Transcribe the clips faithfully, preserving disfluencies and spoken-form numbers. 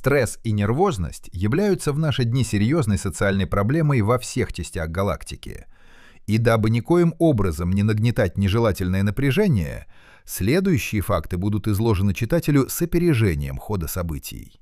Стресс и нервозность являются в наши дни серьезной социальной проблемой во всех частях галактики. И дабы никоим образом не нагнетать нежелательное напряжение, следующие факты будут изложены читателю с опережением хода событий.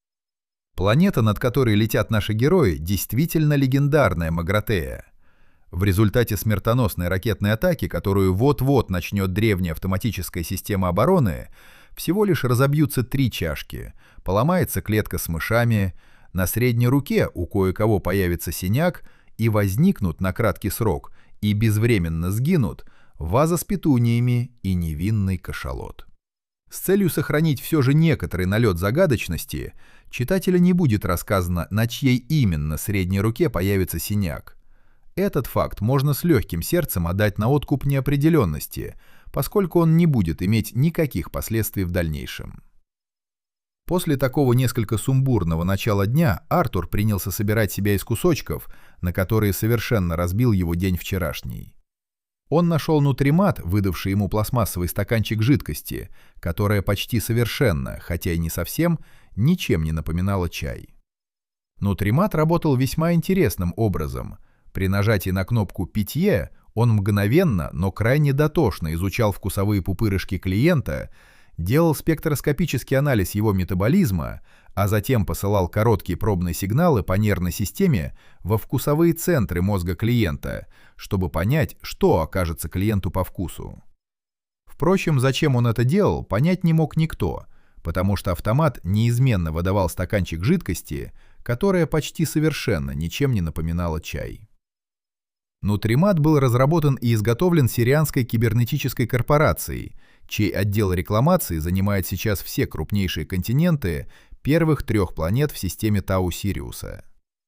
Планета, над которой летят наши герои, действительно легендарная Магратея. В результате смертоносной ракетной атаки, которую вот-вот начнет древняя автоматическая система обороны, всего лишь разобьются три чашки, поломается клетка с мышами, на средней руке у кое-кого появится синяк, и возникнут на краткий срок и безвременно сгинут ваза с петуниями и невинный кашалот. С целью сохранить все же некоторый налет загадочности, читателю не будет рассказано, на чьей именно средней руке появится синяк. Этот факт можно с легким сердцем отдать на откуп неопределенности, поскольку он не будет иметь никаких последствий в дальнейшем. После такого несколько сумбурного начала дня Артур принялся собирать себя из кусочков, на которые совершенно разбил его день вчерашний. Он нашел нутримат, выдавший ему пластмассовый стаканчик жидкости, которая почти совершенно, хотя и не совсем, ничем не напоминала чай. Нутримат работал весьма интересным образом. При нажатии на кнопку «Питье» он мгновенно, но крайне дотошно изучал вкусовые пупырышки клиента, делал спектроскопический анализ его метаболизма, а затем посылал короткие пробные сигналы по нервной системе во вкусовые центры мозга клиента, чтобы понять, что окажется клиенту по вкусу. Впрочем, зачем он это делал, понять не мог никто, потому что автомат неизменно выдавал стаканчик жидкости, которая почти совершенно ничем не напоминала чай. Нутримат был разработан и изготовлен Сирианской кибернетической корпорацией, чей отдел рекламации занимает сейчас все крупнейшие континенты первых трех планет в системе Тау-Сириуса.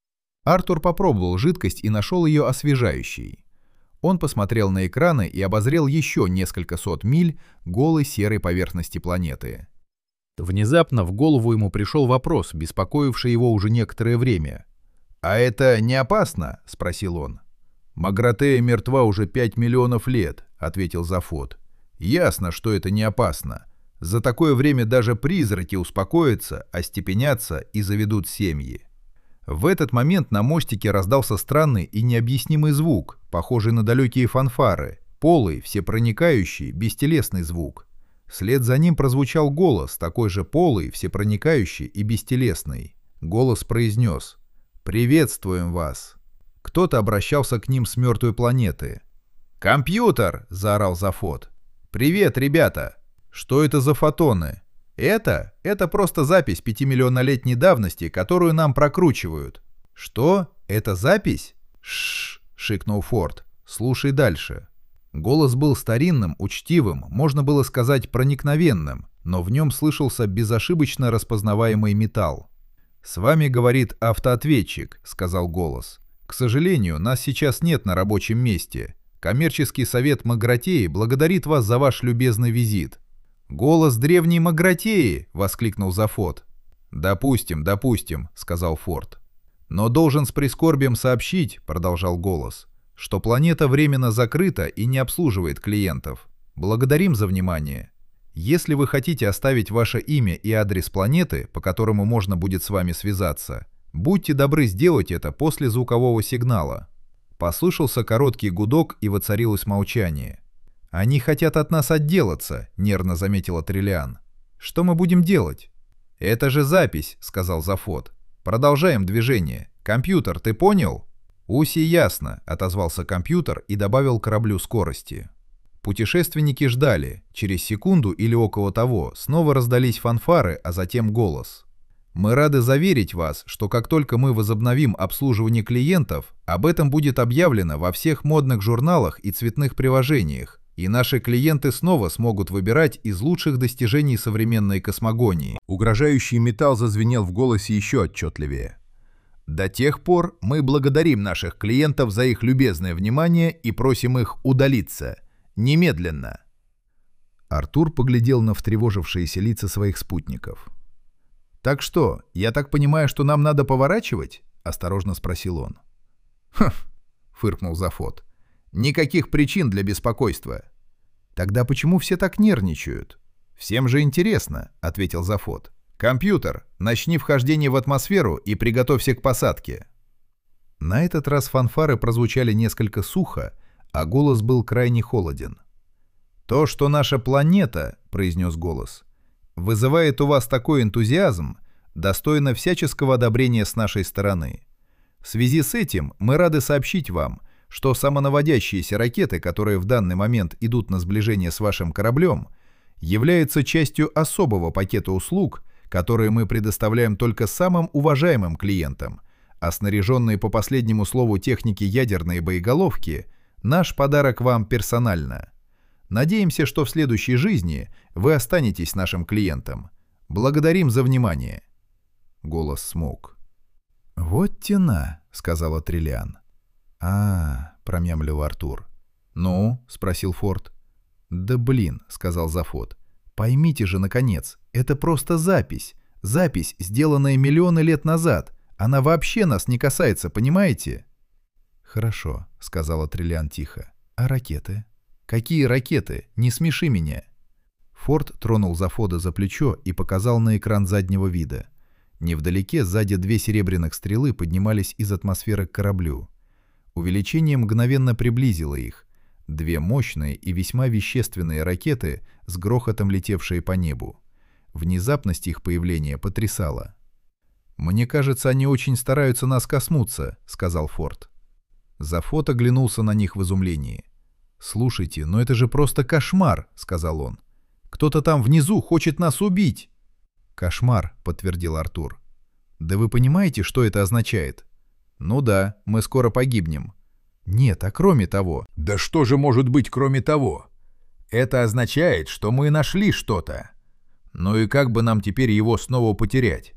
Артур попробовал жидкость и нашел ее освежающей. Он посмотрел на экраны и обозрел еще несколько сот миль голой серой поверхности планеты. Внезапно в голову ему пришел вопрос, беспокоивший его уже некоторое время. «А это не опасно?» — спросил он. «Магратея мертва уже пять миллионов лет», — ответил Зафот. «Ясно, что это не опасно. За такое время даже призраки успокоятся, остепенятся и заведут семьи». В этот момент на мостике раздался странный и необъяснимый звук, похожий на далекие фанфары, полый, всепроникающий, бестелесный звук. Вслед за ним прозвучал голос, такой же полый, всепроникающий и бестелесный. Голос произнес: «Приветствуем вас». Кто-то обращался к ним с мертвой планеты. «Компьютер!» — заорал Зафот. «Привет, ребята! Что это за фотоны? Это? Это просто запись пятимиллионнолетней давности, которую нам прокручивают». «Что? Это запись?» «Шшш!» — шикнул Форд. «Слушай дальше». Голос был старинным, учтивым, можно было сказать проникновенным, но в нем слышался безошибочно распознаваемый металл. «С вами говорит автоответчик», — сказал голос. «К сожалению, нас сейчас нет на рабочем месте. Коммерческий совет Магратеи благодарит вас за ваш любезный визит». «Голос древней Магратеи!» — воскликнул Зафот. «Допустим, допустим», — сказал Форд. «Но должен с прискорбием сообщить», — продолжал голос, «что планета временно закрыта и не обслуживает клиентов. Благодарим за внимание. Если вы хотите оставить ваше имя и адрес планеты, по которому можно будет с вами связаться, будьте добры сделать это после звукового сигнала». Послышался короткий гудок, и воцарилось молчание. «Они хотят от нас отделаться», — нервно заметила Триллиан. «Что мы будем делать?» «Это же запись», — сказал Зафот. «Продолжаем движение. Компьютер, ты понял?» «Уси ясно», — отозвался компьютер и добавил кораблю скорости. Путешественники ждали. Через секунду или около того снова раздались фанфары, а затем голос. «Мы рады заверить вас, что как только мы возобновим обслуживание клиентов, об этом будет объявлено во всех модных журналах и цветных приложениях, и наши клиенты снова смогут выбирать из лучших достижений современной космогонии». Угрожающий металл зазвенел в голосе еще отчетливее. «До тех пор мы благодарим наших клиентов за их любезное внимание и просим их удалиться. Немедленно». Артур поглядел на встревожившиеся лица своих спутников. «Так что, я так понимаю, что нам надо поворачивать?» — осторожно спросил он. «Хм», — фыркнул Зафот. «Никаких причин для беспокойства». «Тогда почему все так нервничают?» «Всем же интересно», — ответил Зафот. «Компьютер, начни вхождение в атмосферу и приготовься к посадке». На этот раз фанфары прозвучали несколько сухо, а голос был крайне холоден. «То, что наша планета, — произнес голос, — вызывает у вас такой энтузиазм, достойно всяческого одобрения с нашей стороны. В связи с этим мы рады сообщить вам, что самонаводящиеся ракеты, которые в данный момент идут на сближение с вашим кораблем, являются частью особого пакета услуг, которые мы предоставляем только самым уважаемым клиентам, а снаряженные по последнему слову техники ядерные боеголовки — наш подарок вам персонально. Надеемся, что в следующей жизни вы останетесь нашим клиентом. Благодарим за внимание». Голос смолк. «Вот тена», — сказала Триллиан. «А, — промямлил Артур. «Ну?» — спросил Форд. «Да блин», — сказал Зафот. «Поймите же, наконец, это просто запись. Запись, сделанная миллионы лет назад. Она вообще нас не касается, понимаете?» «Хорошо», — сказала Триллиан тихо. «А ракеты?» «Какие ракеты? Не смеши меня!» Форд тронул Зафода за плечо и показал на экран заднего вида. Невдалеке сзади две серебряных стрелы поднимались из атмосферы к кораблю. Увеличение мгновенно приблизило их. Две мощные и весьма вещественные ракеты, с грохотом летевшие по небу. Внезапность их появления потрясала. «Мне кажется, они очень стараются нас коснуться», — сказал Форд. Зафот оглянулся на них в изумлении. «Слушайте, но это же просто кошмар», — сказал он. «Кто-то там внизу хочет нас убить». «Кошмар», — подтвердил Артур. «Да вы понимаете, что это означает?» «Ну да, мы скоро погибнем». «Нет, а кроме того...» «Да что же может быть кроме того? Это означает, что мы нашли что-то. Ну и как бы нам теперь его снова потерять?»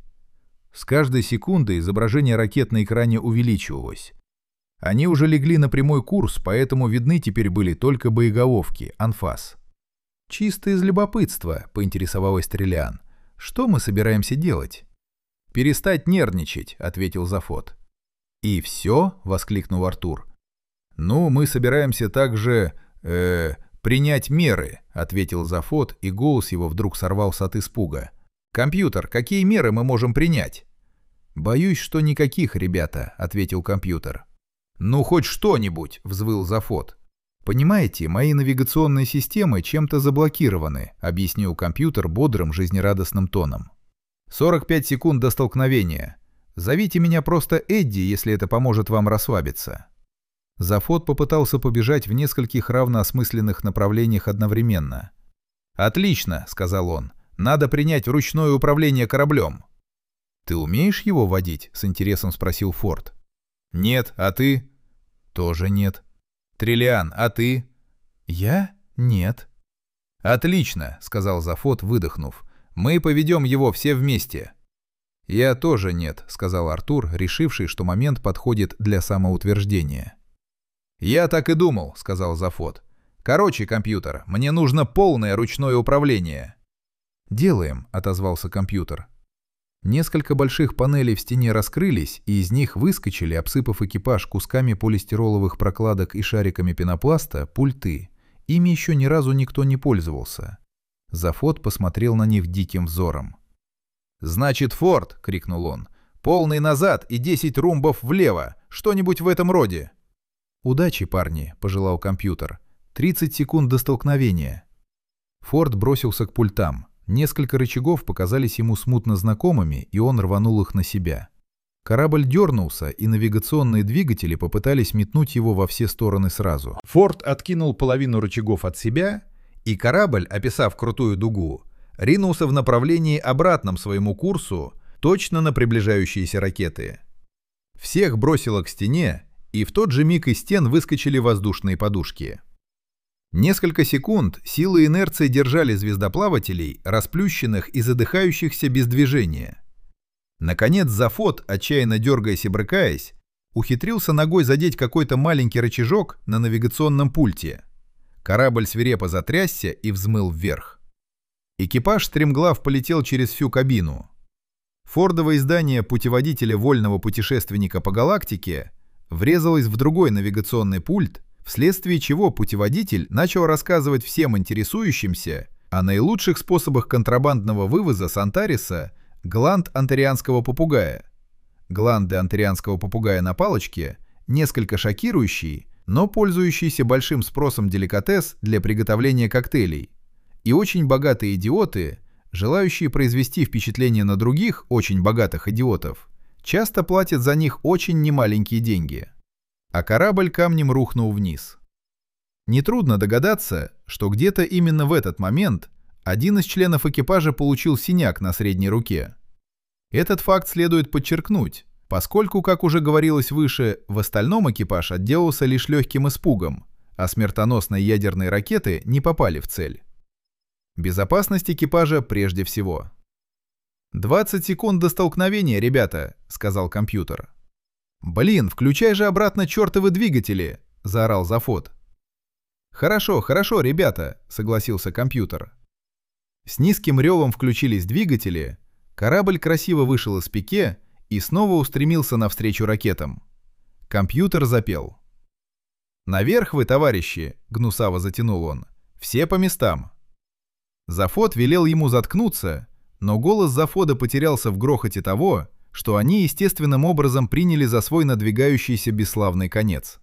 С каждой секундой изображение ракет на экране увеличивалось. Они уже легли на прямой курс, поэтому видны теперь были только боеголовки, анфас. «Чисто из любопытства», — поинтересовалась Триллиан. «Что мы собираемся делать?» «Перестать нервничать», — ответил Зафот. «И все?» — воскликнул Артур. «Ну, мы собираемся также... э принять меры», — ответил Зафот, и голос его вдруг сорвался от испуга. «Компьютер, какие меры мы можем принять?» «Боюсь, что никаких, ребята», — ответил компьютер. «Ну, хоть что-нибудь», — взвыл Зафот. «Понимаете, мои навигационные системы чем-то заблокированы», — объяснил компьютер бодрым, жизнерадостным тоном. «сорок пять секунд до столкновения. Зовите меня просто Эдди, если это поможет вам расслабиться». Зафот попытался побежать в нескольких равноосмысленных направлениях одновременно. «Отлично», — сказал он. «Надо принять ручное управление кораблем». «Ты умеешь его водить?» — с интересом спросил Форд. «Нет, а ты?» «Тоже нет». «Триллиан, а ты?» «Я? Нет». «Отлично», — сказал Зафот, выдохнув. «Мы поведем его все вместе». «Я тоже нет», — сказал Артур, решивший, что момент подходит для самоутверждения. «Я так и думал», — сказал Зафот. «Короче, компьютер, мне нужно полное ручное управление». «Делаем», — отозвался компьютер. Несколько больших панелей в стене раскрылись, и из них выскочили, обсыпав экипаж кусками полистироловых прокладок и шариками пенопласта, пульты. Ими еще ни разу никто не пользовался. Зафот посмотрел на них диким взором. «Значит, Форд!» — крикнул он. «Полный назад и десять румбов влево! Что-нибудь в этом роде!» «Удачи, парни!» — пожелал компьютер. «тридцать секунд до столкновения!» Форд бросился к пультам. Несколько рычагов показались ему смутно знакомыми, и он рванул их на себя. Корабль дернулся, и навигационные двигатели попытались метнуть его во все стороны сразу. Форд откинул половину рычагов от себя, и корабль, описав крутую дугу, ринулся в направлении обратном своему курсу, точно на приближающиеся ракеты. Всех бросило к стене, и в тот же миг из стен выскочили воздушные подушки. Несколько секунд силы инерции держали звездоплавателей, расплющенных и задыхающихся без движения. Наконец Зафот, отчаянно дергаясь и брыкаясь, ухитрился ногой задеть какой-то маленький рычажок на навигационном пульте. Корабль свирепо затрясся и взмыл вверх. Экипаж стремглав полетел через всю кабину. Фордово издание путеводителя вольного путешественника по галактике врезалось в другой навигационный пульт, вследствие чего путеводитель начал рассказывать всем интересующимся о наилучших способах контрабандного вывоза с Антариса Гланд антерианского попугая. Гланды антерианского попугая на палочке – несколько шокирующий, но пользующийся большим спросом деликатес для приготовления коктейлей. И очень богатые идиоты, желающие произвести впечатление на других очень богатых идиотов, часто платят за них очень немаленькие деньги. А корабль камнем рухнул вниз. Нетрудно догадаться, что где-то именно в этот момент один из членов экипажа получил синяк на средней руке. Этот факт следует подчеркнуть, поскольку, как уже говорилось выше, в остальном экипаж отделался лишь легким испугом, а смертоносные ядерные ракеты не попали в цель. Безопасность экипажа прежде всего. «двадцать секунд до столкновения, ребята», — сказал компьютер. «Блин, включай же обратно чертовы двигатели», — заорал Зафот. «Хорошо, хорошо, ребята», — согласился компьютер. С низким ревом включились двигатели, корабль красиво вышел из пике и снова устремился навстречу ракетам. Компьютер запел. «Наверх вы, товарищи!» — гнусаво затянул он. «Все по местам!» Зафот велел ему заткнуться, но голос Зафода потерялся в грохоте того, что они естественным образом приняли за свой надвигающийся бесславный конец.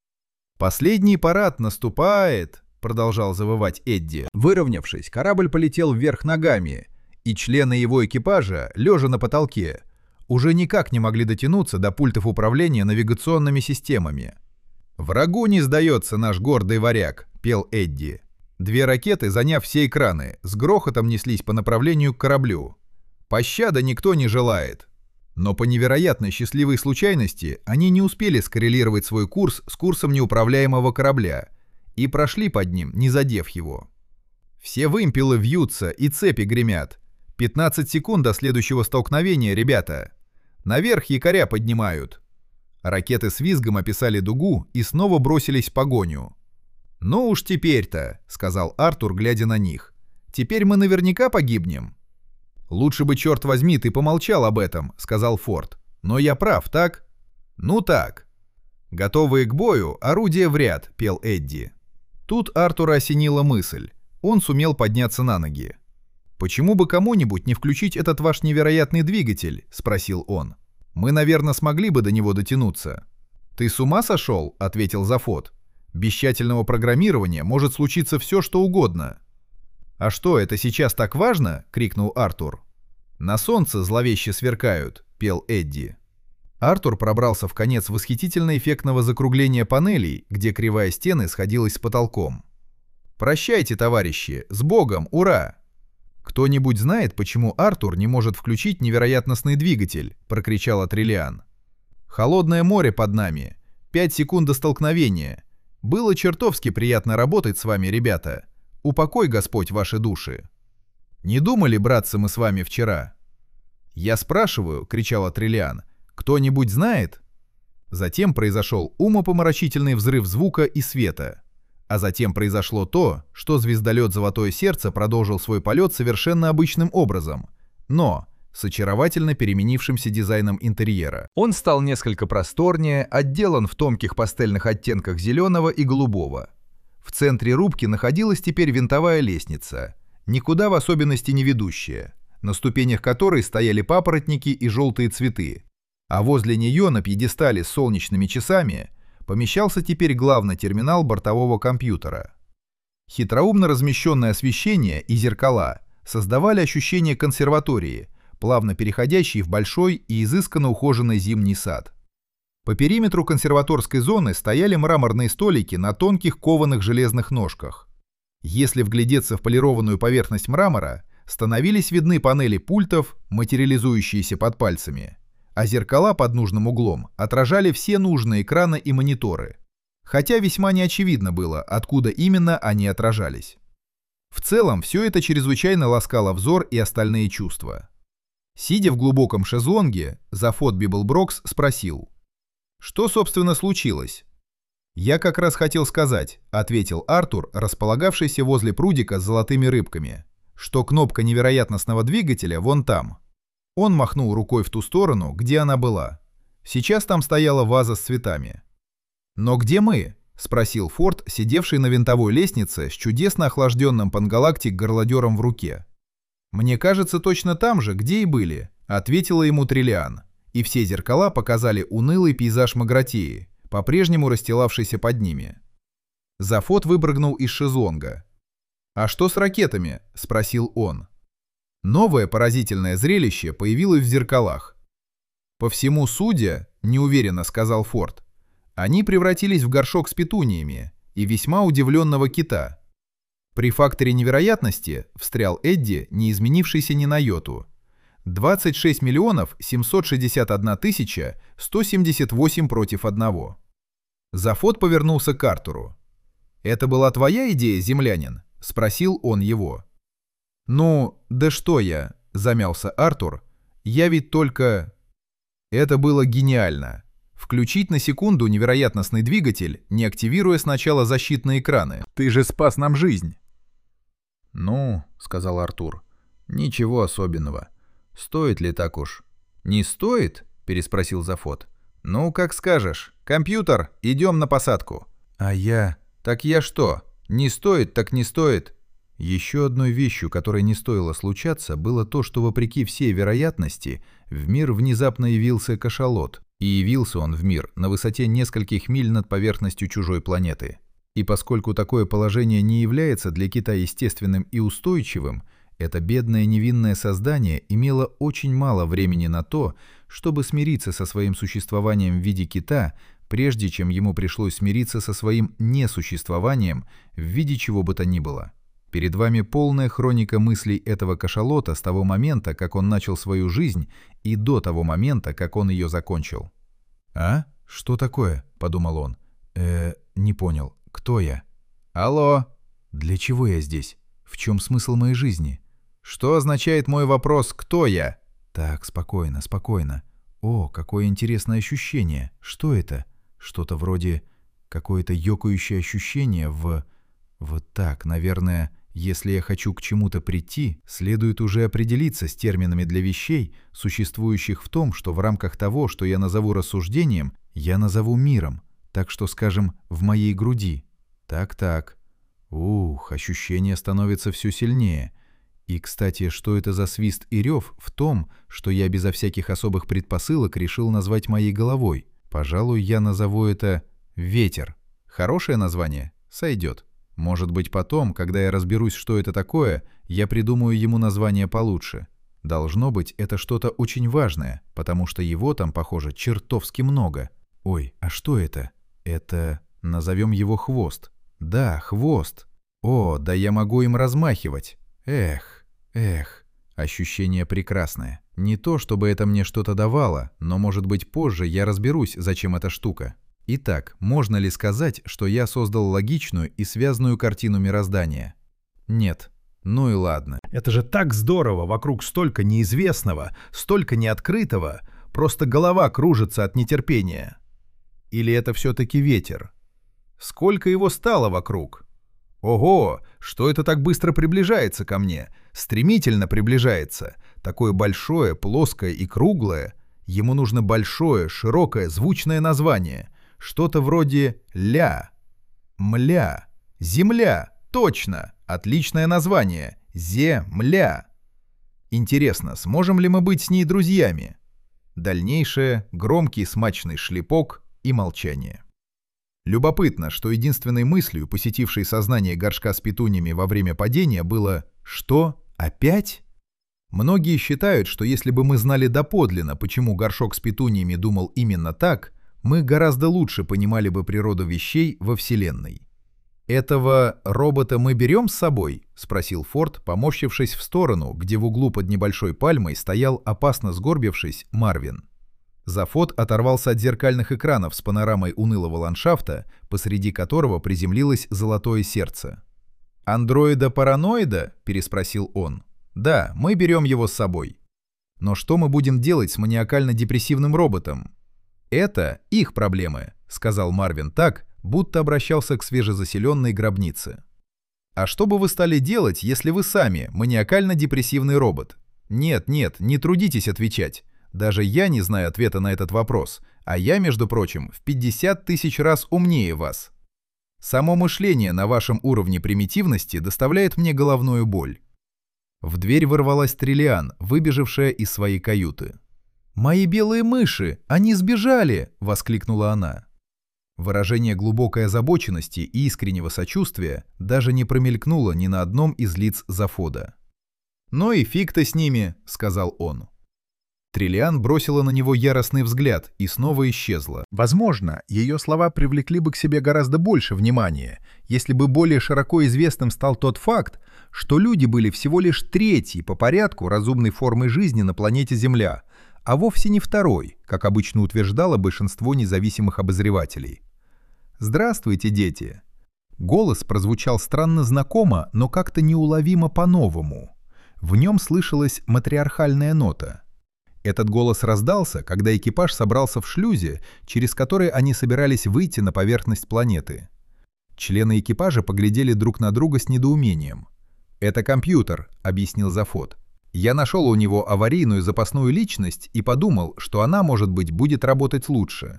«Последний парад наступает!» — продолжал завывать Эдди. Выровнявшись, корабль полетел вверх ногами, и члены его экипажа, лежа на потолке, уже никак не могли дотянуться до пультов управления навигационными системами. «Врагу не сдается наш гордый варяг», — пел Эдди. Две ракеты, заняв все экраны, с грохотом неслись по направлению к кораблю. Пощады никто не желает. Но по невероятной счастливой случайности они не успели скоррелировать свой курс с курсом неуправляемого корабля и прошли под ним, не задев его. Все вымпелы вьются и цепи гремят. пятнадцать секунд до следующего столкновения, ребята. Наверх якоря поднимают. Ракеты с визгом описали дугу и снова бросились в погоню. «Ну уж теперь-то», — сказал Артур, глядя на них. «Теперь мы наверняка погибнем». «Лучше бы, черт возьми, ты помолчал об этом», — сказал Форд. «Но я прав, так?» «Ну так». «Готовые к бою, орудия в ряд», — пел Эдди. Тут Артура осенила мысль. Он сумел подняться на ноги. «Почему бы кому-нибудь не включить этот ваш невероятный двигатель?» — спросил он. «Мы, наверное, смогли бы до него дотянуться». «Ты с ума сошел?» — ответил Зафот. «Без тщательного программирования может случиться все, что угодно». «А что, это сейчас так важно?» — крикнул Артур. «На солнце зловеще сверкают», — пел Эдди. Артур пробрался в конец восхитительно эффектного закругления панелей, где кривая стены сходилась с потолком. «Прощайте, товарищи! С Богом! Ура!» «Кто-нибудь знает, почему Артур не может включить невероятностный двигатель?» — прокричал Атрелиан. «Холодное море под нами. Пять секунд до столкновения. Было чертовски приятно работать с вами, ребята. Упокой, Господь, ваши души. Не думали, братцы, мы с вами вчера?» «Я спрашиваю», — кричал Атрелиан, — «кто-нибудь знает?» Затем произошел умопомрачительный взрыв звука и света. А затем произошло то, что звездолет «Золотое сердце» продолжил свой полет совершенно обычным образом, но с очаровательно переменившимся дизайном интерьера. Он стал несколько просторнее, отделан в тонких пастельных оттенках зеленого и голубого. В центре рубки находилась теперь винтовая лестница, никуда в особенности не ведущая, на ступенях которой стояли папоротники и желтые цветы, а возле нее на пьедестале с солнечными часами помещался теперь главный терминал бортового компьютера. Хитроумно размещенное освещение и зеркала создавали ощущение консерватории, плавно переходящей в большой и изысканно ухоженный зимний сад. По периметру консерваторской зоны стояли мраморные столики на тонких кованых железных ножках. Если вглядеться в полированную поверхность мрамора, становились видны панели пультов, материализующиеся под пальцами, а зеркала под нужным углом отражали все нужные экраны и мониторы, хотя весьма неочевидно было, откуда именно они отражались. В целом, все это чрезвычайно ласкало взор и остальные чувства. Сидя в глубоком шезлонге, Зафот Библброкс спросил: «Что, собственно, случилось?» «Я как раз хотел сказать», — ответил Артур, располагавшийся возле прудика с золотыми рыбками, «что кнопка невероятностного двигателя вон там». Он махнул рукой в ту сторону, где она была. Сейчас там стояла ваза с цветами. «Но где мы?» — спросил Форд, сидевший на винтовой лестнице с чудесно охлажденным пангалактик горлодером в руке. «Мне кажется, точно там же, где и были», — ответила ему Триллиан, и все зеркала показали унылый пейзаж Магратии, по-прежнему расстилавшийся под ними. Зафот выпрыгнул из шезлонга. «А что с ракетами?» — спросил он. Новое поразительное зрелище появилось в зеркалах. «По всему судя, — неуверенно сказал Форд, — они превратились в горшок с петуниями и весьма удивленного кита». «При факторе невероятности, — встрял Эдди, не изменившийся ни на йоту, — двадцать шесть миллионов семьсот шестьдесят одна тысяча сто семьдесят восемь против одного». Зафот повернулся к Артуру. «Это была твоя идея, землянин?» — спросил он его. «Ну, да что я?» — замялся Артур. «Я ведь только...» Это было гениально. Включить на секунду невероятностный двигатель, не активируя сначала защитные экраны. Ты же спас нам жизнь. «Ну, — сказал Артур, — ничего особенного. Стоит ли так уж?» «Не стоит?» — переспросил Зафот. «Ну, как скажешь. Компьютер, идем на посадку». «А я...» «Так я что? Не стоит, так не стоит». Еще одной вещью, которой не стоило случаться, было то, что, вопреки всей вероятности, в мир внезапно явился кашалот. И явился он в мир на высоте нескольких миль над поверхностью чужой планеты. И поскольку такое положение не является для кита естественным и устойчивым, это бедное невинное создание имело очень мало времени на то, чтобы смириться со своим существованием в виде кита, прежде чем ему пришлось смириться со своим несуществованием в виде чего бы то ни было. Перед вами полная хроника мыслей этого кашалота с того момента, как он начал свою жизнь, и до того момента, как он ее закончил. «А? Что такое?» — подумал он. «Э, не понял. Кто я?» «Алло! Для чего я здесь? В чем смысл моей жизни? Что означает мой вопрос «кто я»?» «Так, спокойно, спокойно. О, какое интересное ощущение. Что это? Что-то вроде... какое-то ёкающее ощущение в... Вот так, наверное... Если я хочу к чему-то прийти, следует уже определиться с терминами для вещей, существующих в том, что в рамках того, что я назову рассуждением, я назову миром, так что, скажем, в моей груди. Так-так. Ух, ощущение становится все сильнее. И, кстати, что это за свист и рев в том, что я безо всяких особых предпосылок решил назвать моей головой? Пожалуй, я назову это «ветер». Хорошее название? Сойдет. Может быть, потом, когда я разберусь, что это такое, я придумаю ему название получше. Должно быть, это что-то очень важное, потому что его там, похоже, чертовски много. Ой, а что это? Это... назовем его хвост. Да, хвост. О, да я могу им размахивать. Эх, эх. Ощущение прекрасное. Не то, чтобы это мне что-то давало, но, может быть, позже я разберусь, зачем эта штука. Итак, можно ли сказать, что я создал логичную и связанную картину мироздания? Нет. Ну и ладно. Это же так здорово, вокруг столько неизвестного, столько неоткрытого, просто голова кружится от нетерпения. Или это все-таки ветер? Сколько его стало вокруг? Ого, что это так быстро приближается ко мне? Стремительно приближается. Такое большое, плоское и круглое. Ему нужно большое, широкое, звучное название. Что-то вроде «ля», «мля», «земля», точно, отличное название, «земля». Интересно, сможем ли мы быть с ней друзьями? Дальнейшее, громкий смачный шлепок и молчание. Любопытно, что единственной мыслью, посетившей сознание горшка с петуниями во время падения, было «что? Опять?» Многие считают, что если бы мы знали доподлинно, почему горшок с петуниями думал именно так, мы гораздо лучше понимали бы природу вещей во Вселенной. «Этого робота мы берем с собой?» — спросил Форд, поморщившись в сторону, где в углу под небольшой пальмой стоял, опасно сгорбившись, Марвин. Зафот оторвался от зеркальных экранов с панорамой унылого ландшафта, посреди которого приземлилось золотое сердце. «Андроида-параноида?» — переспросил он. «Да, мы берем его с собой. Но что мы будем делать с маниакально-депрессивным роботом?» «Это их проблемы», — сказал Марвин так, будто обращался к свежезаселенной гробнице. «А что бы вы стали делать, если вы сами маниакально-депрессивный робот? Нет, нет, не трудитесь отвечать. Даже я не знаю ответа на этот вопрос, а я, между прочим, в пятьдесят тысяч раз умнее вас. Само мышление на вашем уровне примитивности доставляет мне головную боль. В дверь ворвалась Триллиан, выбежавшая из своей каюты. «Мои белые мыши! Они сбежали!» — воскликнула она. Выражение глубокой озабоченности и искреннего сочувствия даже не промелькнуло ни на одном из лиц Зафода. «Ну и фиг-то с ними», — сказал он. Триллиан бросила на него яростный взгляд и снова исчезла. Возможно, ее слова привлекли бы к себе гораздо больше внимания, если бы более широко известным стал тот факт, что люди были всего лишь третьей по порядку разумной формой жизни на планете Земля, а вовсе не второй, как обычно утверждало большинство независимых обозревателей. «Здравствуйте, дети!» Голос прозвучал странно знакомо, но как-то неуловимо по-новому. В нем слышалась матриархальная нота. Этот голос раздался, когда экипаж собрался в шлюзе, через который они собирались выйти на поверхность планеты. Члены экипажа поглядели друг на друга с недоумением. «Это компьютер», — объяснил Зафод. «Я нашел у него аварийную запасную личность и подумал, что она, может быть, будет работать лучше».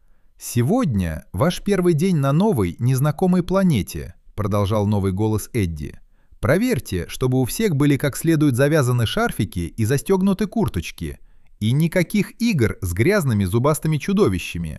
«Сегодня ваш первый день на новой, незнакомой планете», — продолжал новый голос Эдди. «Проверьте, чтобы у всех были как следует завязаны шарфики и застегнуты курточки. И никаких игр с грязными зубастыми чудовищами».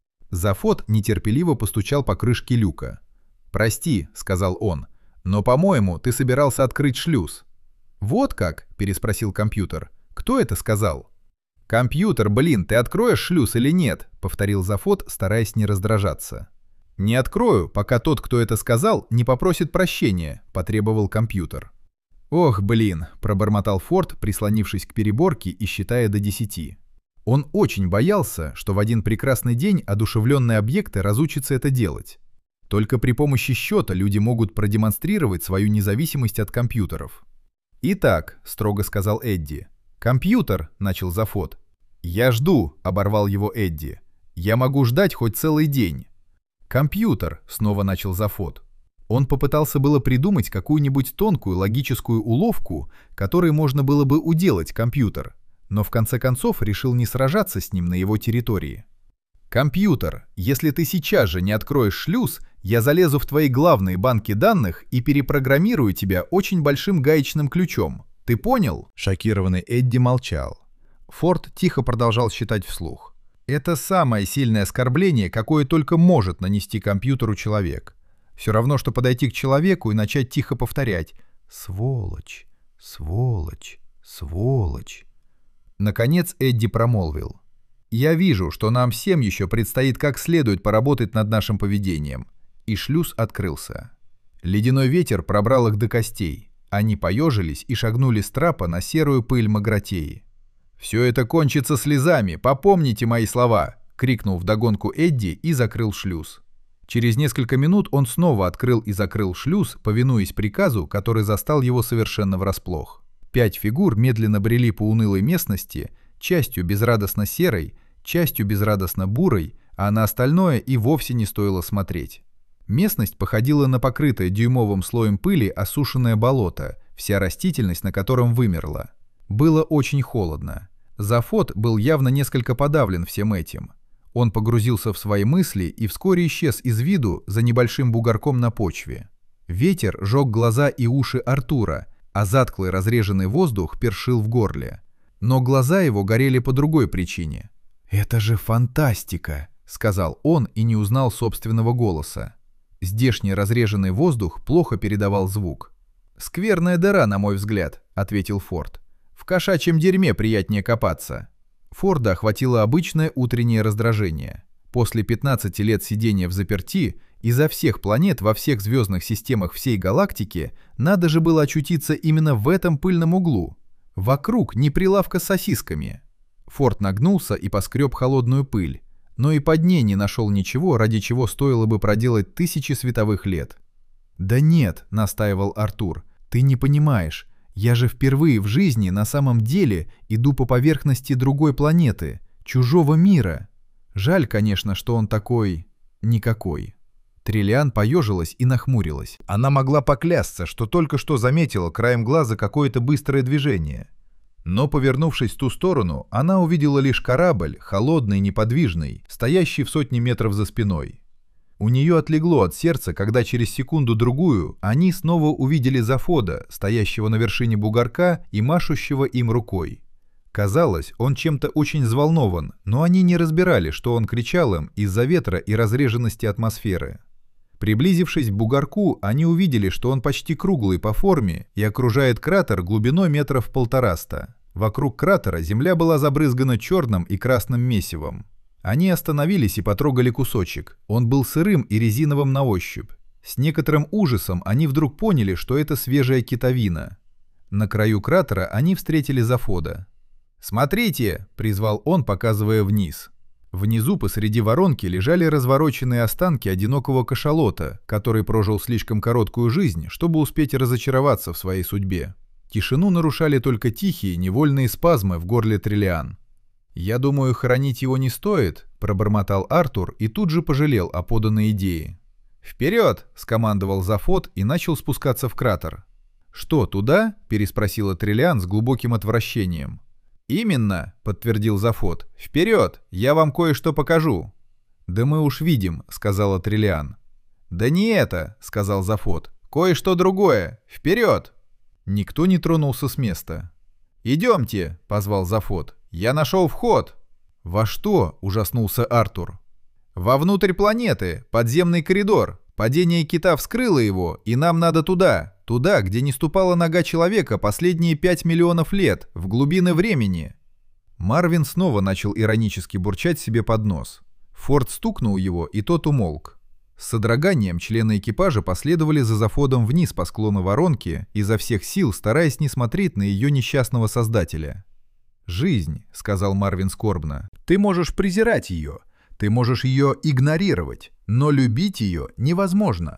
Зафод нетерпеливо постучал по крышке люка. «Прости», — сказал он, — «но, по-моему, ты собирался открыть шлюз». «Вот как?» — переспросил компьютер. «Кто это сказал?» «Компьютер, блин, ты откроешь шлюз или нет?» — повторил Зафод, стараясь не раздражаться. «Не открою, пока тот, кто это сказал, не попросит прощения», — потребовал компьютер. «Ох, блин», — пробормотал Форд, прислонившись к переборке и считая до десяти. Он очень боялся, что в один прекрасный день одушевленные объекты разучатся это делать. Только при помощи счета люди могут продемонстрировать свою независимость от компьютеров. «Итак», — строго сказал Эдди. «Компьютер», — начал Зафод. «Я жду», — оборвал его Эдди. «Я могу ждать хоть целый день». «Компьютер», — снова начал Зафод. Он попытался было придумать какую-нибудь тонкую логическую уловку, которой можно было бы уделать компьютер, но в конце концов решил не сражаться с ним на его территории. «Компьютер, если ты сейчас же не откроешь шлюз, я залезу в твои главные банки данных и перепрограммирую тебя очень большим гаечным ключом. Ты понял?» Шокированный Эдди молчал. Форд тихо продолжал считать вслух. «Это самое сильное оскорбление, какое только может нанести компьютеру человек. Все равно, что подойти к человеку и начать тихо повторять «Сволочь, сволочь, сволочь». Наконец Эдди промолвил. «Я вижу, что нам всем еще предстоит как следует поработать над нашим поведением». И шлюз открылся. Ледяной ветер пробрал их до костей. Они поежились и шагнули с трапа на серую пыль Магратеи. «Все это кончится слезами, попомните мои слова!» — крикнул вдогонку Эдди и закрыл шлюз. Через несколько минут он снова открыл и закрыл шлюз, повинуясь приказу, который застал его совершенно врасплох. Пять фигур медленно брели по унылой местности, частью безрадостно серой, частью безрадостно бурой, а на остальное и вовсе не стоило смотреть. Местность походила на покрытое дюймовым слоем пыли осушенное болото, вся растительность на котором вымерла. Было очень холодно. Зафод был явно несколько подавлен всем этим. Он погрузился в свои мысли и вскоре исчез из виду за небольшим бугорком на почве. Ветер жег глаза и уши Артура, а затклый разреженный воздух першил в горле. Но глаза его горели по другой причине. «Это же фантастика!» — сказал он и не узнал собственного голоса. Здешний разреженный воздух плохо передавал звук. «Скверная дыра, на мой взгляд», — ответил Форд. «В кошачьем дерьме приятнее копаться». Форда охватило обычное утреннее раздражение. После пятнадцати лет сидения в заперти изо всех планет во всех звездных системах всей галактики надо же было очутиться именно в этом пыльном углу. Вокруг не прилавка с сосисками. Форд нагнулся и поскреб холодную пыль, но и под ней не нашел ничего, ради чего стоило бы проделать тысячи световых лет. «Да нет», — настаивал Артур, — «ты не понимаешь. Я же впервые в жизни на самом деле иду по поверхности другой планеты, чужого мира. Жаль, конечно, что он такой... никакой». Триллиан поежилась и нахмурилась. Она могла поклясться, что только что заметила краем глаза какое-то быстрое движение. Но, повернувшись в ту сторону, она увидела лишь корабль, холодный и неподвижный, стоящий в сотни метров за спиной. У нее отлегло от сердца, когда через секунду-другую они снова увидели Зафода, стоящего на вершине бугорка и машущего им рукой. Казалось, он чем-то очень взволнован, но они не разбирали, что он кричал им из-за ветра и разреженности атмосферы. Приблизившись к бугорку, они увидели, что он почти круглый по форме и окружает кратер глубиной метров полтораста. Вокруг кратера земля была забрызгана черным и красным месивом. Они остановились и потрогали кусочек. Он был сырым и резиновым на ощупь. С некоторым ужасом они вдруг поняли, что это свежая китовина. На краю кратера они встретили Зафода. «Смотрите!» — призвал он, показывая вниз. Внизу посреди воронки лежали развороченные останки одинокого кашалота, который прожил слишком короткую жизнь, чтобы успеть разочароваться в своей судьбе. Тишину нарушали только тихие, невольные спазмы в горле Триллиан. «Я думаю, хоронить его не стоит», — пробормотал Артур и тут же пожалел о поданной идее. «Вперед!» — скомандовал Зафод и начал спускаться в кратер. «Что, туда?» — переспросила Триллиан с глубоким отвращением. «Именно», — подтвердил Зафод. «Вперед! Я вам кое-что покажу». «Да мы уж видим», — сказала Триллиан. «Да не это», — сказал Зафод. «Кое-что другое. Вперед!» Никто не тронулся с места. «Идемте», — позвал Зафод. «Я нашел вход». «Во что?» — ужаснулся Артур. «Вовнутрь планеты, подземный коридор. Падение кита вскрыло его, и нам надо туда, туда, где не ступала нога человека последние пять миллионов лет, в глубины времени». Марвин снова начал иронически бурчать себе под нос. Форд стукнул его, и тот умолк. С содроганием члены экипажа последовали за Зафодом вниз по склону воронки, изо всех сил стараясь не смотреть на ее несчастного создателя. «Жизнь», — сказал Марвин скорбно, — «ты можешь презирать ее, ты можешь ее игнорировать, но любить ее невозможно».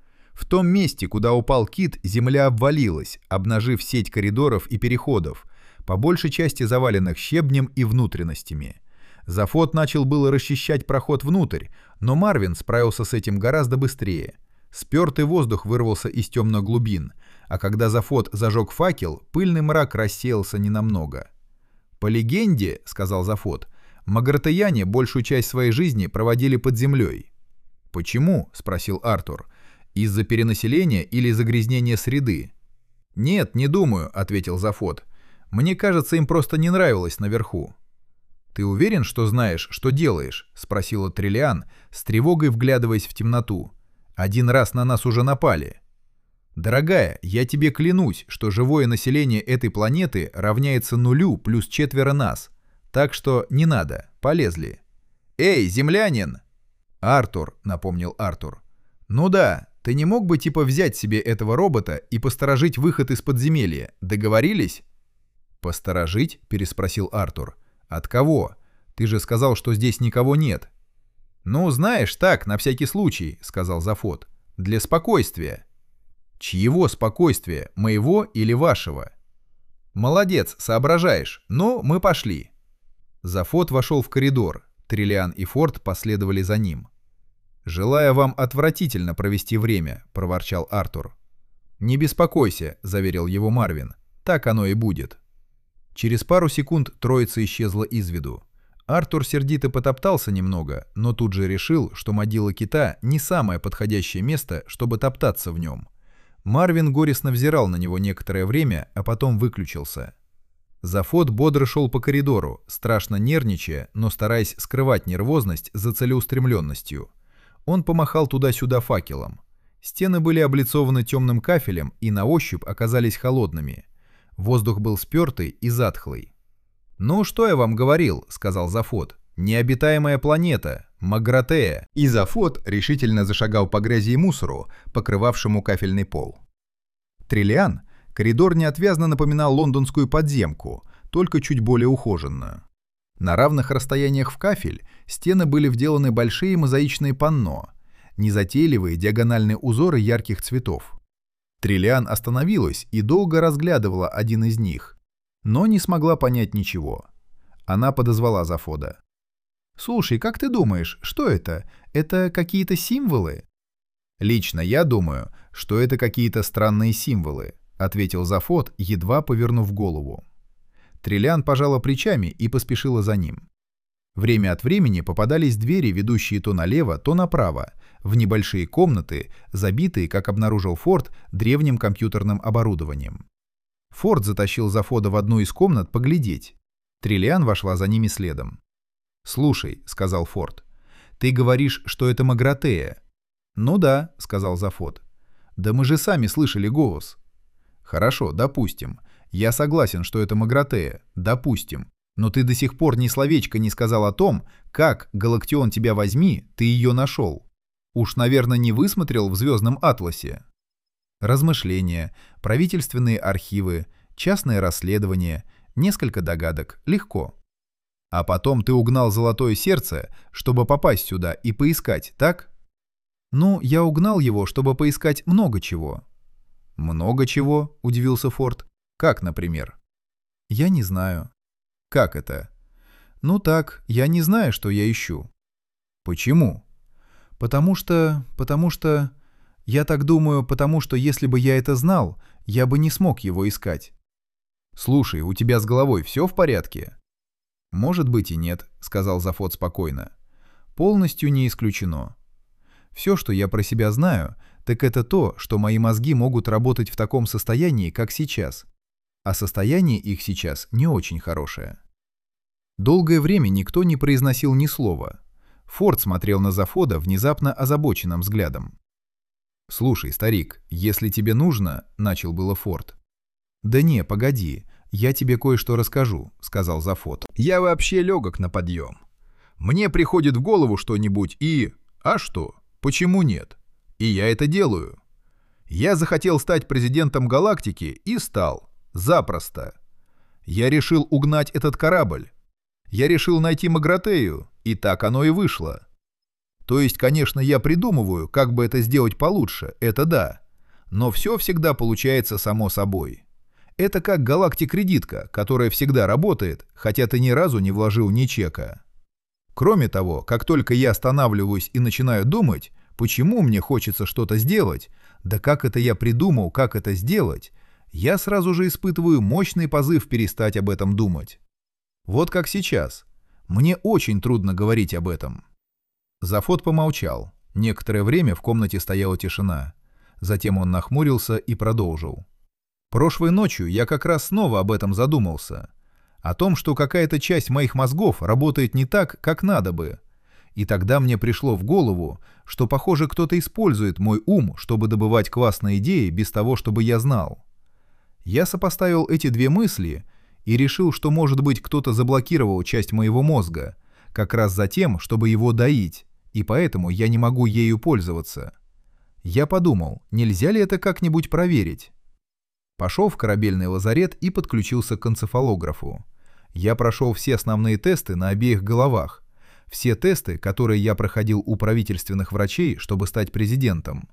В том месте, куда упал кит, земля обвалилась, обнажив сеть коридоров и переходов, по большей части заваленных щебнем и внутренностями. Зафод начал было расчищать проход внутрь, но Марвин справился с этим гораздо быстрее. Спертый воздух вырвался из темных глубин, а когда Зафод зажег факел, пыльный мрак рассеялся ненамного. «По легенде, — сказал Зафод, — магратеяне большую часть своей жизни проводили под землей». «Почему?» — спросил Артур. «Из-за перенаселения или загрязнения среды?» «Нет, не думаю», — ответил Зафод. «Мне кажется, им просто не нравилось наверху». «Ты уверен, что знаешь, что делаешь?» — спросила Триллиан, с тревогой вглядываясь в темноту. «Один раз на нас уже напали». «Дорогая, я тебе клянусь, что живое население этой планеты равняется нулю плюс четверо нас. Так что не надо, полезли». «Эй, землянин!» «Артур», — напомнил Артур. «Ну да, ты не мог бы типа взять себе этого робота и посторожить выход из подземелья? Договорились?» «Посторожить?» — переспросил Артур. «От кого? Ты же сказал, что здесь никого нет». «Ну, знаешь, так, на всякий случай», — сказал Зафод. «Для спокойствия». «Чьего спокойствия? Моего или вашего?» «Молодец, соображаешь. Ну, мы пошли». Зафод вошел в коридор. Триллиан и Форд последовали за ним. «Желаю вам отвратительно провести время», — проворчал Артур. «Не беспокойся», — заверил его Марвин. «Так оно и будет». Через пару секунд троица исчезла из виду. Артур сердито потоптался немного, но тут же решил, что могила кита не самое подходящее место, чтобы топтаться в нем. Марвин горестно взирал на него некоторое время, а потом выключился. Зафод бодро шел по коридору, страшно нервничая, но стараясь скрывать нервозность за целеустремленностью. Он помахал туда-сюда факелом. Стены были облицованы темным кафелем и на ощупь оказались холодными. Воздух был спертый и затхлый. «Ну, что я вам говорил», — сказал Зафод. «Необитаемая планета, Магратея». И Зафод решительно зашагал по грязи и мусору, покрывавшему кафельный пол. Триллиан, коридор неотвязно напоминал лондонскую подземку, только чуть более ухоженную. На равных расстояниях в кафель стены были вделаны большие мозаичные панно, незатейливые диагональные узоры ярких цветов. Триллиан остановилась и долго разглядывала один из них, но не смогла понять ничего. Она подозвала Зафода. «Слушай, как ты думаешь, что это? Это какие-то символы?» «Лично я думаю, что это какие-то странные символы», — ответил Зафод, едва повернув голову. Триллиан пожала плечами и поспешила за ним. Время от времени попадались двери, ведущие то налево, то направо, в небольшие комнаты, забитые, как обнаружил Форд, древним компьютерным оборудованием. Форд затащил Зафода в одну из комнат поглядеть. Триллиан вошла за ними следом. «Слушай», — сказал Форд, — «ты говоришь, что это Магратея». «Ну да», — сказал Зафод. «Да мы же сами слышали голос». «Хорошо, допустим. Я согласен, что это Магратея. Допустим. Но ты до сих пор ни словечко не сказал о том, как, Галактион тебя возьми, ты ее нашел. Уж, наверное, не высмотрел в звездном атласе». Размышления, правительственные архивы, частное расследование, несколько догадок. Легко. А потом ты угнал золотое сердце, чтобы попасть сюда и поискать, так? Ну, я угнал его, чтобы поискать много чего. Много чего? Удивился Форд. Как, например? Я не знаю. Как это? Ну так, я не знаю, что я ищу. Почему? Потому что... потому что... Я так думаю, потому что если бы я это знал, я бы не смог его искать. Слушай, у тебя с головой все в порядке? Может быть и нет, сказал Зафод спокойно. Полностью не исключено. Все, что я про себя знаю, так это то, что мои мозги могут работать в таком состоянии, как сейчас. А состояние их сейчас не очень хорошее. Долгое время никто не произносил ни слова. Форд смотрел на Зафода внезапно озабоченным взглядом. «Слушай, старик, если тебе нужно...» — начал было Форд. «Да не, погоди, я тебе кое-что расскажу», — сказал Зафод. «Я вообще легок на подъем. Мне приходит в голову что-нибудь и... А что? Почему нет? И я это делаю. Я захотел стать президентом галактики и стал. Запросто. Я решил угнать этот корабль. Я решил найти Магратею, и так оно и вышло. То есть, конечно, я придумываю, как бы это сделать получше, это да. Но все всегда получается само собой. Это как галактик-кредитка, которая всегда работает, хотя ты ни разу не вложил ни чека. Кроме того, как только я останавливаюсь и начинаю думать, почему мне хочется что-то сделать, да как это я придумал, как это сделать, я сразу же испытываю мощный позыв перестать об этом думать. Вот как сейчас. Мне очень трудно говорить об этом. Зафод помолчал. Некоторое время в комнате стояла тишина. Затем он нахмурился и продолжил. Прошлой ночью я как раз снова об этом задумался. О том, что какая-то часть моих мозгов работает не так, как надо бы. И тогда мне пришло в голову, что, похоже, кто-то использует мой ум, чтобы добывать классные идеи без того, чтобы я знал. Я сопоставил эти две мысли и решил, что, может быть, кто-то заблокировал часть моего мозга, как раз за тем, чтобы его доить, и поэтому я не могу ею пользоваться. Я подумал, нельзя ли это как-нибудь проверить? Пошел в корабельный лазарет и подключился к энцефалографу. Я прошел все основные тесты на обеих головах, все тесты, которые я проходил у правительственных врачей, чтобы стать президентом.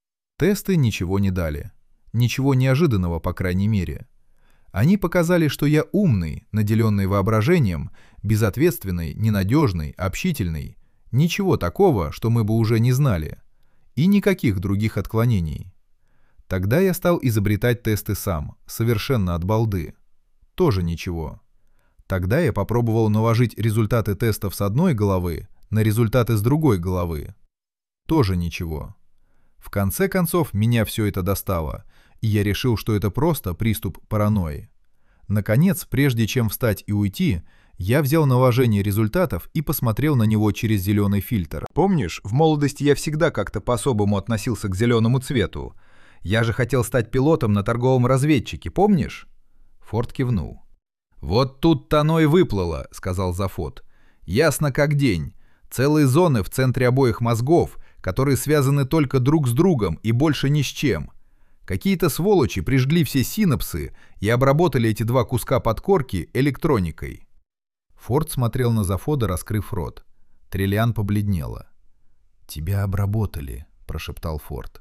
Тесты ничего не дали. Ничего неожиданного, по крайней мере. Они показали, что я умный, наделенный воображением, безответственный, ненадежный, общительный. Ничего такого, что мы бы уже не знали. И никаких других отклонений. Тогда я стал изобретать тесты сам, совершенно от балды. Тоже ничего. Тогда я попробовал наложить результаты тестов с одной головы на результаты с другой головы. Тоже ничего. В конце концов, меня все это достало, и я решил, что это просто приступ паранойи. Наконец, прежде чем встать и уйти, я взял наложение результатов и посмотрел на него через зеленый фильтр. Помнишь, в молодости я всегда как-то по-особому относился к зеленому цвету. Я же хотел стать пилотом на торговом разведчике, помнишь? Форд кивнул. «Вот тут-то оно и выплыло», — сказал Зафод. «Ясно как день. Целые зоны в центре обоих мозгов, которые связаны только друг с другом и больше ни с чем. Какие-то сволочи прижгли все синапсы и обработали эти два куска подкорки электроникой». Форд смотрел на Зафода, раскрыв рот. Триллиан побледнела. «Тебя обработали», — прошептал Форд.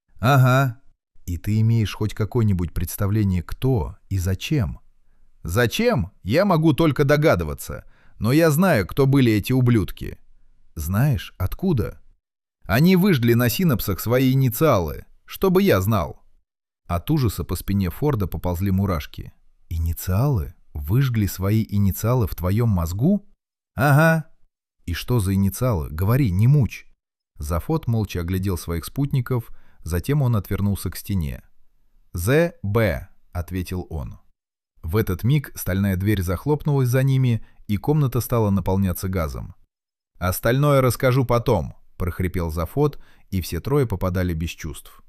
«Ага. И ты имеешь хоть какое-нибудь представление, кто и зачем?» «Зачем? Я могу только догадываться. Но я знаю, кто были эти ублюдки». «Знаешь, откуда?» «Они выжгли на синапсах свои инициалы. Чтобы я знал». От ужаса по спине Форда поползли мурашки. «Инициалы? Выжгли свои инициалы в твоем мозгу?» «Ага». «И что за инициалы? Говори, не мучь». Зафот молча оглядел своих спутников, затем он отвернулся к стене. «З Б», — ответил он. В этот миг стальная дверь захлопнулась за ними, и комната стала наполняться газом. «Остальное расскажу потом», — прохрипел Зафот, и все трое попадали без чувств.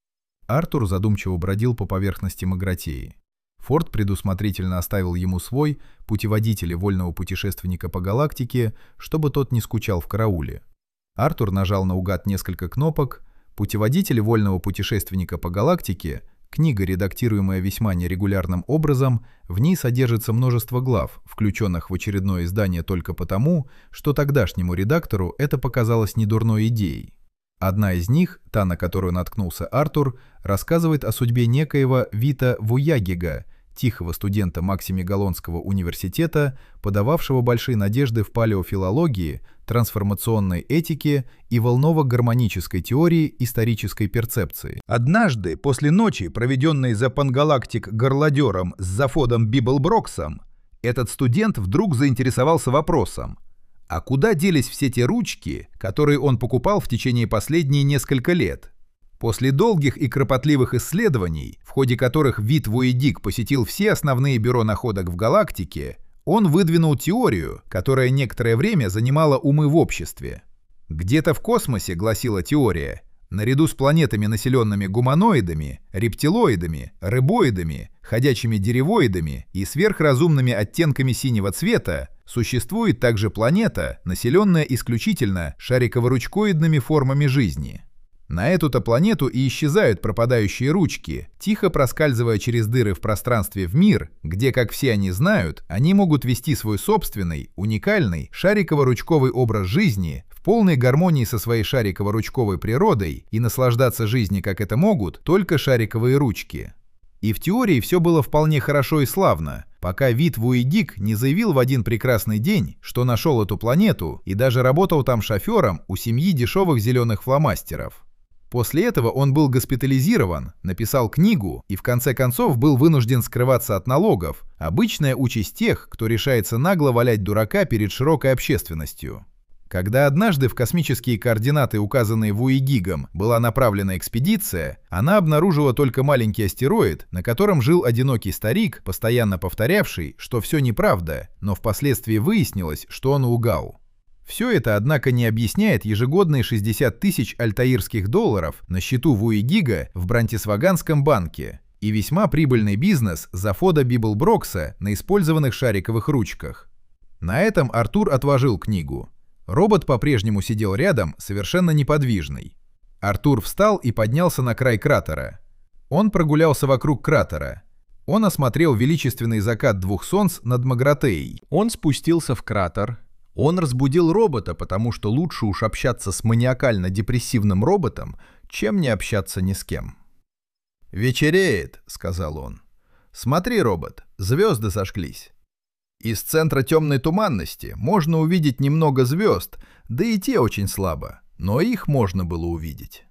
Артур задумчиво бродил по поверхности Магратеи. Форд предусмотрительно оставил ему свой, путеводитель вольного путешественника по галактике, чтобы тот не скучал в карауле. Артур нажал наугад несколько кнопок. Путеводитель вольного путешественника по галактике, книга, редактируемая весьма нерегулярным образом, в ней содержится множество глав, включенных в очередное издание только потому, что тогдашнему редактору это показалось недурной идеей. Одна из них, та, на которую наткнулся Артур, рассказывает о судьбе некоего Вита Вуягига, тихого студента Максимегалонского университета, подававшего большие надежды в палеофилологии, трансформационной этике и волново-гармонической теории исторической перцепции. Однажды, после ночи, проведенной за пангалактик-горлодером с Зафодом Библброксом, этот студент вдруг заинтересовался вопросом: а куда делись все те ручки, которые он покупал в течение последние несколько лет? После долгих и кропотливых исследований, в ходе которых Вит Вуягиг посетил все основные бюро находок в галактике, он выдвинул теорию, которая некоторое время занимала умы в обществе. Где-то в космосе, гласила теория, наряду с планетами, населенными гуманоидами, рептилоидами, рыбоидами, ходячими деревоидами и сверхразумными оттенками синего цвета, существует также планета, населенная исключительно шариково-ручкоидными формами жизни. На эту-то планету и исчезают пропадающие ручки, тихо проскальзывая через дыры в пространстве в мир, где, как все они знают, они могут вести свой собственный, уникальный, шариково-ручковый образ жизни в полной гармонии со своей шариково-ручковой природой и наслаждаться жизнью, как это могут, только шариковые ручки. И в теории все было вполне хорошо и славно, пока Вит Вуягиг не заявил в один прекрасный день, что нашел эту планету и даже работал там шофером у семьи дешевых зеленых фломастеров. После этого он был госпитализирован, написал книгу и в конце концов был вынужден скрываться от налогов, обычная участь тех, кто решается нагло валять дурака перед широкой общественностью. Когда однажды в космические координаты, указанные Вуягигом, была направлена экспедиция, она обнаружила только маленький астероид, на котором жил одинокий старик, постоянно повторявший, что все неправда, но впоследствии выяснилось, что он лгал. Все это, однако, не объясняет ежегодные шестьдесят тысяч альтаирских долларов на счету Вуягига в Брантисваганском банке и весьма прибыльный бизнес Зафода Библброкса на использованных шариковых ручках. На этом Артур отложил книгу. Робот по-прежнему сидел рядом, совершенно неподвижный. Артур встал и поднялся на край кратера. Он прогулялся вокруг кратера. Он осмотрел величественный закат двух солнц над Магратеей. Он спустился в кратер. Он разбудил робота, потому что лучше уж общаться с маниакально-депрессивным роботом, чем не общаться ни с кем. «Вечереет», — сказал он. «Смотри, робот, звезды сошлись. Из центра темной туманности можно увидеть немного звезд, да и те очень слабо, но их можно было увидеть».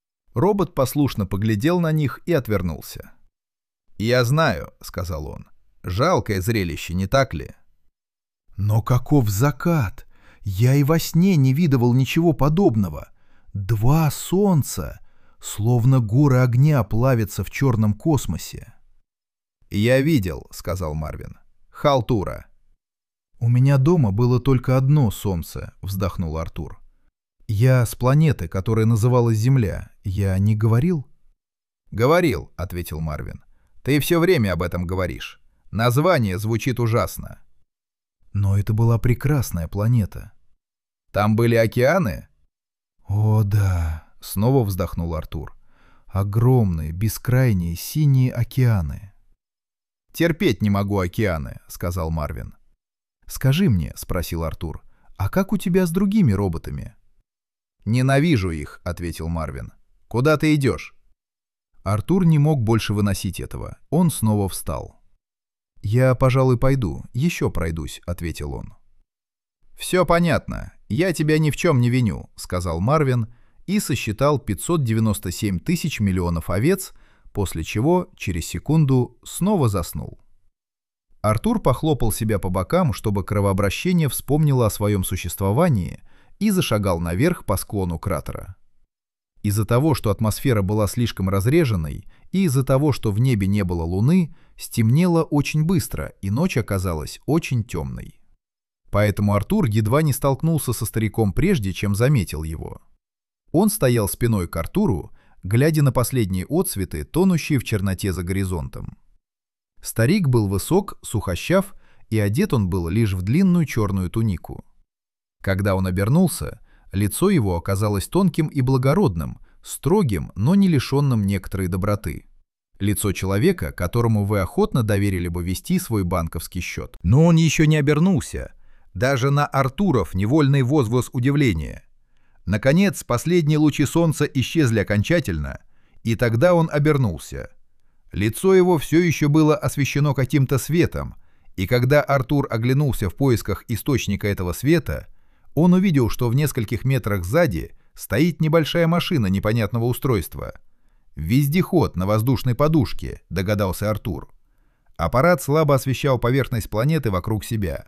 Робот послушно поглядел на них и отвернулся. «Я знаю», — сказал он. «Жалкое зрелище, не так ли?» «Но каков закат! Я и во сне не видывал ничего подобного. Два солнца, словно горы огня, плавятся в черном космосе». «Я видел», — сказал Марвин. «Халтура». «У меня дома было только одно солнце», — вздохнул Артур. «Я с планеты, которая называлась Земля. Я не говорил?» «Говорил», — ответил Марвин. «Ты все время об этом говоришь. Название звучит ужасно». «Но это была прекрасная планета». «Там были океаны?» «О, да», — снова вздохнул Артур. «Огромные, бескрайние синие океаны». «Терпеть не могу океаны», — сказал Марвин. «Скажи мне», — спросил Артур, — «а как у тебя с другими роботами?» «Ненавижу их», — ответил Марвин. «Куда ты идешь?» Артур не мог больше выносить этого. Он снова встал. «Я, пожалуй, пойду, еще пройдусь», — ответил он. «Все понятно. Я тебя ни в чем не виню», — сказал Марвин и сосчитал пятьсот девяносто семь тысяч миллионов овец, после чего через секунду снова заснул. Артур похлопал себя по бокам, чтобы кровообращение вспомнило о своем существовании, и зашагал наверх по склону кратера. Из-за того, что атмосфера была слишком разреженной, и из-за того, что в небе не было луны, стемнело очень быстро, и ночь оказалась очень темной. Поэтому Артур едва не столкнулся со стариком прежде, чем заметил его. Он стоял спиной к Артуру, глядя на последние отсветы, тонущие в черноте за горизонтом. Старик был высок, сухощав, и одет он был лишь в длинную черную тунику. Когда он обернулся, лицо его оказалось тонким и благородным, строгим, но не лишенным некоторой доброты. Лицо человека, которому вы охотно доверили бы вести свой банковский счет. Но он еще не обернулся. Даже на Артуров невольный возглас удивления. Наконец, последние лучи солнца исчезли окончательно, и тогда он обернулся. Лицо его все еще было освещено каким-то светом, и когда Артур оглянулся в поисках источника этого света, он увидел, что в нескольких метрах сзади стоит небольшая машина непонятного устройства. «Вездеход на воздушной подушке», — догадался Артур. Аппарат слабо освещал поверхность планеты вокруг себя.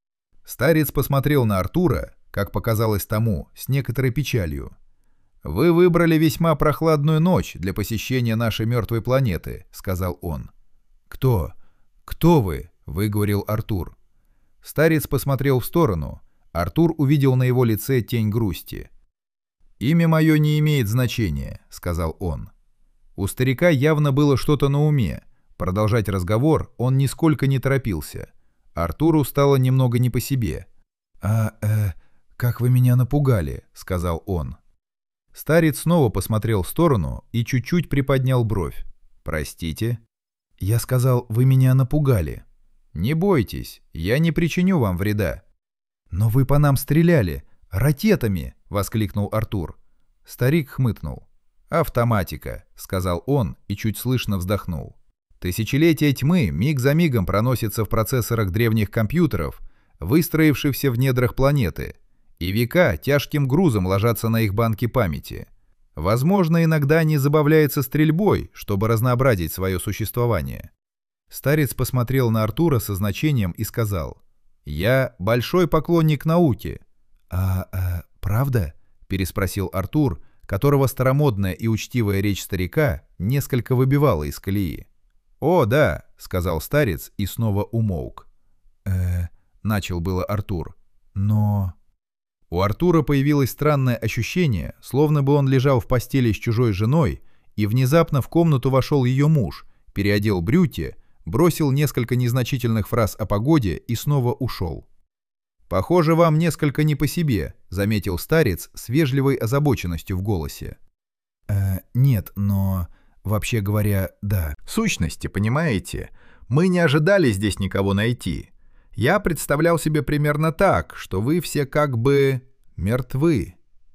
Старец посмотрел на Артура, как показалось тому, с некоторой печалью. «Вы выбрали весьма прохладную ночь для посещения нашей мертвой планеты», — сказал он. «Кто? Кто вы?» — выговорил Артур. Старец посмотрел в сторону. Артур увидел на его лице тень грусти. «Имя мое не имеет значения», — сказал он. У старика явно было что-то на уме. Продолжать разговор он нисколько не торопился. Артуру стало немного не по себе. «А, э, как вы меня напугали», — сказал он. Старец снова посмотрел в сторону и чуть-чуть приподнял бровь. «Простите?» «Я сказал, вы меня напугали». «Не бойтесь, я не причиню вам вреда». «Но вы по нам стреляли! Ракетами!» — воскликнул Артур. Старик хмыкнул. «Автоматика», — сказал он и чуть слышно вздохнул. «Тысячелетия тьмы миг за мигом проносятся в процессорах древних компьютеров, выстроившихся в недрах планеты, и века тяжким грузом ложатся на их банки памяти. Возможно, иногда они забавляются стрельбой, чтобы разнообразить свое существование». Старец посмотрел на Артура со значением и сказал: «Я большой поклонник науки». «А, а правда?» — переспросил Артур, которого старомодная и учтивая речь старика несколько выбивала из колеи. «О, да», — сказал старец и снова умолк. «Э-э», начал было Артур. «Но...» У Артура появилось странное ощущение, словно бы он лежал в постели с чужой женой, и внезапно в комнату вошел ее муж, переодел брюки, бросил несколько незначительных фраз о погоде и снова ушел. «Похоже, вам несколько не по себе», — заметил старец с вежливой озабоченностью в голосе. «Э, нет, но, вообще говоря, да». «В сущности, понимаете, мы не ожидали здесь никого найти. Я представлял себе примерно так, что вы все как бы мертвы».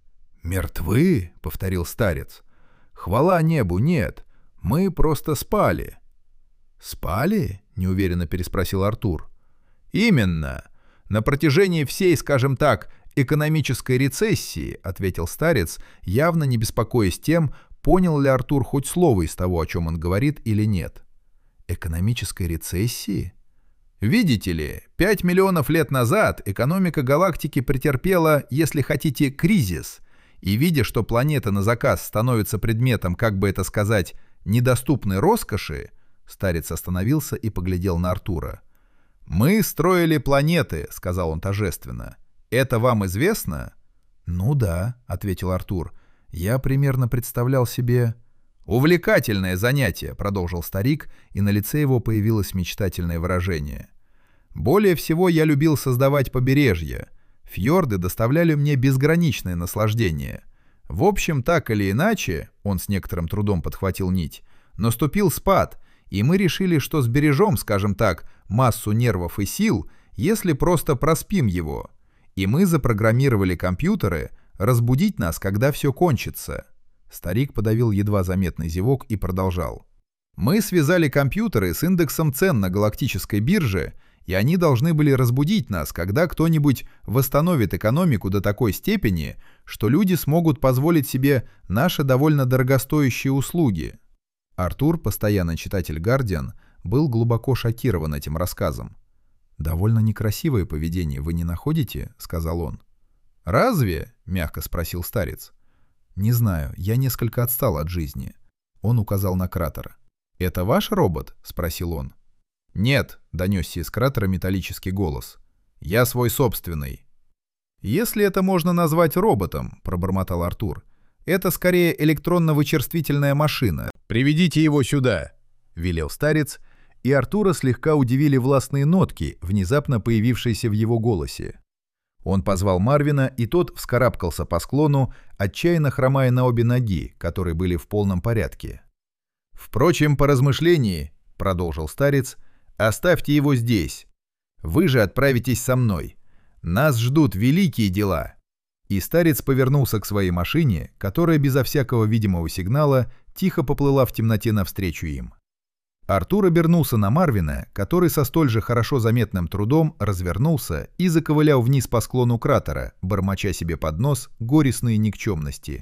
«Мертвы?» — повторил старец. «Хвала небу, нет. Мы просто спали». «Спали?» — неуверенно переспросил Артур. «Именно. На протяжении всей, скажем так, экономической рецессии», — ответил старец, явно не беспокоясь тем, понял ли Артур хоть слово из того, о чем он говорит, или нет. «Экономической рецессии?» «Видите ли, пять миллионов лет назад экономика галактики претерпела, если хотите, кризис, и видя, что планета на заказ становится предметом, как бы это сказать, недоступной роскоши», старец остановился и поглядел на Артура. «Мы строили планеты», — сказал он торжественно. «Это вам известно?» «Ну да», — ответил Артур. «Я примерно представлял себе...» «Увлекательное занятие», — продолжил старик, и на лице его появилось мечтательное выражение. «Более всего я любил создавать побережья. Фьорды доставляли мне безграничное наслаждение. В общем, так или иначе, — он с некоторым трудом подхватил нить, — наступил спад, и мы решили, что сбережем, скажем так, массу нервов и сил, если просто проспим его. И мы запрограммировали компьютеры разбудить нас, когда все кончится». Старик подавил едва заметный зевок и продолжал. «Мы связали компьютеры с индексом цен на галактической бирже, и они должны были разбудить нас, когда кто-нибудь восстановит экономику до такой степени, что люди смогут позволить себе наши довольно дорогостоящие услуги». Артур, постоянный читатель «Гардиан», был глубоко шокирован этим рассказом. «Довольно некрасивое поведение, вы не находите?» — сказал он. «Разве?» — мягко спросил старец. «Не знаю, я несколько отстал от жизни». Он указал на кратер. «Это ваш робот?» — спросил он. «Нет», — донесся из кратера металлический голос. «Я свой собственный». «Если это можно назвать роботом», — пробормотал Артур, — «это скорее электронно-вычерствительная машина. Приведите его сюда», — велел старец, и Артура слегка удивили властные нотки, внезапно появившиеся в его голосе. Он позвал Марвина, и тот вскарабкался по склону, отчаянно хромая на обе ноги, которые были в полном порядке. «Впрочем, по размышлении», — продолжил старец, — «оставьте его здесь. Вы же отправитесь со мной. Нас ждут великие дела». И старец повернулся к своей машине, которая безо всякого видимого сигнала тихо поплыла в темноте навстречу им. Артур обернулся на Марвина, который со столь же хорошо заметным трудом развернулся и заковылял вниз по склону кратера, бормоча себе под нос горестные никчемности.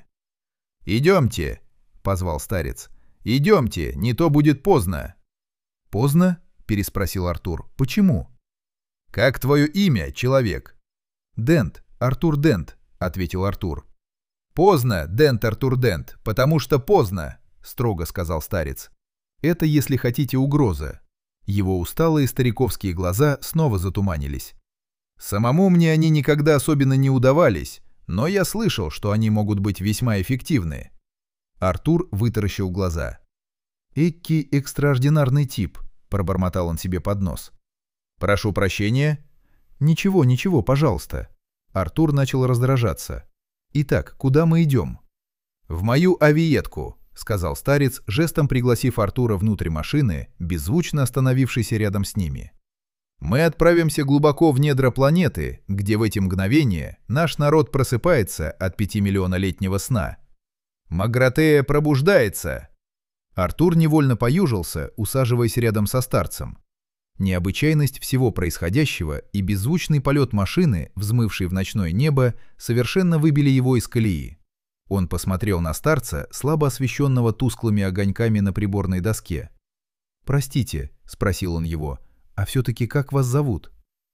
«Идемте», — позвал старец. «Идемте, не то будет поздно». «Поздно?» — переспросил Артур. «Почему?» «Как твое имя, человек?» «Дент, Артур Дент», — ответил Артур. «Поздно, Дент Артур Дент, потому что поздно», — строго сказал старец. «Это, если хотите, угроза». Его усталые стариковские глаза снова затуманились. «Самому мне они никогда особенно не удавались, но я слышал, что они могут быть весьма эффективны». Артур вытаращил глаза. «Экки экстраординарный тип», — пробормотал он себе под нос. «Прошу прощения». «Ничего, ничего, пожалуйста». Артур начал раздражаться. «Итак, куда мы идем?» «В мою авиетку», — сказал старец, жестом пригласив Артура внутрь машины, беззвучно остановившейся рядом с ними. «Мы отправимся глубоко в недра планеты, где в эти мгновения наш народ просыпается от пятимиллионолетнего сна. Магратея пробуждается!» Артур невольно поюжился, усаживаясь рядом со старцем. Необычайность всего происходящего и беззвучный полет машины, взмывшей в ночное небо, совершенно выбили его из колеи. Он посмотрел на старца, слабо освещенного тусклыми огоньками на приборной доске. «Простите», — спросил он его, — «а все-таки как вас зовут?»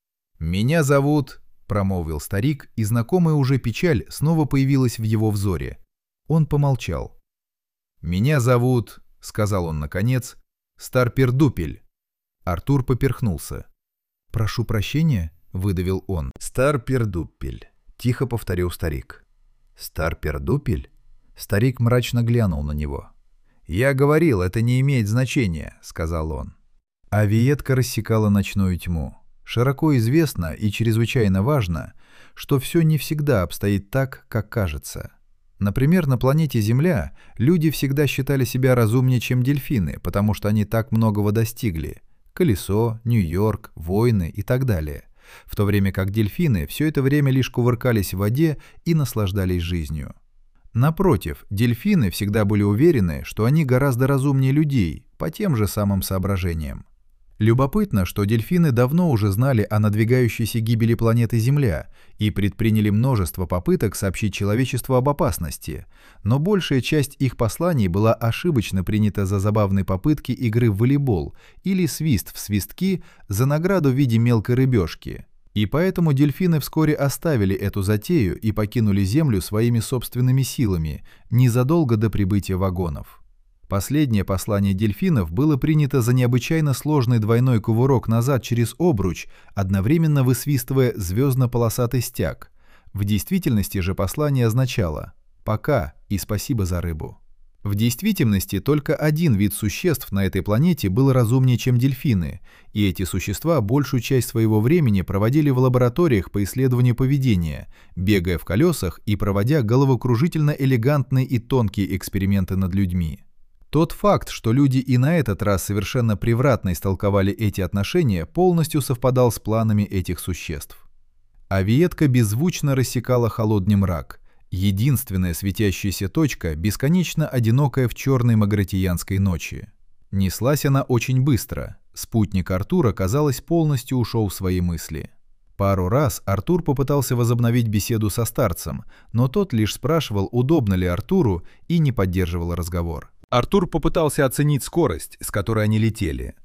«Меня зовут», — промолвил старик, и знакомая уже печаль снова появилась в его взоре. Он помолчал. «Меня зовут», — сказал он наконец, — «Старпердупель». Артур поперхнулся. «Прошу прощения», — выдавил он. «Старпердупель», — тихо повторил старик. «Старпердупель?» Старик мрачно глянул на него. «Я говорил, это не имеет значения», — сказал он. Авиетка рассекала ночную тьму. Широко известно и чрезвычайно важно, что все не всегда обстоит так, как кажется. Например, на планете Земля люди всегда считали себя разумнее, чем дельфины, потому что они так многого достигли. Колесо, Нью-Йорк, войны и так далее. В то время как дельфины все это время лишь кувыркались в воде и наслаждались жизнью. Напротив, дельфины всегда были уверены, что они гораздо разумнее людей, по тем же самым соображениям. Любопытно, что дельфины давно уже знали о надвигающейся гибели планеты Земля и предприняли множество попыток сообщить человечеству об опасности, но большая часть их посланий была ошибочно принята за забавные попытки игры в волейбол или свист в свистки за награду в виде мелкой рыбешки. И поэтому дельфины вскоре оставили эту затею и покинули Землю своими собственными силами, незадолго до прибытия вагонов. Последнее послание дельфинов было принято за необычайно сложный двойной кувырок назад через обруч, одновременно высвистывая звездно-полосатый стяг. В действительности же послание означало «пока» и «спасибо за рыбу». В действительности только один вид существ на этой планете был разумнее, чем дельфины, и эти существа большую часть своего времени проводили в лабораториях по исследованию поведения, бегая в колесах и проводя головокружительно элегантные и тонкие эксперименты над людьми. Тот факт, что люди и на этот раз совершенно превратно истолковали эти отношения, полностью совпадал с планами этих существ. Авиетка беззвучно рассекала холодный мрак. Единственная светящаяся точка, бесконечно одинокая в черной магратиянской ночи. Неслась она очень быстро. Спутник Артура, казалось, полностью ушел в свои мысли. Пару раз Артур попытался возобновить беседу со старцем, но тот лишь спрашивал, удобно ли Артуру, и не поддерживал разговор. Артур попытался оценить скорость, с которой они летели.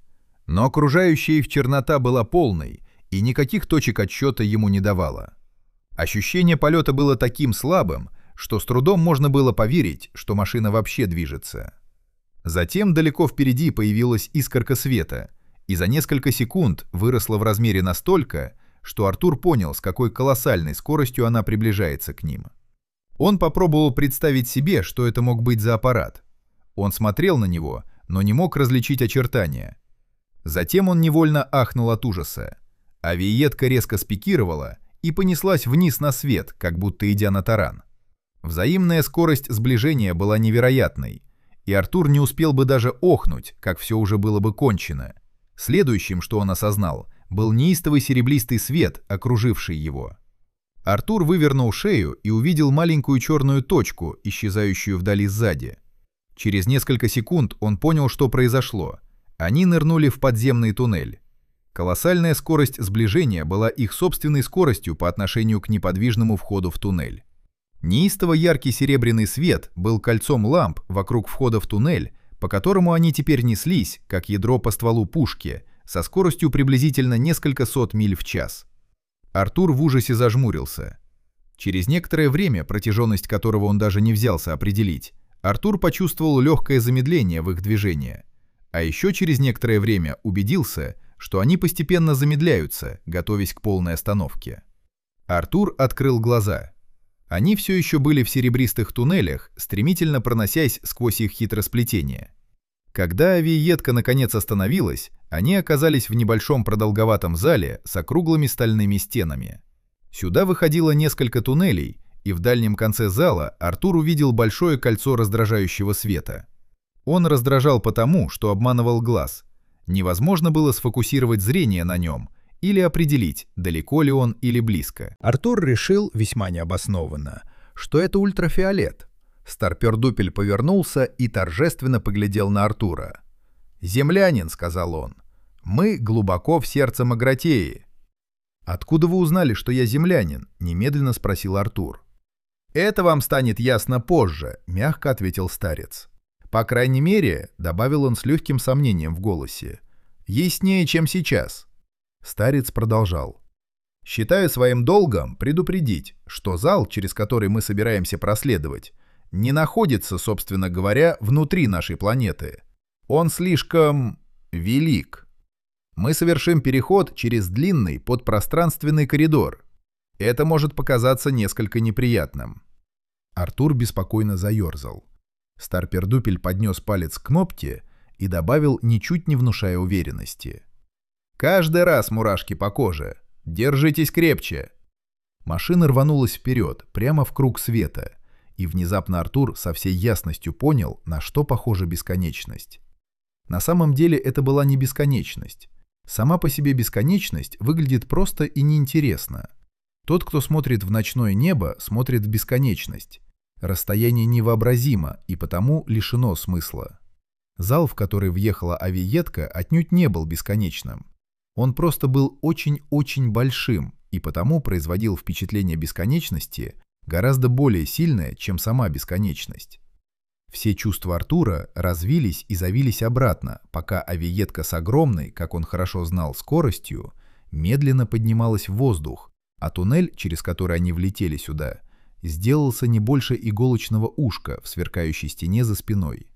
Но окружающая их чернота была полной, и никаких точек отсчета ему не давала. Ощущение полета было таким слабым, что с трудом можно было поверить, что машина вообще движется. Затем далеко впереди появилась искорка света, и за несколько секунд выросла в размере настолько, что Артур понял, с какой колоссальной скоростью она приближается к ним. Он попробовал представить себе, что это мог быть за аппарат. Он смотрел на него, но не мог различить очертания. Затем он невольно ахнул от ужаса. Авиетка резко спикировала и понеслась вниз на свет, как будто идя на таран. Взаимная скорость сближения была невероятной, и Артур не успел бы даже охнуть, как все уже было бы кончено. Следующим, что он осознал, был неистовый серебристый свет, окруживший его. Артур вывернул шею и увидел маленькую черную точку, исчезающую вдали сзади. Через несколько секунд он понял, что произошло. Они нырнули в подземный туннель. Колоссальная скорость сближения была их собственной скоростью по отношению к неподвижному входу в туннель. Неистово яркий серебряный свет был кольцом ламп вокруг входа в туннель, по которому они теперь неслись, как ядро по стволу пушки, со скоростью приблизительно несколько сот миль в час. Артур в ужасе зажмурился. Через некоторое время, протяженность которого он даже не взялся определить, Артур почувствовал легкое замедление в их движении. А еще через некоторое время убедился, что они постепенно замедляются, готовясь к полной остановке. Артур открыл глаза. Они все еще были в серебристых туннелях, стремительно проносясь сквозь их хитросплетение. Когда авиетка наконец остановилась, они оказались в небольшом продолговатом зале с округлыми стальными стенами. Сюда выходило несколько туннелей, и в дальнем конце зала Артур увидел большое кольцо раздражающего света. Он раздражал потому, что обманывал глаз. Невозможно было сфокусировать зрение на нем или определить, далеко ли он или близко. Артур решил, весьма необоснованно, что это ультрафиолет. Старпердупель повернулся и торжественно поглядел на Артура. «Землянин», — сказал он, — «мы глубоко в сердце Магратеи». «Откуда вы узнали, что я землянин?» — немедленно спросил Артур. «Это вам станет ясно позже», — мягко ответил старец. «По крайней мере», — добавил он с легким сомнением в голосе, — «яснее, чем сейчас». Старец продолжал. «Считаю своим долгом предупредить, что зал, через который мы собираемся проследовать, не находится, собственно говоря, внутри нашей планеты. Он слишком велик. Мы совершим переход через длинный подпространственный коридор. Это может показаться несколько неприятным». Артур беспокойно заерзал. Старпердупель поднес палец к кнопке и добавил, ничуть не внушая уверенности. «Каждый раз мурашки по коже. Держитесь крепче». Машина рванулась вперед, прямо в круг света, и внезапно Артур со всей ясностью понял, на что похожа бесконечность. На самом деле это была не бесконечность. Сама по себе бесконечность выглядит просто и неинтересно. Тот, кто смотрит в ночное небо, смотрит в бесконечность. Расстояние невообразимо и потому лишено смысла. Зал, в который въехала авиетка, отнюдь не был бесконечным. Он просто был очень-очень большим и потому производил впечатление бесконечности гораздо более сильное, чем сама бесконечность. Все чувства Артура развились и завились обратно, пока авиетка с огромной, как он хорошо знал, скоростью медленно поднималась в воздух, а туннель, через который они влетели сюда, сделался не больше иголочного ушка в сверкающей стене за спиной.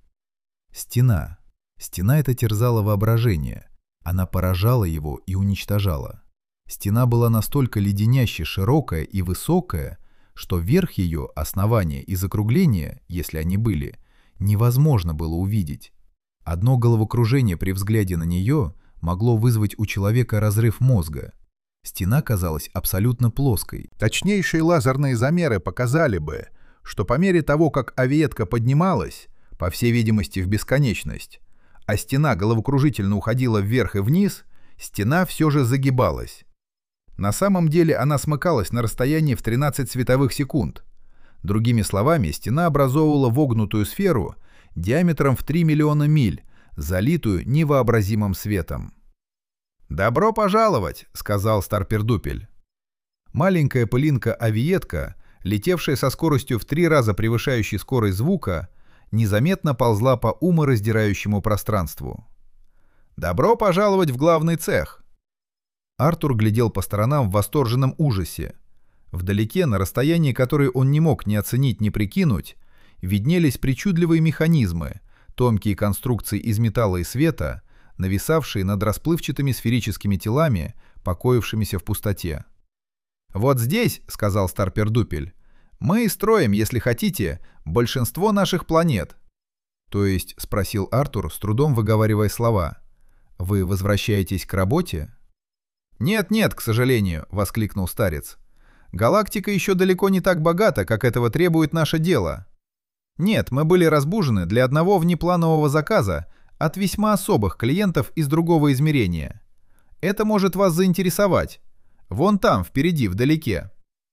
Стена. Стена эта терзала воображение. Она поражала его и уничтожала. Стена была настолько леденяще широкая и высокая, что верх ее, основания и закругления, если они были, невозможно было увидеть. Одно головокружение при взгляде на нее могло вызвать у человека разрыв мозга. Стена казалась абсолютно плоской. Точнейшие лазерные замеры показали бы, что по мере того, как авиетка поднималась, по всей видимости в бесконечность, а стена головокружительно уходила вверх и вниз, стена все же загибалась. На самом деле она смыкалась на расстоянии в тринадцать световых секунд. Другими словами, стена образовывала вогнутую сферу диаметром в три миллиона миль, залитую невообразимым светом. «Добро пожаловать», — сказал Старпердупель. Маленькая пылинка-авиетка, летевшая со скоростью в три раза превышающей скорость звука, незаметно ползла по умораздирающему пространству. Добро пожаловать в главный цех!» Артур глядел по сторонам в восторженном ужасе. Вдалеке, на расстоянии, которое он не мог ни оценить, ни прикинуть, виднелись причудливые механизмы, тонкие конструкции из металла и света, нависавшие над расплывчатыми сферическими телами, покоившимися в пустоте. «Вот здесь, — сказал Старпердупель, — мы и строим, если хотите, большинство наших планет». «То есть, — спросил Артур, с трудом выговаривая слова, — вы возвращаетесь к работе?» «Нет-нет, к сожалению, — воскликнул старец. Галактика еще далеко не так богата, как этого требует наше дело. Нет, мы были разбужены для одного внепланового заказа от весьма особых клиентов из другого измерения. Это может вас заинтересовать. Вон там, впереди, вдалеке».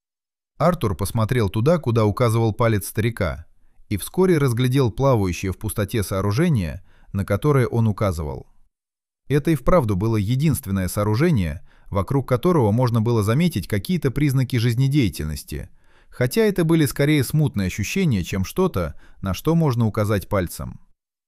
Артур посмотрел туда, куда указывал палец старика, и вскоре разглядел плавающее в пустоте сооружение, на которое он указывал. Это и вправду было единственное сооружение, вокруг которого можно было заметить какие-то признаки жизнедеятельности, хотя это были скорее смутные ощущения, чем что-то, на что можно указать пальцем.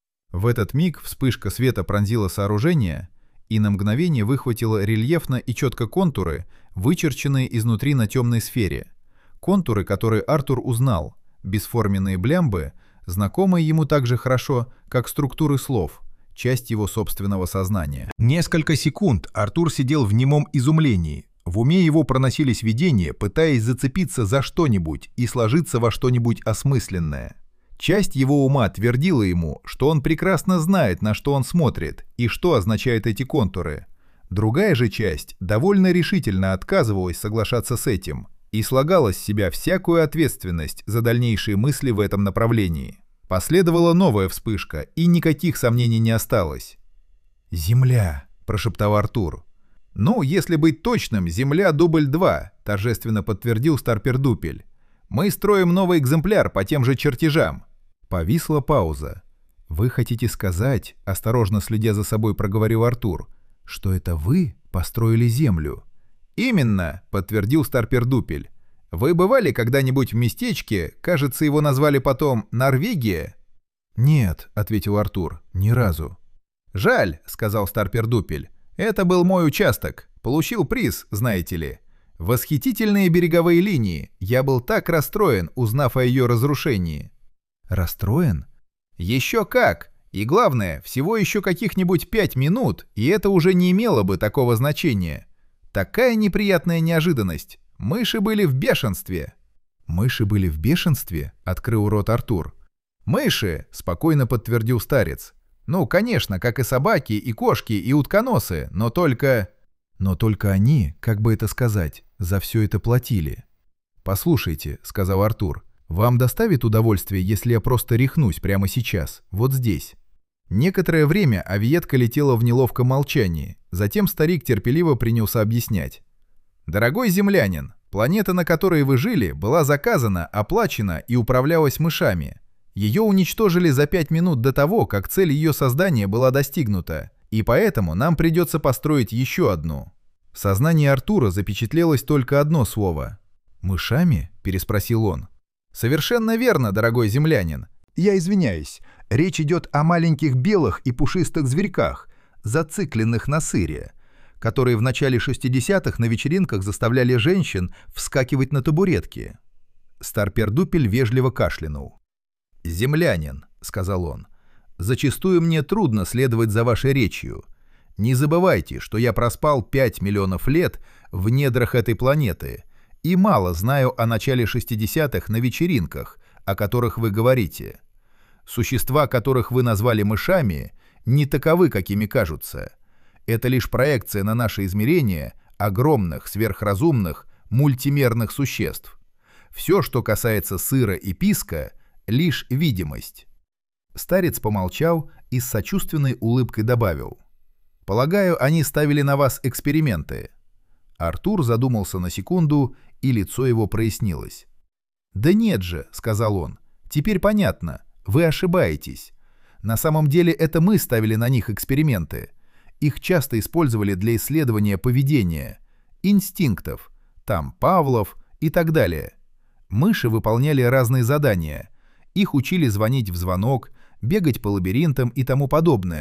В этот миг вспышка света пронзила сооружение и на мгновение выхватила рельефно и четко контуры, вычерченные изнутри на темной сфере. Контуры, которые Артур узнал, бесформенные блямбы, знакомые ему так же хорошо, как структуры слов, часть его собственного сознания. Несколько секунд Артур сидел в немом изумлении. В уме его проносились видения, пытаясь зацепиться за что-нибудь и сложиться во что-нибудь осмысленное. Часть его ума твердила ему, что он прекрасно знает, на что он смотрит и что означают эти контуры. Другая же часть довольно решительно отказывалась соглашаться с этим и слагала с себя всякую ответственность за дальнейшие мысли в этом направлении. Последовала новая вспышка, и никаких сомнений не осталось. «Земля», — прошептал Артур. «Ну, если быть точным, Земля дубль два», — торжественно подтвердил Старпердупель. «Мы строим новый экземпляр по тем же чертежам». Повисла пауза. «Вы хотите сказать, — осторожно следя за собой проговорил Артур, — что это вы построили Землю?» «Именно», — подтвердил Старпердупель. «Вы бывали когда-нибудь в местечке, кажется, его назвали потом Норвегия?» «Нет», — ответил Артур, — «ни разу». «Жаль», — сказал Старпердупель. «Это был мой участок. Получил приз, знаете ли. Восхитительные береговые линии. Я был так расстроен, узнав о ее разрушении». «Расстроен?» «Еще как! И главное, всего еще каких-нибудь пять минут, и это уже не имело бы такого значения. Такая неприятная неожиданность. Мыши были в бешенстве». «Мыши были в бешенстве?» — открыл рот Артур. «Мыши», — спокойно подтвердил старец. «Ну, конечно, как и собаки, и кошки, и утконосы, но только...» «Но только они, как бы это сказать, за все это платили». «Послушайте», — сказал Артур, — «вам доставит удовольствие, если я просто рехнусь прямо сейчас, вот здесь?» Некоторое время авиетка летела в неловком молчании, затем старик терпеливо принялся объяснять. «Дорогой землянин, планета, на которой вы жили, была заказана, оплачена и управлялась мышами. Ее уничтожили за пять минут до того, как цель ее создания была достигнута, и поэтому нам придется построить еще одну». В сознании Артура запечатлелось только одно слово. «Мышами?» – переспросил он. «Совершенно верно, дорогой землянин. Я извиняюсь. Речь идет о маленьких белых и пушистых зверьках, зацикленных на сыре, которые в начале шестидесятых на вечеринках заставляли женщин вскакивать на табуретки». Старпердупель вежливо кашлянул. «Землянин», — сказал он, — «зачастую мне трудно следовать за вашей речью. Не забывайте, что я проспал пять миллионов лет в недрах этой планеты и мало знаю о начале шестидесятых на вечеринках, о которых вы говорите. Существа, которых вы назвали мышами, не таковы, какими кажутся. Это лишь проекция на наше измерение огромных, сверхразумных, мультимерных существ. Все, что касается сыра и писка, лишь видимость». Старец помолчал и с сочувственной улыбкой добавил: «Полагаю, они ставили на вас эксперименты». Артур задумался на секунду, и лицо его прояснилось. «Да нет же», — сказал он, — «теперь понятно, вы ошибаетесь. На самом деле это мы ставили на них эксперименты. Их часто использовали для исследования поведения, инстинктов, там Павлов и так далее. Мыши выполняли разные задания. Их учили звонить в звонок, бегать по лабиринтам и тому подобное,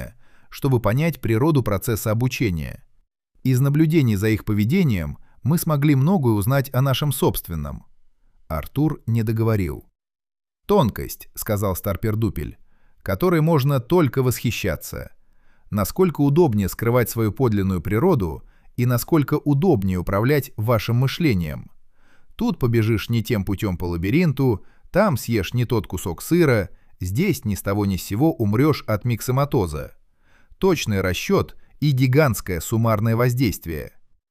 чтобы понять природу процесса обучения. Из наблюдений за их поведением мы смогли многое узнать о нашем собственном. Артур не договорил. «Тонкость», — сказал Старпердупель, — «которой можно только восхищаться. Насколько удобнее скрывать свою подлинную природу и насколько удобнее управлять вашим мышлением. Тут побежишь не тем путем по лабиринту, там съешь не тот кусок сыра, здесь ни с того ни с сего умрешь от миксоматоза. Точный расчет и гигантское суммарное воздействие».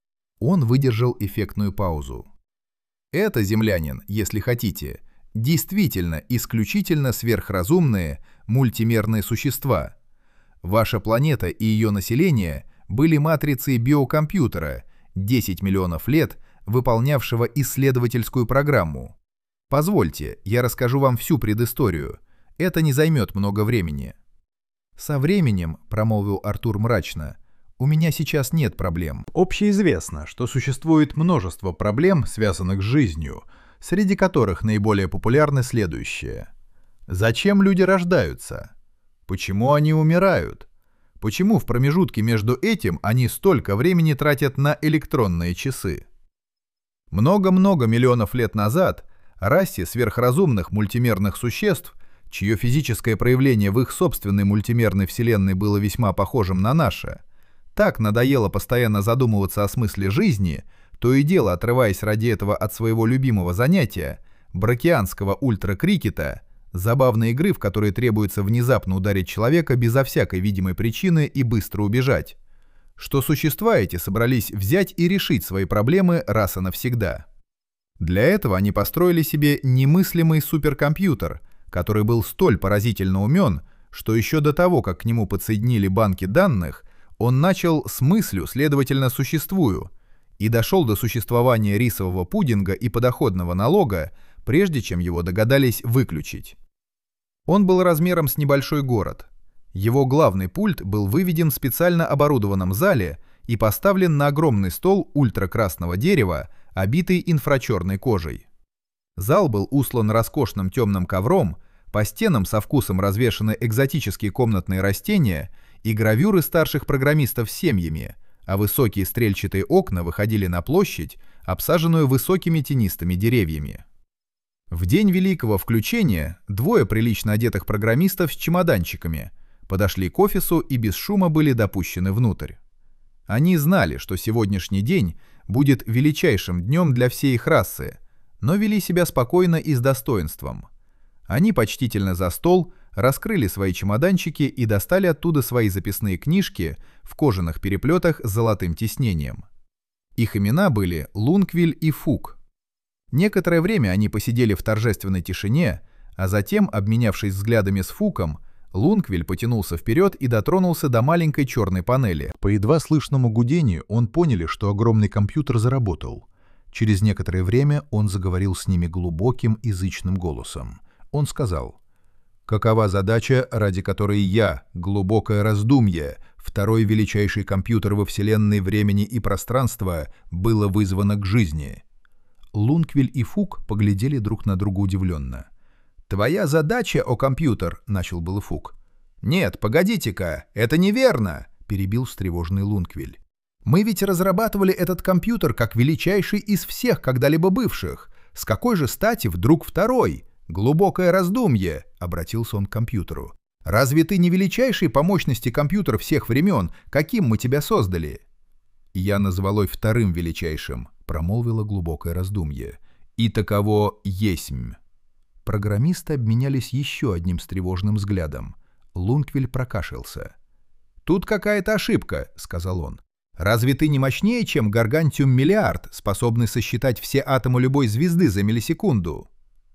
Он выдержал эффектную паузу. «Это, землянин, если хотите, действительно исключительно сверхразумные мультимерные существа. Ваша планета и ее население были матрицей биокомпьютера, десять миллионов лет выполнявшего исследовательскую программу. Позвольте, я расскажу вам всю предысторию. Это не займет много времени». «Со временем», — промолвил Артур мрачно, — «у меня сейчас нет проблем». Общеизвестно, что существует множество проблем, связанных с жизнью, среди которых наиболее популярны следующие. Зачем люди рождаются? Почему они умирают? Почему в промежутке между этим они столько времени тратят на электронные часы? Много-много миллионов лет назад расе сверхразумных мультимерных существ, чье физическое проявление в их собственной мультимерной вселенной было весьма похожим на наше, так надоело постоянно задумываться о смысле жизни, то и дело отрываясь ради этого от своего любимого занятия, бракианского ультракрикета, забавной игры, в которой требуется внезапно ударить человека безо всякой видимой причины и быстро убежать, что существа эти собрались взять и решить свои проблемы раз и навсегда. Для этого они построили себе немыслимый суперкомпьютер, который был столь поразительно умен, что еще до того, как к нему подсоединили банки данных, он начал с мыслью, следовательно, существую, и дошел до существования рисового пудинга и подоходного налога, прежде чем его догадались выключить. Он был размером с небольшой город. Его главный пульт был выведен в специально оборудованном зале и поставлен на огромный стол ультракрасного дерева, обитый инфрачерной кожей. Зал был устлан роскошным темным ковром, по стенам со вкусом развешаны экзотические комнатные растения и гравюры старших программистов с семьями, а высокие стрельчатые окна выходили на площадь, обсаженную высокими тенистыми деревьями. В день великого включения двое прилично одетых программистов с чемоданчиками подошли к офису и без шума были допущены внутрь. Они знали, что сегодняшний день будет величайшим днем для всей их расы, но вели себя спокойно и с достоинством. Они почтительно за стол раскрыли свои чемоданчики и достали оттуда свои записные книжки в кожаных переплетах с золотым тиснением. Их имена были Лунквиль и Фук. Некоторое время они посидели в торжественной тишине, а затем, обменявшись взглядами с Фуком, Лунквиль потянулся вперед и дотронулся до маленькой черной панели. По едва слышному гудению он поняли, что огромный компьютер заработал. Через некоторое время он заговорил с ними глубоким язычным голосом. Он сказал: «Какова задача, ради которой я, глубокое раздумье, второй величайший компьютер во Вселенной времени и пространства, было вызвано к жизни?» Лунквиль и Фук поглядели друг на друга удивленно. «Твоя задача, о компьютер», — начал было Фук. «Нет, погодите-ка, это неверно», — перебил встревоженный Лунквиль. «Мы ведь разрабатывали этот компьютер как величайший из всех когда-либо бывших. С какой же стати вдруг второй? Глубокое раздумье», — обратился он к компьютеру. «Разве ты не величайший по мощности компьютер всех времен, каким мы тебя создали?» «Я назвалой вторым величайшим», — промолвило глубокое раздумье. «И таково есмь». Программисты обменялись еще одним встревоженным взглядом. Лунквиль прокашлялся. «Тут какая-то ошибка», — сказал он. «Разве ты не мощнее, чем Гаргантиум-миллиард, способный сосчитать все атомы любой звезды за миллисекунду?»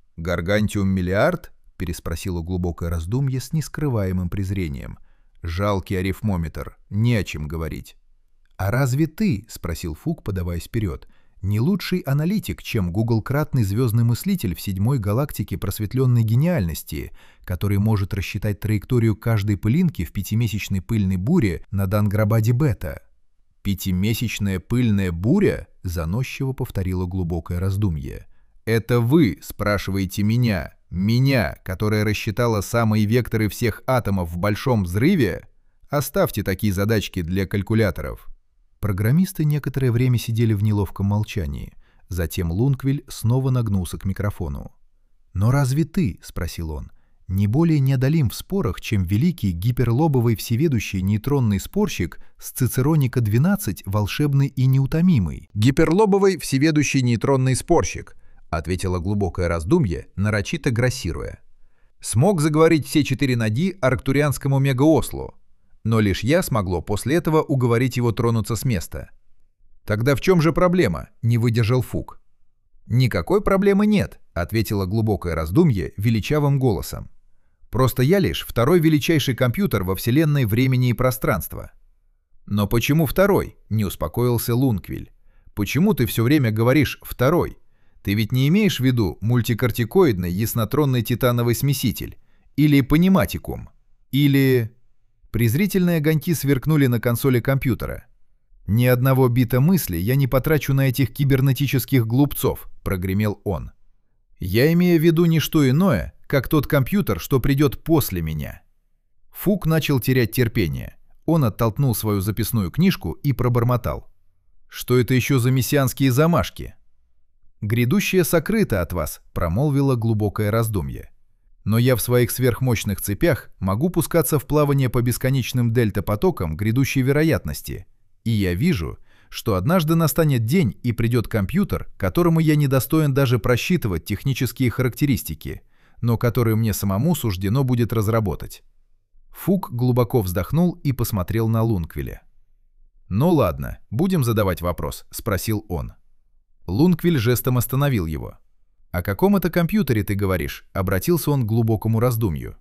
«Гаргантиум-миллиард?» — переспросило глубокое раздумье с нескрываемым презрением. «Жалкий арифмометр, не о чем говорить». «А разве ты, — спросил Фук, подаваясь вперед, — не лучший аналитик, чем гуглкратный звездный мыслитель в седьмой галактике просветленной гениальности, который может рассчитать траекторию каждой пылинки в пятимесячной пыльной буре над Анграбади-бета?» «Пятимесячная пыльная буря?» — заносчиво повторило глубокое раздумье. «Это вы спрашиваете меня, меня, которая рассчитала самые векторы всех атомов в Большом взрыве? Оставьте такие задачки для калькуляторов». Программисты некоторое время сидели в неловком молчании. Затем Лунквиль снова нагнулся к микрофону. «Но разве ты, — спросил он, — не более неодолим в спорах, чем великий гиперлобовый всеведущий нейтронный спорщик с Цицероника двенадцать, волшебный и неутомимый?» «Гиперлобовый всеведущий нейтронный спорщик», — ответило глубокое раздумье, нарочито грассируя. «Смог заговорить все четыре ноги арктурианскому мегаослу, но лишь я смогло после этого уговорить его тронуться с места». «Тогда в чем же проблема?» — не выдержал Фук. «Никакой проблемы нет», — ответило глубокое раздумье величавым голосом. «Просто я лишь второй величайший компьютер во вселенной времени и пространства». «Но почему второй?» — не успокоился Лунквиль. «Почему ты все время говоришь «второй»? Ты ведь не имеешь в виду мультикортикоидный яснотронный титановый смеситель? Или панематикум? Или...» Презрительные огоньки сверкнули на консоли компьютера. «Ни одного бита мысли я не потрачу на этих кибернетических глупцов», — прогремел он. «Я имею в виду не что иное, как тот компьютер, что придет после меня». Фук начал терять терпение. Он оттолкнул свою записную книжку и пробормотал. «Что это еще за мессианские замашки?» «Грядущее сокрыто от вас», — промолвило глубокое раздумье. «Но я в своих сверхмощных цепях могу пускаться в плавание по бесконечным дельта-потокам грядущей вероятности. И я вижу, что однажды настанет день и придет компьютер, которому я не достоин даже просчитывать технические характеристики, но который мне самому суждено будет разработать». Фук глубоко вздохнул и посмотрел на Лунквиля. «Ну ладно, будем задавать вопрос», — спросил он. Лунквиль жестом остановил его. «О каком это компьютере ты говоришь?» — обратился он к глубокому раздумью.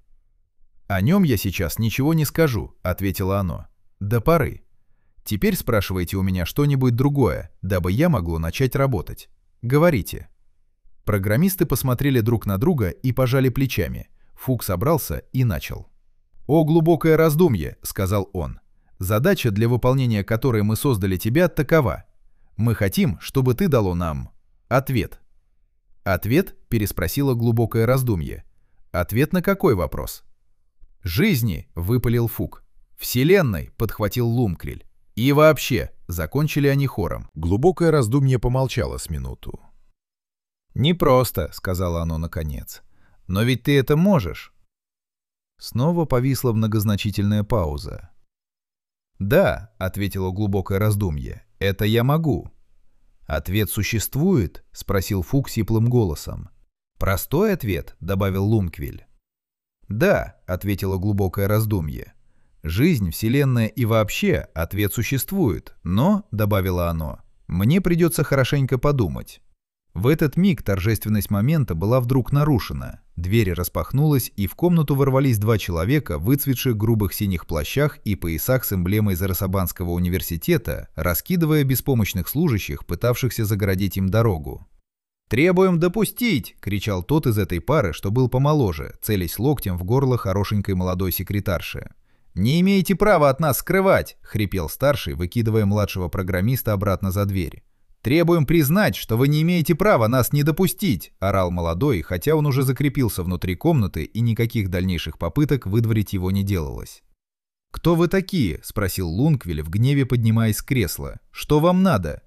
«О нем я сейчас ничего не скажу», — ответило оно. «До поры. Теперь спрашивайте у меня что-нибудь другое, дабы я могло начать работать. Говорите». Программисты посмотрели друг на друга и пожали плечами. Фук собрался и начал. «О, глубокое раздумье», — сказал он. «Задача, для выполнения которой мы создали тебя, такова. Мы хотим, чтобы ты дало нам ответ». «Ответ?» — переспросило глубокое раздумье. «Ответ на какой вопрос?» «Жизни», — выпалил Фук. «Вселенной», — подхватил Лунквиль. «И вообще», — закончили они хором. Глубокое раздумье помолчало с минуту. «Непросто», — сказала оно наконец. «Но ведь ты это можешь». Снова повисла многозначительная пауза. «Да», — ответило глубокое раздумье, — «это я могу». «Ответ существует?» — спросил Фук сиплым голосом. «Простой ответ», — добавил Лунквиль. «Да», — ответило глубокое раздумье. «Жизнь, Вселенная и вообще ответ существует, но», — добавило оно, — «мне придется хорошенько подумать». В этот миг торжественность момента была вдруг нарушена. Дверь распахнулась, и в комнату ворвались два человека в выцветших грубых синих плащах и поясах с эмблемой Зарасабанского университета, раскидывая беспомощных служащих, пытавшихся загородить им дорогу. «Требуем допустить!» — кричал тот из этой пары, что был помоложе, целясь локтем в горло хорошенькой молодой секретарши. «Не имеете права от нас скрывать!» — хрипел старший, выкидывая младшего программиста обратно за дверь. «Требуем признать, что вы не имеете права нас не допустить!» — орал молодой, хотя он уже закрепился внутри комнаты и никаких дальнейших попыток выдворить его не делалось. «Кто вы такие?» — спросил Лунквиль в гневе, поднимаясь с кресла. «Что вам надо?»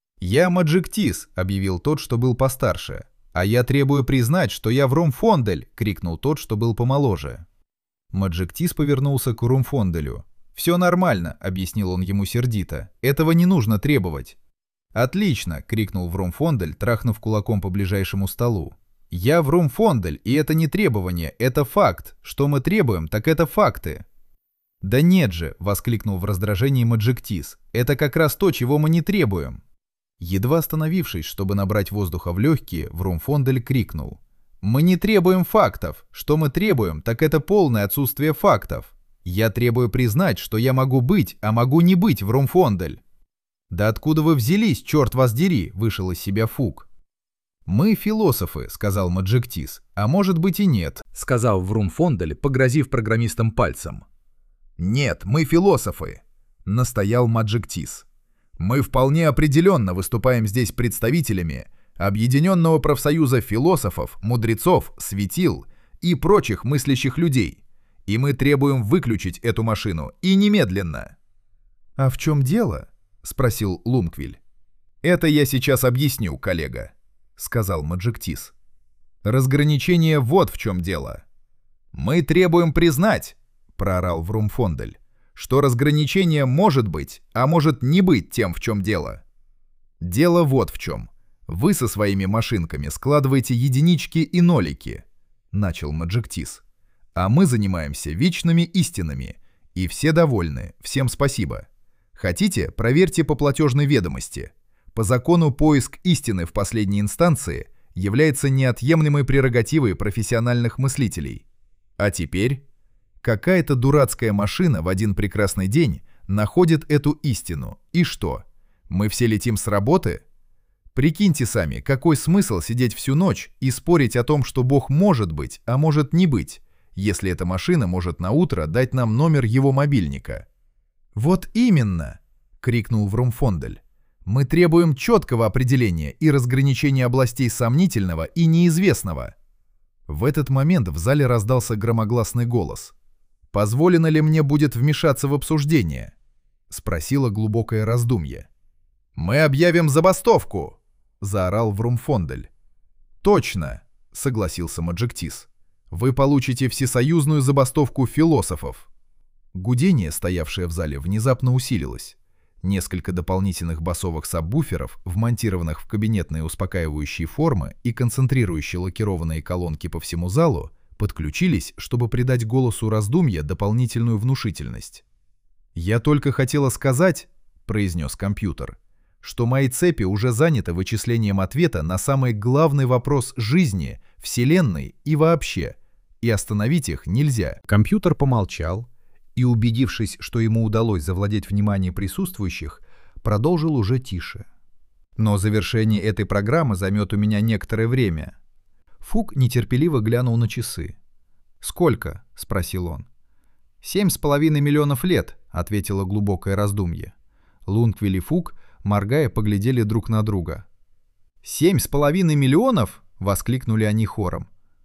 «Я Маджиктис», — объявил тот, что был постарше. «А я требую признать, что я Врумфондель!» — крикнул тот, что был помоложе. Маджиктис повернулся к Врумфонделю. «Все нормально», — объяснил он ему сердито. «Этого не нужно требовать». «Отлично!» — крикнул Врумфондель, трахнув кулаком по ближайшему столу. «Я Врумфондель, и это не требование, это факт. Что мы требуем, так это факты». «Да нет же!» — воскликнул в раздражении Маджиктис. «Это как раз то, чего мы не требуем». Едва остановившись, чтобы набрать воздуха в легкие, Врумфондель крикнул. «Мы не требуем фактов. Что мы требуем, так это полное отсутствие фактов. Я требую признать, что я могу быть, а могу не быть Врумфондель». «Да откуда вы взялись, черт вас дери?» — вышел из себя Фук. «Мы философы», — сказал Маджиктис. «А может быть и нет», — сказал Врумфондель, погрозив программистам пальцем. «Нет, мы философы», — настоял Маджиктис. «Мы вполне определенно выступаем здесь представителями Объединенного профсоюза философов, мудрецов, светил и прочих мыслящих людей. И мы требуем выключить эту машину, и немедленно!» «А в чем дело?» — спросил Лунквиль. «Это я сейчас объясню, коллега», — сказал Маджектис. «Разграничение вот в чем дело. Мы требуем признать, — проорал Врумфондель, — что разграничение может быть, а может не быть тем, в чем дело. Дело вот в чем. Вы со своими машинками складываете единички и нолики, — начал Маджектис. А мы занимаемся вечными истинами, и все довольны, всем спасибо. Хотите, проверьте по платежной ведомости. По закону поиск истины в последней инстанции является неотъемлемой прерогативой профессиональных мыслителей. А теперь какая-то дурацкая машина в один прекрасный день находит эту истину. И что? Мы все летим с работы? Прикиньте сами, какой смысл сидеть всю ночь и спорить о том, что Бог может быть, а может не быть, если эта машина может наутро дать нам номер его мобильника? «Вот именно!» — крикнул Врумфондель. «Мы требуем четкого определения и разграничения областей сомнительного и неизвестного». В этот момент в зале раздался громогласный голос. «Позволено ли мне будет вмешаться в обсуждение?» — спросило глубокое раздумье. «Мы объявим забастовку!» — заорал Врумфондель. «Точно!» — согласился Маджектис. «Вы получите всесоюзную забастовку философов». Гудение, стоявшее в зале, внезапно усилилось. Несколько дополнительных басовых сабвуферов, вмонтированных в кабинетные успокаивающие формы и концентрирующие лакированные колонки по всему залу, подключились, чтобы придать голосу раздумья дополнительную внушительность. «Я только хотела сказать, — произнес компьютер, — что мои цепи уже заняты вычислением ответа на самый главный вопрос жизни, Вселенной и вообще, и остановить их нельзя». Компьютер помолчал и, убедившись, что ему удалось завладеть вниманием присутствующих, продолжил уже тише. «Но завершение этой программы займет у меня некоторое время». Фук нетерпеливо глянул на часы. «Сколько?» — спросил он. «Семь с половиной миллионов лет», — ответило глубокое раздумье. Лунквиль и Фук, моргая, поглядели друг на друга. «Семь с половиной миллионов?» — воскликнули они хором.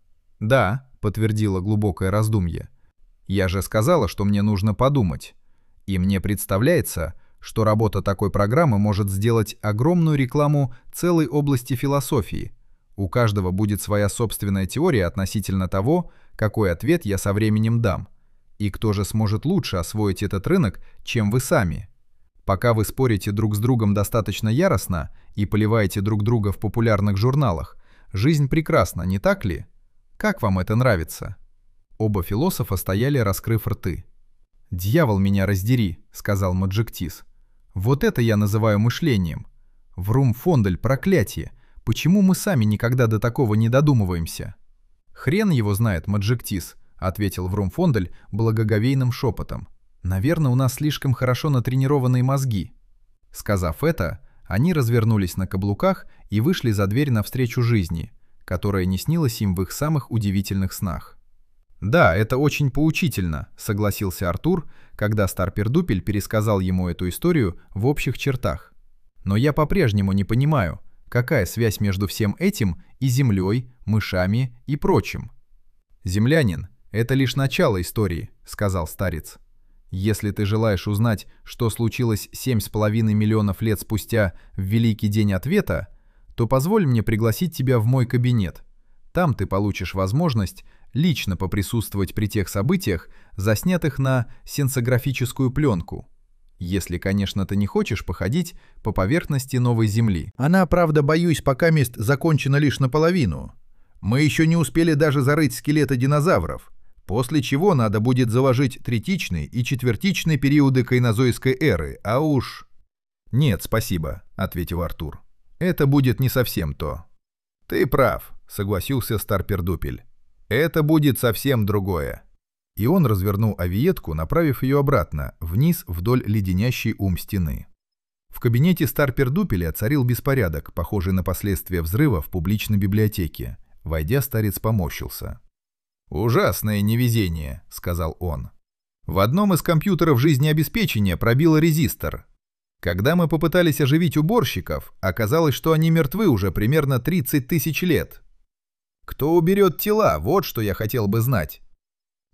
«Да», — подтвердило глубокое раздумье. «Я же сказала, что мне нужно подумать. И мне представляется, что работа такой программы может сделать огромную рекламу целой области философии. У каждого будет своя собственная теория относительно того, какой ответ я со временем дам. И кто же сможет лучше освоить этот рынок, чем вы сами? Пока вы спорите друг с другом достаточно яростно и поливаете друг друга в популярных журналах, жизнь прекрасна, не так ли? Как вам это нравится?» Оба философа стояли, раскрыв рты. «Дьявол меня раздери», — сказал Маджектис. «Вот это я называю мышлением. Врумфондель, проклятие! Почему мы сами никогда до такого не додумываемся?» «Хрен его знает, Маджектис», — ответил Врумфондель благоговейным шепотом. «Наверное, у нас слишком хорошо натренированные мозги». Сказав это, они развернулись на каблуках и вышли за дверь навстречу жизни, которая не снилась им в их самых удивительных снах. «Да, это очень поучительно», — согласился Артур, когда Старпердупель пересказал ему эту историю в общих чертах. «Но я по-прежнему не понимаю, какая связь между всем этим и Землей, мышами и прочим?» «Землянин, это лишь начало истории», — сказал старец. «Если ты желаешь узнать, что случилось семь с половиной миллионов лет спустя в Великий день ответа, то позволь мне пригласить тебя в мой кабинет. Там ты получишь возможность лично поприсутствовать при тех событиях, заснятых на сенсографическую пленку. Если, конечно, ты не хочешь походить по поверхности новой Земли. Она, правда, боюсь, пока мест закончена лишь наполовину. Мы еще не успели даже зарыть скелеты динозавров, после чего надо будет заложить третичный и четвертичный периоды кайнозойской эры, а уж...» «Нет, спасибо», — ответил Артур. «Это будет не совсем то». «Ты прав», — согласился Старпердупель. «Это будет совсем другое». И он развернул авиетку, направив ее обратно, вниз вдоль леденящей ум стены. В кабинете Старпердупеля царил беспорядок, похожий на последствия взрыва в публичной библиотеке. Войдя, старец поморщился. «Ужасное невезение», — сказал он. «В одном из компьютеров жизнеобеспечения пробило резистор. Когда мы попытались оживить уборщиков, оказалось, что они мертвы уже примерно тридцать тысяч лет. Кто уберет тела, вот что я хотел бы знать».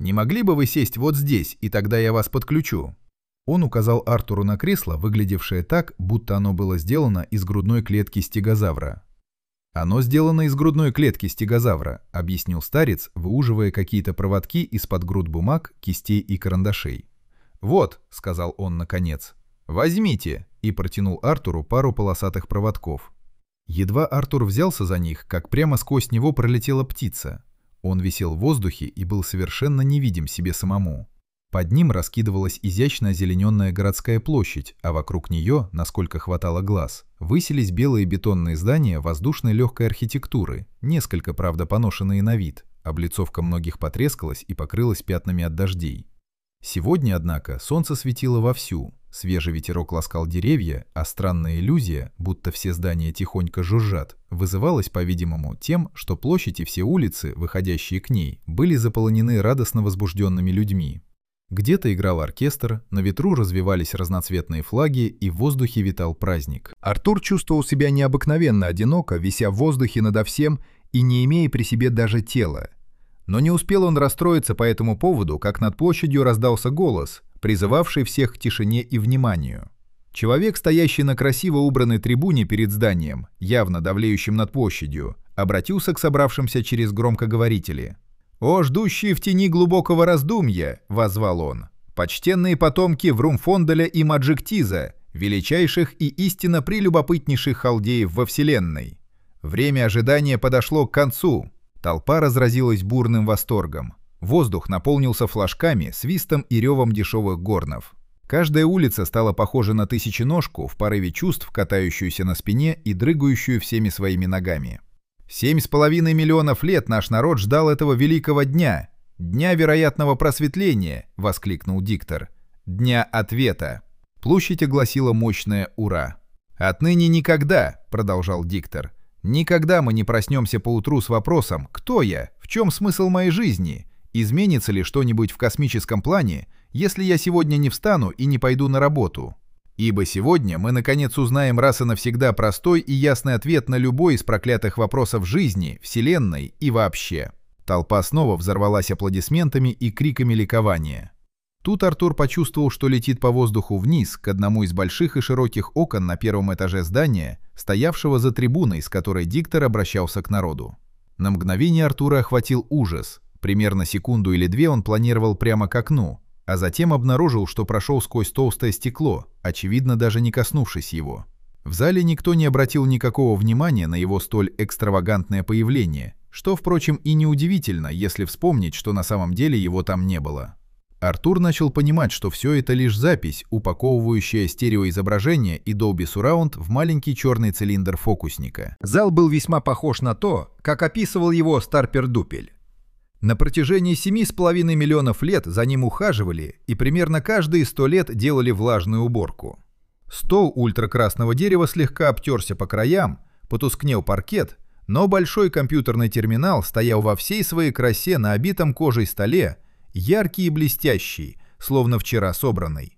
«Не могли бы вы сесть вот здесь, и тогда я вас подключу?» Он указал Артуру на кресло, выглядевшее так, будто оно было сделано из грудной клетки стегозавра. «Оно сделано из грудной клетки стегозавра», — объяснил старец, выуживая какие-то проводки из-под груд бумаг, кистей и карандашей. «Вот», — сказал он наконец, — «возьмите», и протянул Артуру пару полосатых проводков. Едва Артур взялся за них, как прямо сквозь него пролетела птица. Он висел в воздухе и был совершенно невидим себе самому. Под ним раскидывалась изящно озелененная городская площадь, а вокруг нее, насколько хватало глаз, высились белые бетонные здания воздушной легкой архитектуры, несколько, правда, поношенные на вид. Облицовка многих потрескалась и покрылась пятнами от дождей. Сегодня, однако, солнце светило вовсю, свежий ветерок ласкал деревья, а странная иллюзия, будто все здания тихонько жужжат, вызывалась, по-видимому, тем, что площадь и все улицы, выходящие к ней, были заполонены радостно возбужденными людьми. Где-то играл оркестр, на ветру развивались разноцветные флаги, и в воздухе витал праздник. Артур чувствовал себя необыкновенно одиноко, вися в воздухе надо всем и не имея при себе даже тела. Но не успел он расстроиться по этому поводу, как над площадью раздался голос, призывавший всех к тишине и вниманию. Человек, стоящий на красиво убранной трибуне перед зданием, явно давлеющим над площадью, обратился к собравшимся через громкоговорители. «О, ждущие в тени глубокого раздумья!» — воззвал он. «Почтенные потомки Врумфонделя и Маджиктиза, величайших и истинно прелюбопытнейших халдеев во Вселенной. Время ожидания подошло к концу». Толпа разразилась бурным восторгом. Воздух наполнился флажками, свистом и ревом дешевых горнов. Каждая улица стала похожа на тысяченожку в порыве чувств, катающуюся на спине и дрыгающую всеми своими ногами. Семь с половиной миллионов лет наш народ ждал этого великого дня. «Дня вероятного просветления», — воскликнул диктор. «Дня ответа». Площадь огласила мощное «Ура». «Отныне никогда», — продолжал диктор, — «никогда мы не проснемся поутру с вопросом «Кто я? В чем смысл моей жизни? Изменится ли что-нибудь в космическом плане, если я сегодня не встану и не пойду на работу?» Ибо сегодня мы наконец узнаем раз и навсегда простой и ясный ответ на любой из проклятых вопросов жизни, Вселенной и вообще. Толпа снова взорвалась аплодисментами и криками ликования. Тут Артур почувствовал, что летит по воздуху вниз, к одному из больших и широких окон на первом этаже здания, стоявшего за трибуной, с которой диктор обращался к народу. На мгновение Артура охватил ужас. Примерно секунду или две он планировал прямо к окну, а затем обнаружил, что прошел сквозь толстое стекло, очевидно, даже не коснувшись его. В зале никто не обратил никакого внимания на его столь экстравагантное появление, что, впрочем, и неудивительно, если вспомнить, что на самом деле его там не было. Артур начал понимать, что все это лишь запись, упаковывающая стереоизображение и Dolby Surround в маленький черный цилиндр фокусника. Зал был весьма похож на то, как описывал его Старпер-Дупель. На протяжении семи с половиной миллионов лет за ним ухаживали и примерно каждые сто лет делали влажную уборку. Стол ультракрасного дерева слегка обтерся по краям, потускнел паркет, но большой компьютерный терминал стоял во всей своей красе на обитом кожей столе, яркий и блестящий, словно вчера собранный.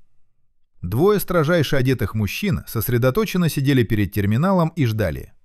Двое строжайше одетых мужчин сосредоточенно сидели перед терминалом и ждали.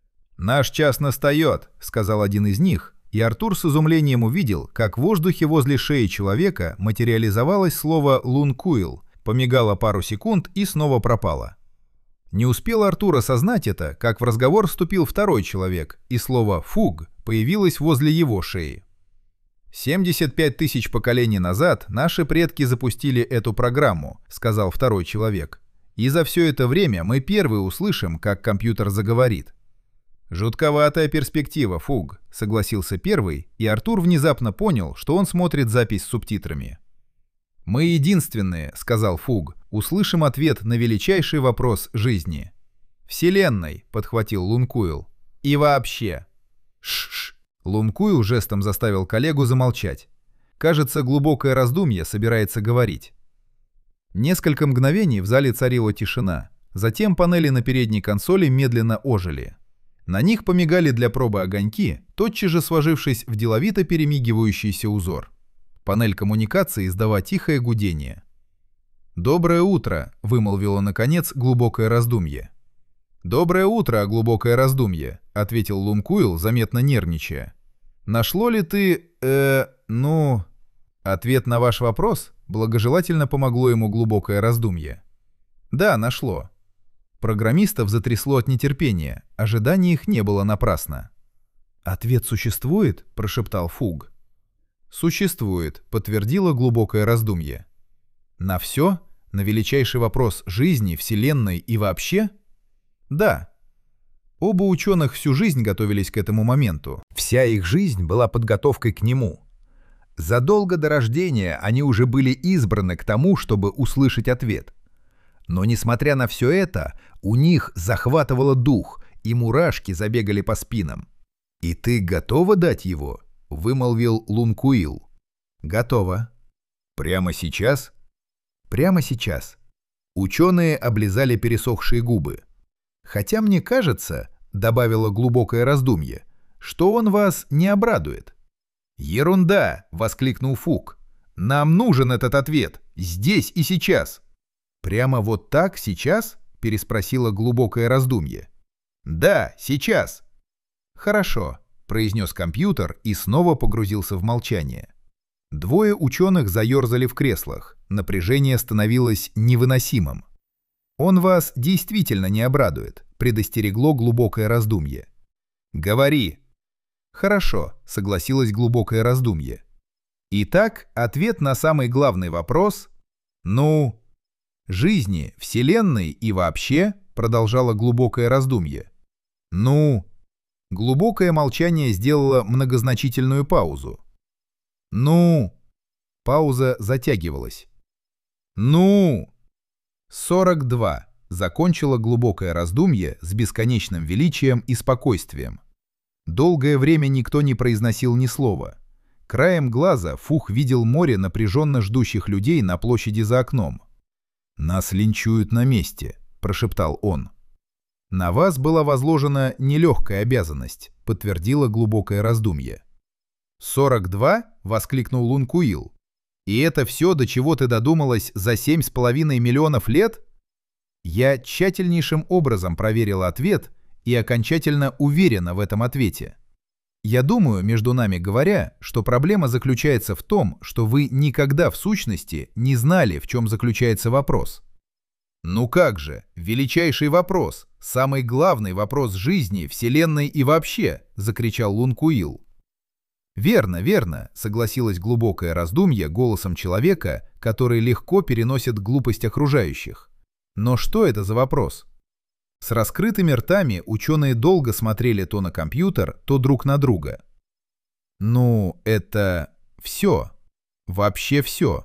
«Наш час настает», — сказал один из них, и Артур с изумлением увидел, как в воздухе возле шеи человека материализовалось слово «лункуил», помигало пару секунд и снова пропало. Не успел Артур осознать это, как в разговор вступил второй человек, и слово «фуг» появилось возле его шеи. семьдесят пять тысяч поколений назад наши предки запустили эту программу», — сказал второй человек. «И за все это время мы первые услышим, как компьютер заговорит». «Жутковатая перспектива, Фуг», — согласился первый, и Артур внезапно понял, что он смотрит запись с субтитрами. «Мы единственные», — сказал Фуг, — «услышим ответ на величайший вопрос жизни». «Вселенной», — подхватил Лункуил. «И вообще». «Ш-ш». Лункуил жестом заставил коллегу замолчать. Кажется, глубокое раздумье собирается говорить. Несколько мгновений в зале царила тишина. Затем панели на передней консоли медленно ожили. На них помигали для пробы огоньки, тотчас же сложившись в деловито перемигивающийся узор. Панель коммуникации издала тихое гудение. «Доброе утро», — вымолвило, наконец, глубокое раздумье. «Доброе утро, глубокое раздумье», — ответил Лункуил, заметно нервничая. «Нашло ли ты... э... ну...» Ответ на ваш вопрос благожелательно помогло ему глубокое раздумье. Да, нашло. Программистов затрясло от нетерпения, ожидание их не было напрасно. «Ответ существует?» – прошептал Фуг. «Существует», – подтвердило глубокое раздумье. «На все? На величайший вопрос жизни, Вселенной и вообще?» «Да». Оба ученых всю жизнь готовились к этому моменту. Вся их жизнь была подготовкой к нему. Задолго до рождения они уже были избраны к тому, чтобы услышать ответ. Но, несмотря на все это, у них захватывало дух, и мурашки забегали по спинам. «И ты готова дать его?» — вымолвил Лункуил. «Готова». «Прямо сейчас?» «Прямо сейчас». Ученые облизали пересохшие губы. «Хотя мне кажется, — добавило глубокое раздумье, — что он вас не обрадует». «Ерунда!» — воскликнул Фуг. «Нам нужен этот ответ. Здесь и сейчас». «Прямо вот так, сейчас?» — переспросило глубокое раздумье. «Да, сейчас». «Хорошо», — произнес компьютер и снова погрузился в молчание. Двое ученых заерзали в креслах. Напряжение становилось невыносимым. «Он вас действительно не обрадует», — предостерегло глубокое раздумье. «Говори». «Хорошо», — согласилось глубокое раздумье. Итак, ответ на самый главный вопрос — ну... «Жизни, Вселенной и вообще», — продолжало глубокое раздумье. «Ну...» Глубокое молчание сделало многозначительную паузу. «Ну...» Пауза затягивалась. «Ну...» «сорок два», — закончило глубокое раздумье с бесконечным величием и спокойствием. Долгое время никто не произносил ни слова. Краем глаза Фуг видел море напряженно ждущих людей на площади за окном. «Нас линчуют на месте», — прошептал он. «На вас была возложена нелегкая обязанность», — подтвердило глубокое раздумье. «сорок два?» — воскликнул Лункуил. «И это все, до чего ты додумалась за семь с половиной миллионов лет?» Я тщательнейшим образом проверил ответ и окончательно уверена в этом ответе. Я думаю, между нами говоря, что проблема заключается в том, что вы никогда в сущности не знали, в чем заключается вопрос. «Ну как же, величайший вопрос, самый главный вопрос жизни, Вселенной и вообще!» — закричал Лункуил. «Верно, верно», — согласилось глубокое раздумье голосом человека, который легко переносит глупость окружающих. «Но что это за вопрос?» С раскрытыми ртами ученые долго смотрели то на компьютер, то друг на друга. «Ну, это все. Вообще все.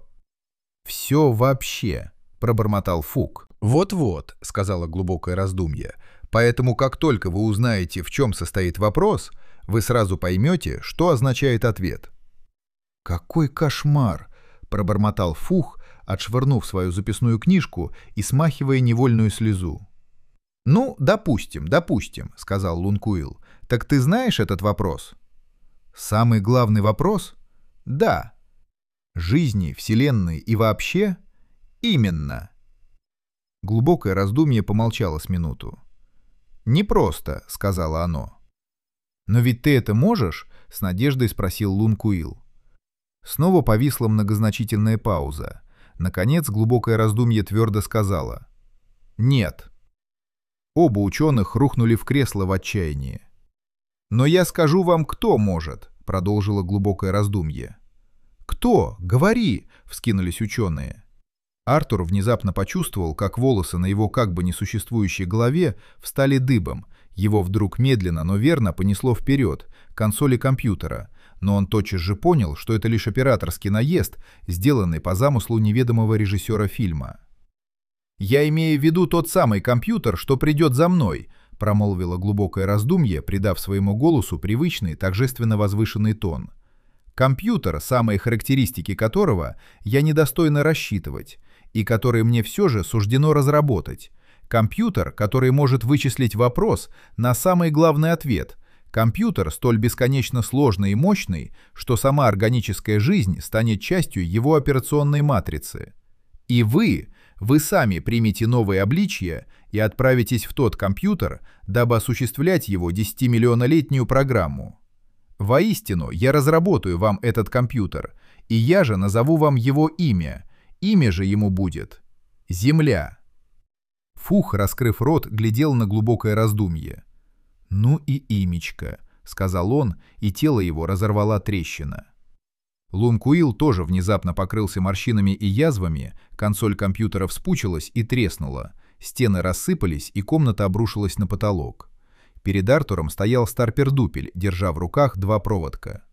Все вообще», — пробормотал Фуг. «Вот-вот», — сказала глубокое раздумье, «поэтому как только вы узнаете, в чем состоит вопрос, вы сразу поймете, что означает ответ». «Какой кошмар!» — пробормотал Фуг, отшвырнув свою записную книжку и смахивая невольную слезу. «Ну, допустим, допустим», — сказал Лункуил. «Так ты знаешь этот вопрос?» «Самый главный вопрос?» «Да». «Жизни, Вселенной и вообще?» «Именно». Глубокое раздумье помолчало с минуту. «Непросто», — сказала оно. «Но ведь ты это можешь?» — с надеждой спросил Лункуил. Снова повисла многозначительная пауза. Наконец глубокое раздумье твердо сказала: «Нет». Оба ученых рухнули в кресло в отчаянии. «Но я скажу вам, кто может», — продолжило глубокое раздумье. «Кто? Говори!» — вскинулись ученые. Артур внезапно почувствовал, как волосы на его как бы несуществующей голове встали дыбом. Его вдруг медленно, но верно понесло вперед, к консоли компьютера, но он тотчас же понял, что это лишь операторский наезд, сделанный по замыслу неведомого режиссера фильма. «Я имею в виду тот самый компьютер, что придет за мной», — промолвило глубокое раздумье, придав своему голосу привычный, торжественно возвышенный тон. «Компьютер, самые характеристики которого я недостойна рассчитывать, и который мне все же суждено разработать. Компьютер, который может вычислить вопрос на самый главный ответ. Компьютер, столь бесконечно сложный и мощный, что сама органическая жизнь станет частью его операционной матрицы. И вы... Вы сами примете новые обличья и отправитесь в тот компьютер, дабы осуществлять его десятимиллионолетнюю программу. Воистину, я разработаю вам этот компьютер, И я же назову вам его имя. Имя же ему будет Земля». Фух, раскрыв рот, глядел на глубокое раздумье. «Ну и имечко», — сказал он, и тело его разорвала трещина. Лункуил тоже внезапно покрылся морщинами и язвами, консоль компьютера вспучилась и треснула, стены рассыпались, и комната обрушилась на потолок. Перед Артуром стоял Старпердупель, держа в руках два проводка.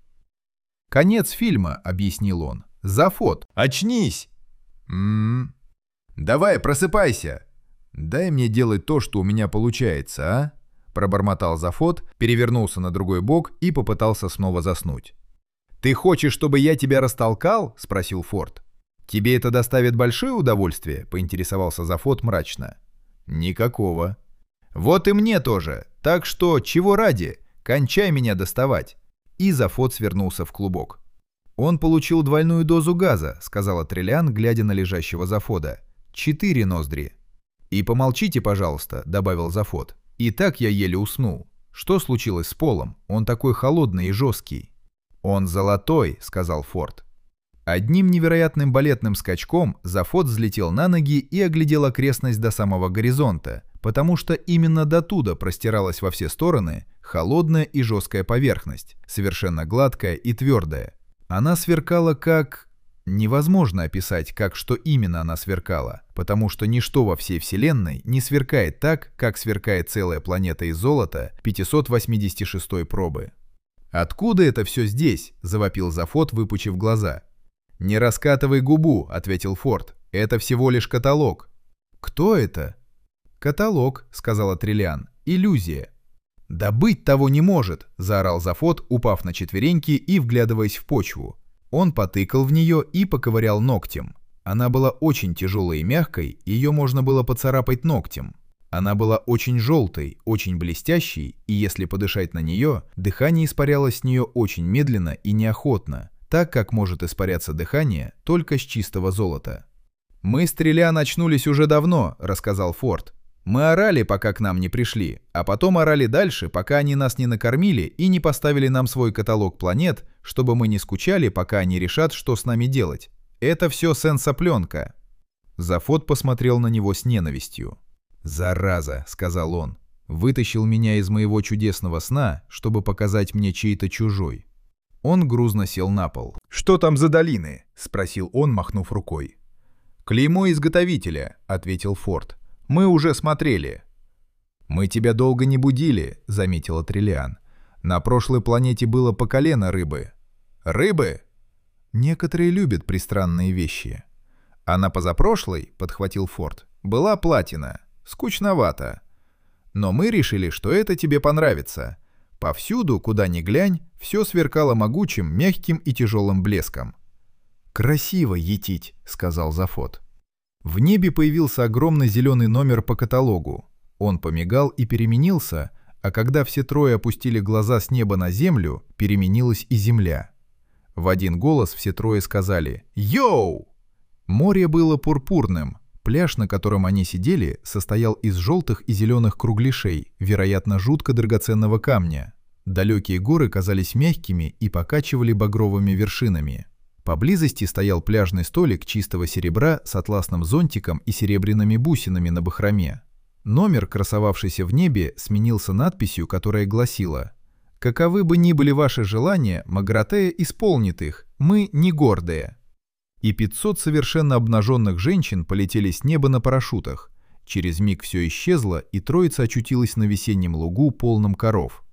«Конец фильма», — объяснил он. «Зафот! Очнись!» «М-м-м. Давай, просыпайся! Дай мне делать то, что у меня получается, а?» Пробормотал Зафот, перевернулся на другой бок и попытался снова заснуть. «Ты хочешь, чтобы я тебя растолкал?» — спросил Форд. «Тебе это доставит большое удовольствие?» — поинтересовался Зафот мрачно. «Никакого». «Вот и мне тоже. Так что, чего ради? Кончай меня доставать». И Зафот свернулся в клубок. «Он получил двойную дозу газа», — сказала Триллиан, глядя на лежащего Зафода. «Четыре ноздри». «И помолчите, пожалуйста», — добавил Зафот. «И так я еле уснул. Что случилось с полом? Он такой холодный и жесткий». «Он золотой», — сказал Форд. Одним невероятным балетным скачком Зафот взлетел на ноги и оглядел окрестность до самого горизонта, потому что именно дотуда простиралась во все стороны холодная и жесткая поверхность, совершенно гладкая и твердая. Она сверкала как... Невозможно описать, как что именно она сверкала, потому что ничто во всей Вселенной не сверкает так, как сверкает целая планета из золота пятьсот восемьдесят шестой пробы. «Откуда это все здесь?» – завопил Зафот, выпучив глаза. «Не раскатывай губу», – ответил Форд. «Это всего лишь каталог». «Кто это?» «Каталог», – сказала Триллиан. «Иллюзия». «Да быть того не может!» – заорал Зафот, упав на четвереньки и вглядываясь в почву. Он потыкал в нее и поковырял ногтем. Она была очень тяжелой и мягкой, ее можно было поцарапать ногтем. Она была очень желтой, очень блестящей, и если подышать на нее, дыхание испарялось с нее очень медленно и неохотно, так как может испаряться дыхание только с чистого золота. «Мы с Триллиан очнулись уже давно», — рассказал Форд. «Мы орали, пока к нам не пришли, а потом орали дальше, пока они нас не накормили и не поставили нам свой каталог планет, чтобы мы не скучали, пока они решат, что с нами делать. Это все сенсопленка». Зафот посмотрел на него с ненавистью. «Зараза», — сказал он, — «вытащил меня из моего чудесного сна, чтобы показать мне чей-то чужой». Он грузно сел на пол. «Что там за долины?» — спросил он, махнув рукой. «Клеймо изготовителя», — ответил Форд. «Мы уже смотрели». «Мы тебя долго не будили», — заметила Триллиан. «На прошлой планете было по колено рыбы». «Рыбы?» «Некоторые любят пристранные вещи». «А на позапрошлой», — подхватил Форд, — «была платина. Скучновато. Но мы решили, что это тебе понравится. Повсюду, куда ни глянь, все сверкало могучим, мягким и тяжелым блеском». «Красиво етить», — сказал Зафот. В небе появился огромный зеленый номер по каталогу. Он помигал и переменился, а когда все трое опустили глаза с неба на землю, переменилась и земля. В один голос все трое сказали «Йоу!». Море было пурпурным. Пляж, на котором они сидели, состоял из желтых и зеленых кругляшей, вероятно, жутко драгоценного камня. Далекие горы казались мягкими и покачивали багровыми вершинами. Поблизости стоял пляжный столик чистого серебра с атласным зонтиком и серебряными бусинами на бахроме. Номер, красовавшийся в небе, сменился надписью, которая гласила: «Каковы бы ни были ваши желания, Магратея исполнит их, мы не гордые». И пятьсот совершенно обнаженных женщин полетели с неба на парашютах. Через миг все исчезло, и троица очутилась на весеннем лугу, полном коров.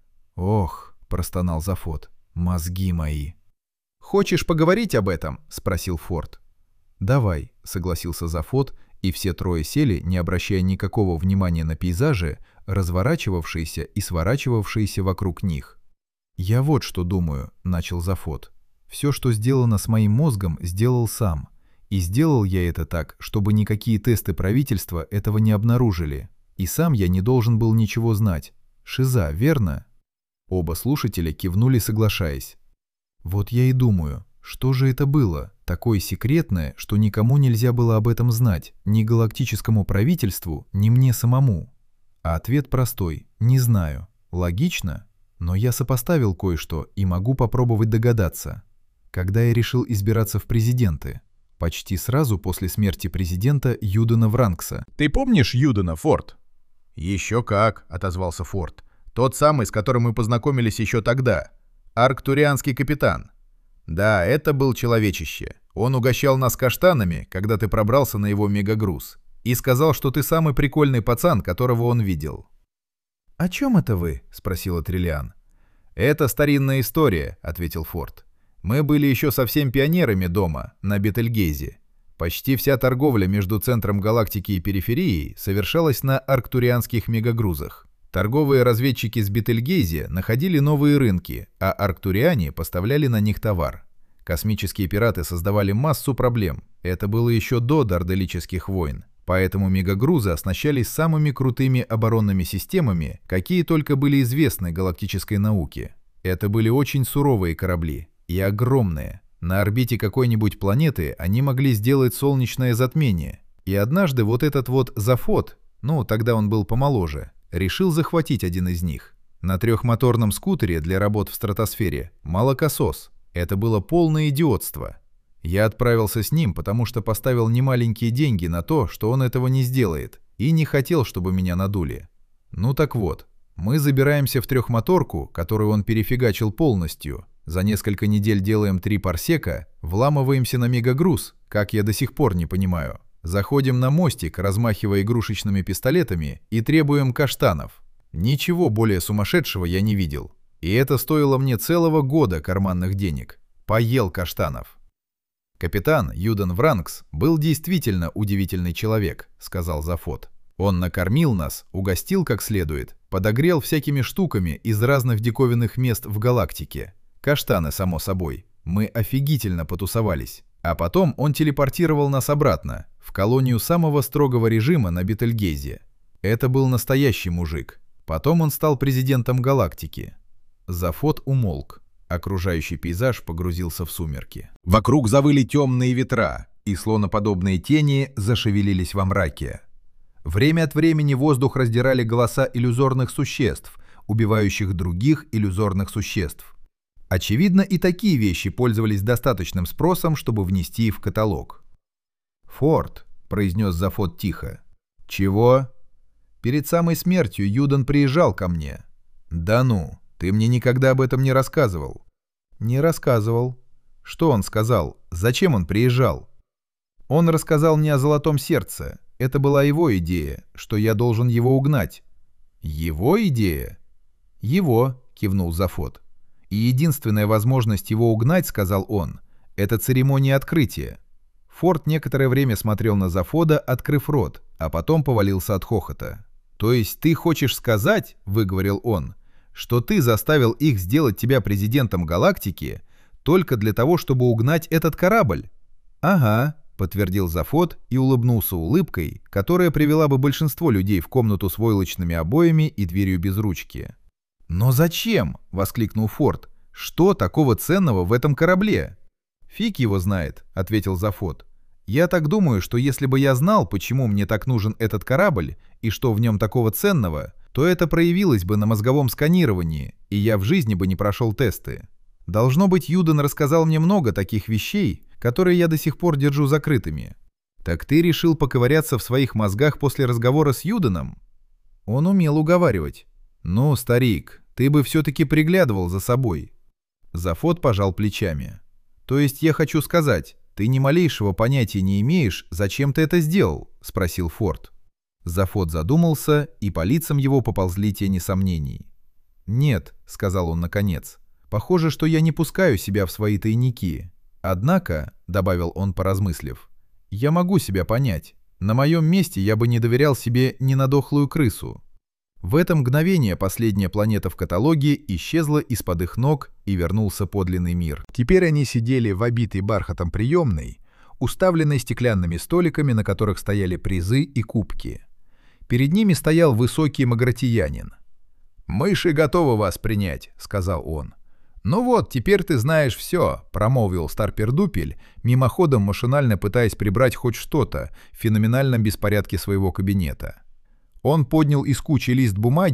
«Ох», — простонал Зафот, — «мозги мои». «Хочешь поговорить об этом?» — спросил Форд. «Давай», — согласился Зафот, и все трое сели, не обращая никакого внимания на пейзажи, разворачивавшиеся и сворачивавшиеся вокруг них. «Я вот что думаю», — начал Зафот. «Все, что сделано с моим мозгом, сделал сам. И сделал я это так, чтобы никакие тесты правительства этого не обнаружили. И сам я не должен был ничего знать. Шиза, верно?» Оба слушателя кивнули, соглашаясь. «Вот я и думаю, что же это было, такое секретное, что никому нельзя было об этом знать, ни галактическому правительству, ни мне самому?» А ответ простой – не знаю. Логично? Но я сопоставил кое-что и могу попробовать догадаться. Когда я решил избираться в президенты. Почти сразу после смерти президента Юдена Вранкса. Ты помнишь Юдена, Форд? Еще как, отозвался Форд. Тот самый, с которым мы познакомились еще тогда. Арктурианский капитан. Да, это был человечище. Он угощал нас каштанами, когда ты пробрался на его мегагруз. И сказал, что ты самый прикольный пацан, которого он видел. «О чем это вы?» — спросила Триллиан. «Это старинная история», — ответил Форд. «Мы были еще совсем пионерами дома, на Бетельгейзе. Почти вся торговля между центром галактики и периферией совершалась на арктурианских мегагрузах. Торговые разведчики с Бетельгейзе находили новые рынки, а арктуриане поставляли на них товар. Космические пираты создавали массу проблем. Это было еще до Дарделических войн. Поэтому мегагрузы оснащались самыми крутыми оборонными системами, какие только были известны галактической науке. Это были очень суровые корабли и огромные. На орбите какой-нибудь планеты они могли сделать солнечное затмение. И однажды вот этот вот Зафот, ну тогда он был помоложе, решил захватить один из них. На трехмоторном скутере для работ в стратосфере молокосос. Это было полное идиотство. Я отправился с ним, потому что поставил немаленькие деньги на то, что он этого не сделает, и не хотел, чтобы меня надули. Ну так вот, мы забираемся в трехмоторку, которую он перефигачил полностью, за несколько недель делаем три парсека, вламываемся на мегагруз, как я до сих пор не понимаю. Заходим на мостик, размахивая игрушечными пистолетами, и требуем каштанов. Ничего более сумасшедшего я не видел. И это стоило мне целого года карманных денег. Поел каштанов. «Капитан Юден Вранкс был действительно удивительный человек», — сказал Зафот. «Он накормил нас, угостил как следует, подогрел всякими штуками из разных диковинных мест в галактике. Каштаны, само собой. Мы офигительно потусовались. А потом он телепортировал нас обратно, в колонию самого строгого режима на Бетельгейзе. Это был настоящий мужик. Потом он стал президентом галактики». Зафот умолк. Окружающий пейзаж погрузился в сумерки. Вокруг завыли темные ветра, и слоноподобные тени зашевелились во мраке. Время от времени воздух раздирали голоса иллюзорных существ, убивающих других иллюзорных существ. Очевидно, и такие вещи пользовались достаточным спросом, чтобы внести их в каталог. «Форд», — произнес Зафот тихо. «Чего?» «Перед самой смертью Юден приезжал ко мне». «Да ну, ты мне никогда об этом не рассказывал». «Не рассказывал». «Что он сказал? Зачем он приезжал?» «Он рассказал мне о Золотом Сердце. Это была его идея, что я должен его угнать». «Его идея?» «Его», — кивнул Зафот. «И единственная возможность его угнать, — сказал он, — это церемония открытия». Форд некоторое время смотрел на Зафода, открыв рот, а потом повалился от хохота. «То есть ты хочешь сказать, — выговорил он, — что ты заставил их сделать тебя президентом галактики только для того, чтобы угнать этот корабль?» «Ага», — подтвердил Зафот и улыбнулся улыбкой, которая привела бы большинство людей в комнату с войлочными обоями и дверью без ручки. «Но зачем?» — воскликнул Форд. «Что такого ценного в этом корабле?» «Фиг его знает», — ответил Зафот. «Я так думаю, что если бы я знал, почему мне так нужен этот корабль и что в нем такого ценного, то это проявилось бы на мозговом сканировании, и я в жизни бы не прошел тесты. Должно быть, Юден рассказал мне много таких вещей, которые я до сих пор держу закрытыми. Так ты решил поковыряться в своих мозгах после разговора с Юденом?» Он умел уговаривать. «Ну, старик, ты бы все-таки приглядывал за собой». Зафот пожал плечами. «То есть я хочу сказать, ты ни малейшего понятия не имеешь, зачем ты это сделал?» — спросил Форд. Зафот задумался, и по лицам его поползли тени сомнений. «Нет», — сказал он наконец, — «похоже, что я не пускаю себя в свои тайники. Однако», — добавил он, поразмыслив, — «я могу себя понять. На моем месте я бы не доверял себе ни на дохлую крысу». В это мгновение последняя планета в каталоге исчезла из-под их ног, и вернулся подлинный мир. Теперь они сидели в обитой бархатом приемной, уставленной стеклянными столиками, на которых стояли призы и кубки. Перед ними стоял высокий магратиянин. «Мыши готовы вас принять», — сказал он. «Ну вот, теперь ты знаешь все», — промолвил Старпердупель, мимоходом машинально пытаясь прибрать хоть что-то в феноменальном беспорядке своего кабинета. Он поднял из кучи лист бумаги,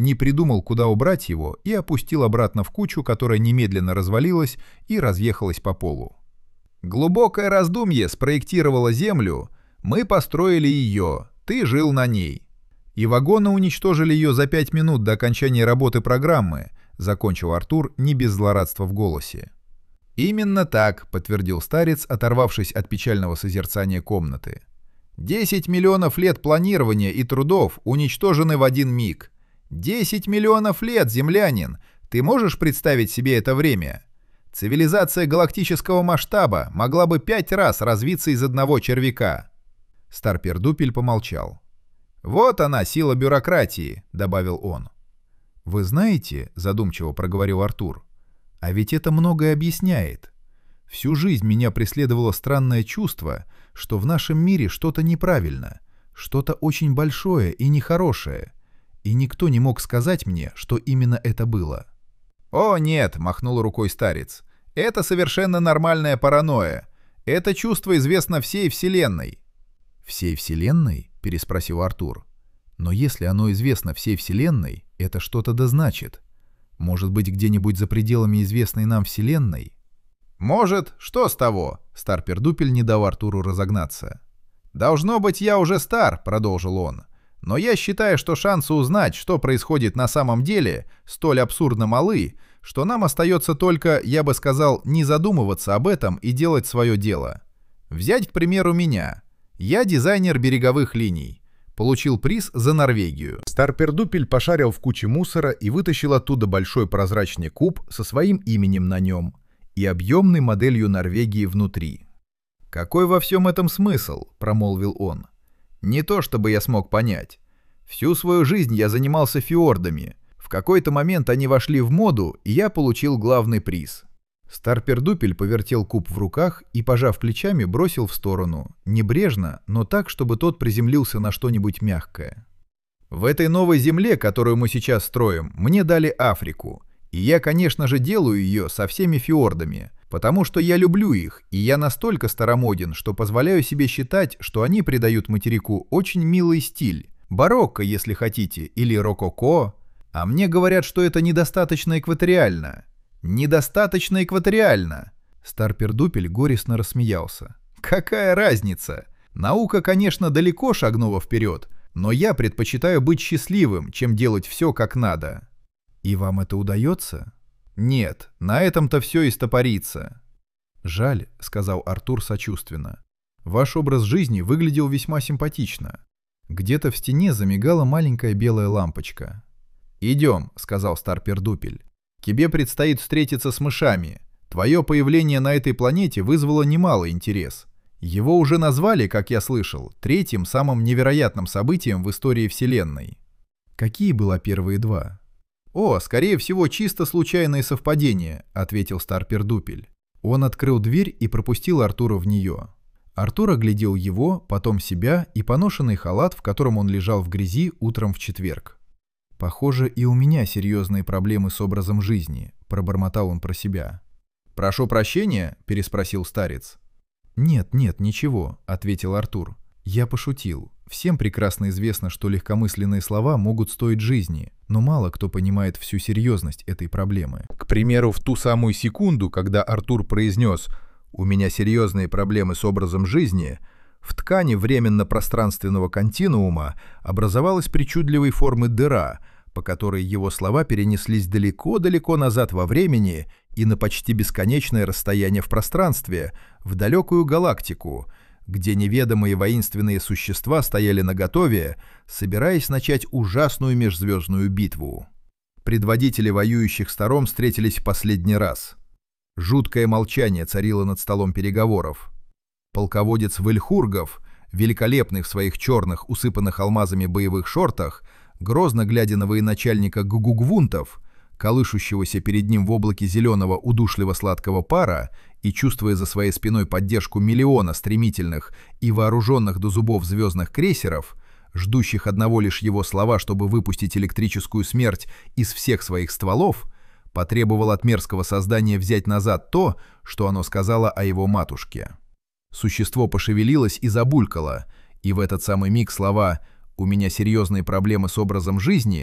не придумал, куда убрать его, и опустил обратно в кучу, которая немедленно развалилась и разъехалась по полу. Глубокое раздумье спроектировало Землю, мы построили ее, ты жил на ней. И вагоны уничтожили ее за пять минут до окончания работы программы, закончил Артур не без злорадства в голосе. «Именно так», — подтвердил старец, оторвавшись от печального созерцания комнаты. «Десять миллионов лет планирования и трудов уничтожены в один миг. Десять миллионов лет, землянин! Ты можешь представить себе это время? Цивилизация галактического масштаба могла бы пять раз развиться из одного червяка». Старпердупель помолчал. «Вот она, сила бюрократии», — добавил он. «Вы знаете, — задумчиво проговорил Артур, — а ведь это многое объясняет. Всю жизнь меня преследовало странное чувство, что в нашем мире что-то неправильно, что-то очень большое и нехорошее, и никто не мог сказать мне, что именно это было». «О, нет», — махнул рукой старец, — «это совершенно нормальная паранойя. Это чувство известно всей Вселенной». «Всей Вселенной?» — переспросил Артур. «Но если оно известно всей Вселенной, это что-то да значит. Может быть, где-нибудь за пределами известной нам Вселенной?» «Может, что с того?» — Старпердупель не дал Артуру разогнаться. «Должно быть, я уже стар», — продолжил он. «Но я считаю, что шансы узнать, что происходит на самом деле, столь абсурдно малы, что нам остается только, я бы сказал, не задумываться об этом и делать свое дело. Взять, к примеру, меня. Я дизайнер береговых линий. Получил приз за Норвегию». Старпердупель пошарил в куче мусора и вытащил оттуда большой прозрачный куб со своим именем на нем и объемной моделью Норвегии внутри. «Какой во всем этом смысл?» — промолвил он. «Не то чтобы я смог понять. Всю свою жизнь я занимался фьордами. В какой-то момент они вошли в моду, и я получил главный приз». Старпердупель повертел куб в руках и, пожав плечами, бросил в сторону, небрежно, но так, чтобы тот приземлился на что-нибудь мягкое. «В этой новой земле, которую мы сейчас строим, мне дали Африку. И я, конечно же, делаю ее со всеми фьордами, потому что я люблю их, и я настолько старомоден, что позволяю себе считать, что они придают материку очень милый стиль. Барокко, если хотите, или рококо. А мне говорят, что это недостаточно экваториально. Недостаточно экваториально!» Старпердупель горестно рассмеялся. «Какая разница? Наука, конечно, далеко шагнула вперед, но я предпочитаю быть счастливым, чем делать все как надо». «И вам это удается?» «Нет, на этом-то все и стопорится». «Жаль», — сказал Артур сочувственно. «Ваш образ жизни выглядел весьма симпатично». Где-то в стене замигала маленькая белая лампочка. «Идем», — сказал Старпердупель. «Тебе предстоит встретиться с мышами. Твое появление на этой планете вызвало немалый интерес. Его уже назвали, как я слышал, третьим самым невероятным событием в истории Вселенной». «Какие было первые два?» «О, скорее всего, чисто случайные совпадения», — ответил Старпердупель. Он открыл дверь и пропустил Артура в нее. Артур оглядел его, потом себя и поношенный халат, в котором он лежал в грязи утром в четверг. «Похоже, и у меня серьезные проблемы с образом жизни», — пробормотал он про себя. «Прошу прощения?» — переспросил старец. «Нет, нет, ничего», — ответил Артур. «Я пошутил. Всем прекрасно известно, что легкомысленные слова могут стоить жизни, но мало кто понимает всю серьезность этой проблемы». К примеру, в ту самую секунду, когда Артур произнес «У меня серьезные проблемы с образом жизни», в ткани временно-пространственного континуума образовалась причудливой формы дыра, по которой его слова перенеслись далеко-далеко назад во времени и на почти бесконечное расстояние в пространстве, в далекую галактику, где неведомые воинственные существа стояли наготове, собираясь начать ужасную межзвездную битву. Предводители воюющих сторон встретились в последний раз. Жуткое молчание царило над столом переговоров. Полководец Вельхургов, великолепный в своих черных, усыпанных алмазами боевых шортах, грозно глядя на военачальника Гугугвунтов, колышущегося перед ним в облаке зеленого удушливо-сладкого пара и чувствуя за своей спиной поддержку миллиона стремительных и вооруженных до зубов звездных крейсеров, ждущих одного лишь его слова, чтобы выпустить электрическую смерть из всех своих стволов, потребовал от мерзкого создания взять назад то, что оно сказало о его матушке. Существо пошевелилось и забулькало, и в этот самый миг слова «У меня серьезные проблемы с образом жизни»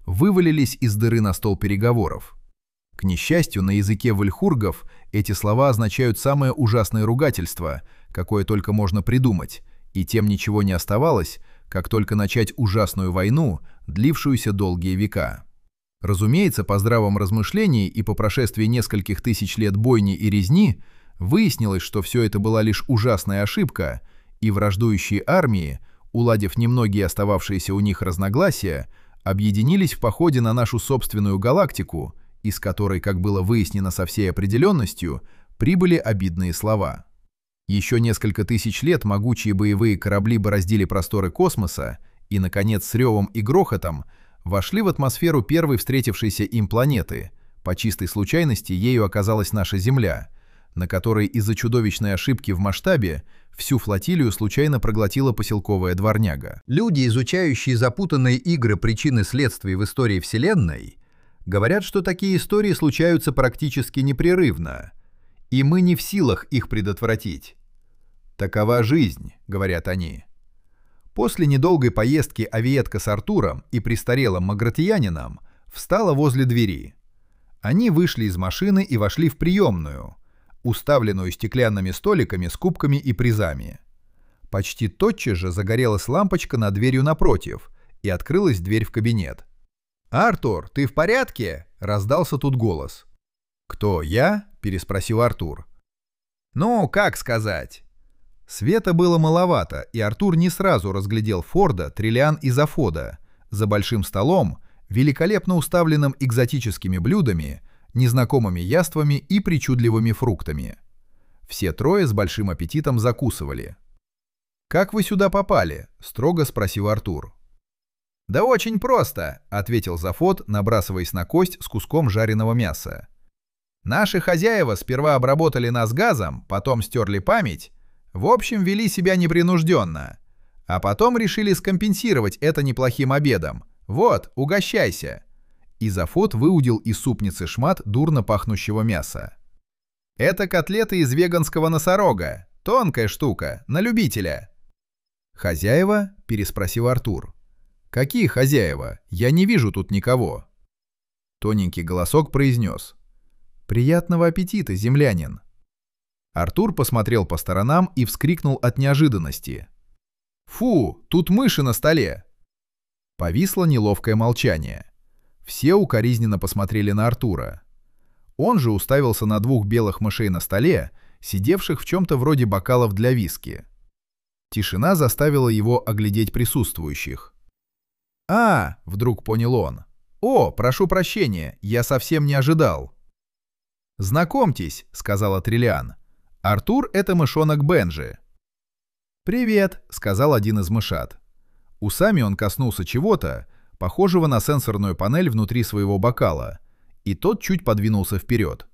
вывалились из дыры на стол переговоров. К несчастью, на языке вальхургов эти слова означают самое ужасное ругательство, какое только можно придумать, и тем ничего не оставалось, как только начать ужасную войну, длившуюся долгие века. Разумеется, по здравом размышлении и по прошествии нескольких тысяч лет бойни и резни выяснилось, что все это была лишь ужасная ошибка, и враждующие армии, уладив немногие остававшиеся у них разногласия, объединились в походе на нашу собственную галактику, из которой, как было выяснено со всей определенностью, прибыли обидные слова. Еще несколько тысяч лет могучие боевые корабли бороздили просторы космоса и, наконец, с ревом и грохотом вошли в атмосферу первой встретившейся им планеты. По чистой случайности ею оказалась наша Земля, на которой из-за чудовищной ошибки в масштабе всю флотилию случайно проглотила поселковая дворняга. Люди, изучающие запутанные игры причин и следствий в истории Вселенной, говорят, что такие истории случаются практически непрерывно, и мы не в силах их предотвратить. «Такова жизнь», — говорят они. После недолгой поездки авиетка с Артуром и престарелым магратиянином встала возле двери. Они вышли из машины и вошли в приемную, уставленную стеклянными столиками с кубками и призами. Почти тотчас же загорелась лампочка над дверью напротив, и открылась дверь в кабинет. «Артур, ты в порядке?» — раздался тут голос. «Кто, я?» — переспросил Артур. «Ну, как сказать?» Света было маловато, и Артур не сразу разглядел Форда, Триллиан и Зафода за большим столом, великолепно уставленным экзотическими блюдами, незнакомыми яствами и причудливыми фруктами. Все трое с большим аппетитом закусывали. «Как вы сюда попали?» — строго спросил Артур. «Да очень просто», — ответил Зафод, набрасываясь на кость с куском жареного мяса. «Наши хозяева сперва обработали нас газом, потом стерли память, в общем, вели себя непринужденно, а потом решили скомпенсировать это неплохим обедом. Вот, угощайся». И Зафод выудил из супницы шмат дурно пахнущего мяса. «Это котлеты из веганского носорога. Тонкая штука, на любителя». «Хозяева?» — переспросил Артур. «Какие хозяева? Я не вижу тут никого». Тоненький голосок произнес: «Приятного аппетита, землянин». Артур посмотрел по сторонам и вскрикнул от неожиданности. «Фу, тут мыши на столе!» Повисло неловкое молчание. Все укоризненно посмотрели на Артура. Он же уставился на двух белых мышей на столе, сидевших в чем-то вроде бокалов для виски. Тишина заставила его оглядеть присутствующих. «А!» — вдруг понял он. «О, прошу прощения, я совсем не ожидал». «Знакомьтесь», — сказала Триллиан. «Артур — это мышонок Бенджи». «Привет», — сказал один из мышат. Усами он коснулся чего-то, похожего на сенсорную панель внутри своего бокала, и тот чуть подвинулся вперед.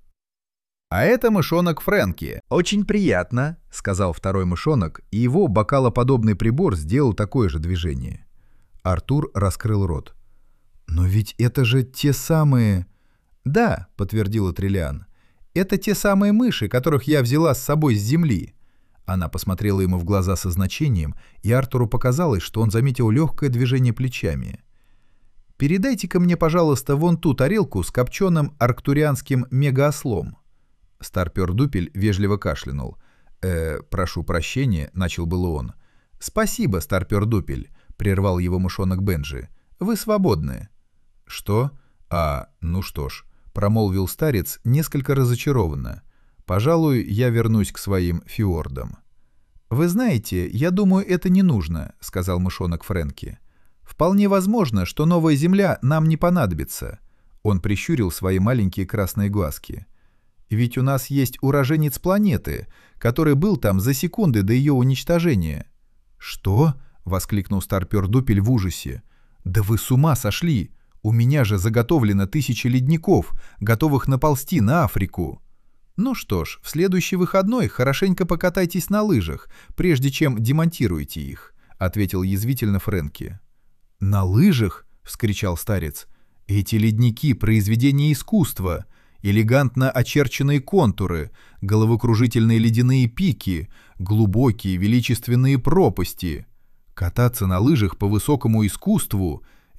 «А это мышонок Фрэнки». «Очень приятно», — сказал второй мышонок, и его бокалоподобный прибор сделал такое же движение. Артур раскрыл рот. «Но ведь это же те самые...» «Да», — подтвердила Триллиан. «Это те самые мыши, которых я взяла с собой с земли». Она посмотрела ему в глаза со значением, и Артуру показалось, что он заметил легкое движение плечами. «Передайте-ка мне, пожалуйста, вон ту тарелку с копченым арктурианским мегааслом». Старпер-дупель вежливо кашлянул. «Э, прошу прощения», — начал было он. «Спасибо, Старпер-дупель», — прервал его мышонок Бенджи. «Вы свободны». «Что? А, ну что ж», — промолвил старец несколько разочарованно. «Пожалуй, я вернусь к своим фиордам». «Вы знаете, я думаю, это не нужно», — сказал мышонок Фрэнки. «Вполне возможно, что новая земля нам не понадобится». Он прищурил свои маленькие красные глазки. «Ведь у нас есть уроженец планеты, который был там за секунды до ее уничтожения». «Что?» — воскликнул Старпер-дупель в ужасе. «Да вы с ума сошли! У меня же заготовлено тысячи ледников, готовых наползти на Африку». «Ну что ж, в следующий выходной хорошенько покатайтесь на лыжах, прежде чем демонтируете их», — ответил язвительно Фрэнки. «На лыжах?» — вскричал старец. «Эти ледники — произведение искусства, элегантно очерченные контуры, головокружительные ледяные пики, глубокие величественные пропасти. Кататься на лыжах по высокому искусству —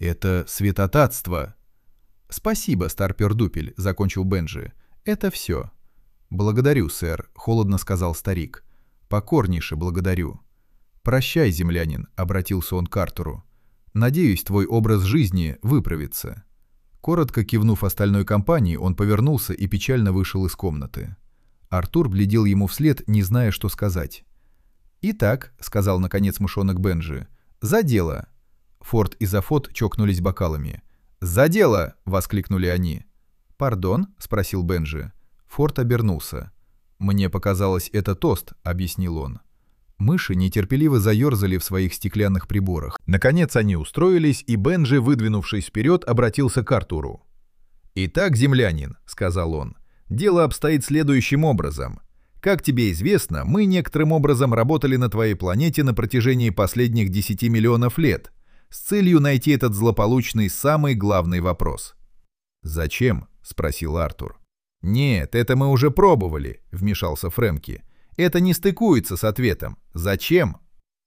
Это святотатство. Спасибо, старпердупель, закончил Бенджи. Это все. Благодарю, сэр, холодно сказал старик. Покорнейше благодарю. Прощай, землянин, обратился он к Артуру. Надеюсь, твой образ жизни выправится. Коротко кивнув остальной компании, он повернулся и печально вышел из комнаты. Артур глядел ему вслед, не зная, что сказать. «Итак», — сказал наконец мышонок Бенджи, — «за дело». Форд и Зафот чокнулись бокалами. «За дело!» — воскликнули они. «Пардон?» — спросил Бенджи. Форд обернулся. «Мне показалось, это тост», — объяснил он. Мыши нетерпеливо заерзали в своих стеклянных приборах. Наконец они устроились, и Бенджи, выдвинувшись вперед, обратился к Артуру. «Итак, землянин», — сказал он, — «дело обстоит следующим образом. Как тебе известно, мы некоторым образом работали на твоей планете на протяжении последних десяти миллионов лет, с целью найти этот злополучный самый главный вопрос». «Зачем?» — спросил Артур. «Нет, это мы уже пробовали», — вмешался Фрэнки. «Это не стыкуется с ответом. Зачем?»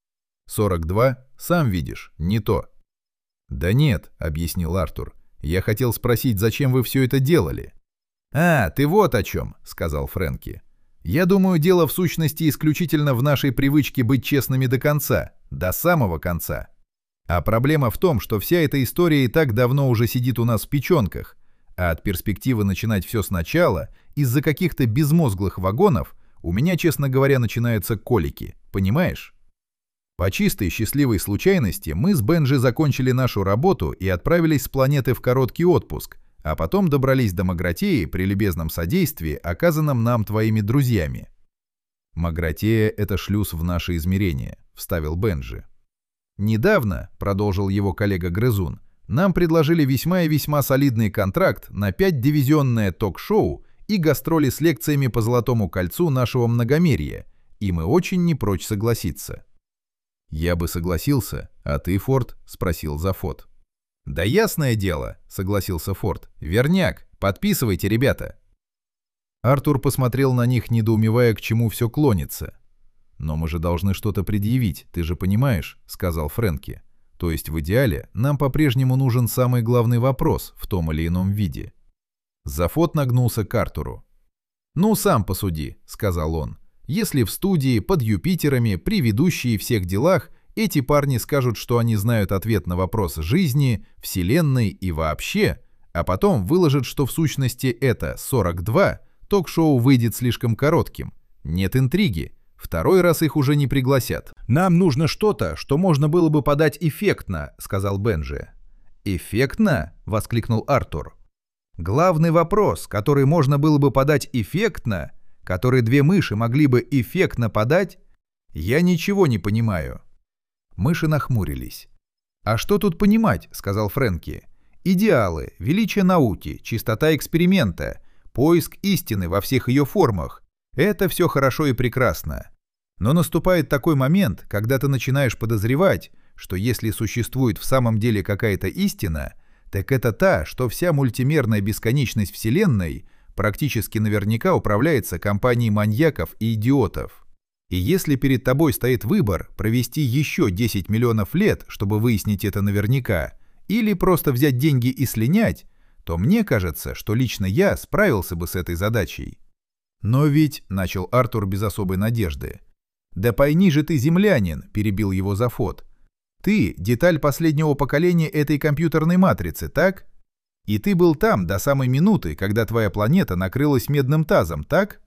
«сорок два, сам видишь, не то». «Да нет», — объяснил Артур. «Я хотел спросить, зачем вы все это делали?» «А, ты вот о чем», — сказал Фрэнки. «Я думаю, дело в сущности исключительно в нашей привычке быть честными до конца, до самого конца. А проблема в том, что вся эта история и так давно уже сидит у нас в печенках, а от перспективы начинать все сначала, из-за каких-то безмозглых вагонов, у меня, честно говоря, начинаются колики, понимаешь? По чистой счастливой случайности мы с Бенджи закончили нашу работу и отправились с планеты в короткий отпуск, а потом добрались до Магратеи при любезном содействии, оказанном нам твоими друзьями». «Магратея — это шлюз в наше измерение», — вставил Бенджи. «Недавно, — продолжил его коллега-грызун, — нам предложили весьма и весьма солидный контракт на пятидивизионное ток-шоу и гастроли с лекциями по Золотому кольцу нашего многомерия, и мы очень не прочь согласиться». «Я бы согласился, а ты, Форд?» — спросил Зафот. «Да ясное дело», — согласился Форд. «Верняк, подписывайте, ребята». Артур посмотрел на них, недоумевая, к чему все клонится. «Но мы же должны что-то предъявить, ты же понимаешь», — сказал Фрэнки. «То есть в идеале нам по-прежнему нужен самый главный вопрос в том или ином виде». Зафот нагнулся к Артуру. «Ну, сам посуди», — сказал он. «Если в студии, под Юпитерами, при ведущей всех делах эти парни скажут, что они знают ответ на вопрос жизни, Вселенной и вообще, а потом выложат, что в сущности это сорок два, ток-шоу выйдет слишком коротким. Нет интриги. Второй раз их уже не пригласят». «Нам нужно что-то, что можно было бы подать эффектно», — сказал Бенджи. «Эффектно?» — воскликнул Артур. «Главный вопрос, который можно было бы подать эффектно, который две мыши могли бы эффектно подать, я ничего не понимаю». Мыши нахмурились. «А что тут понимать?» — сказал Фрэнки. «Идеалы, величие науки, чистота эксперимента, поиск истины во всех ее формах — это все хорошо и прекрасно. Но наступает такой момент, когда ты начинаешь подозревать, что если существует в самом деле какая-то истина, так это та, что вся мультимерная бесконечность Вселенной практически наверняка управляется компанией маньяков и идиотов. И если перед тобой стоит выбор провести еще десять миллионов лет, чтобы выяснить это наверняка, или просто взять деньги и слинять, то мне кажется, что лично я справился бы с этой задачей». «Но ведь», — начал Артур без особой надежды. «Да пойми же ты, землянин», — перебил его Зафот. «Ты — деталь последнего поколения этой компьютерной матрицы, так? И ты был там до самой минуты, когда твоя планета накрылась медным тазом, так?»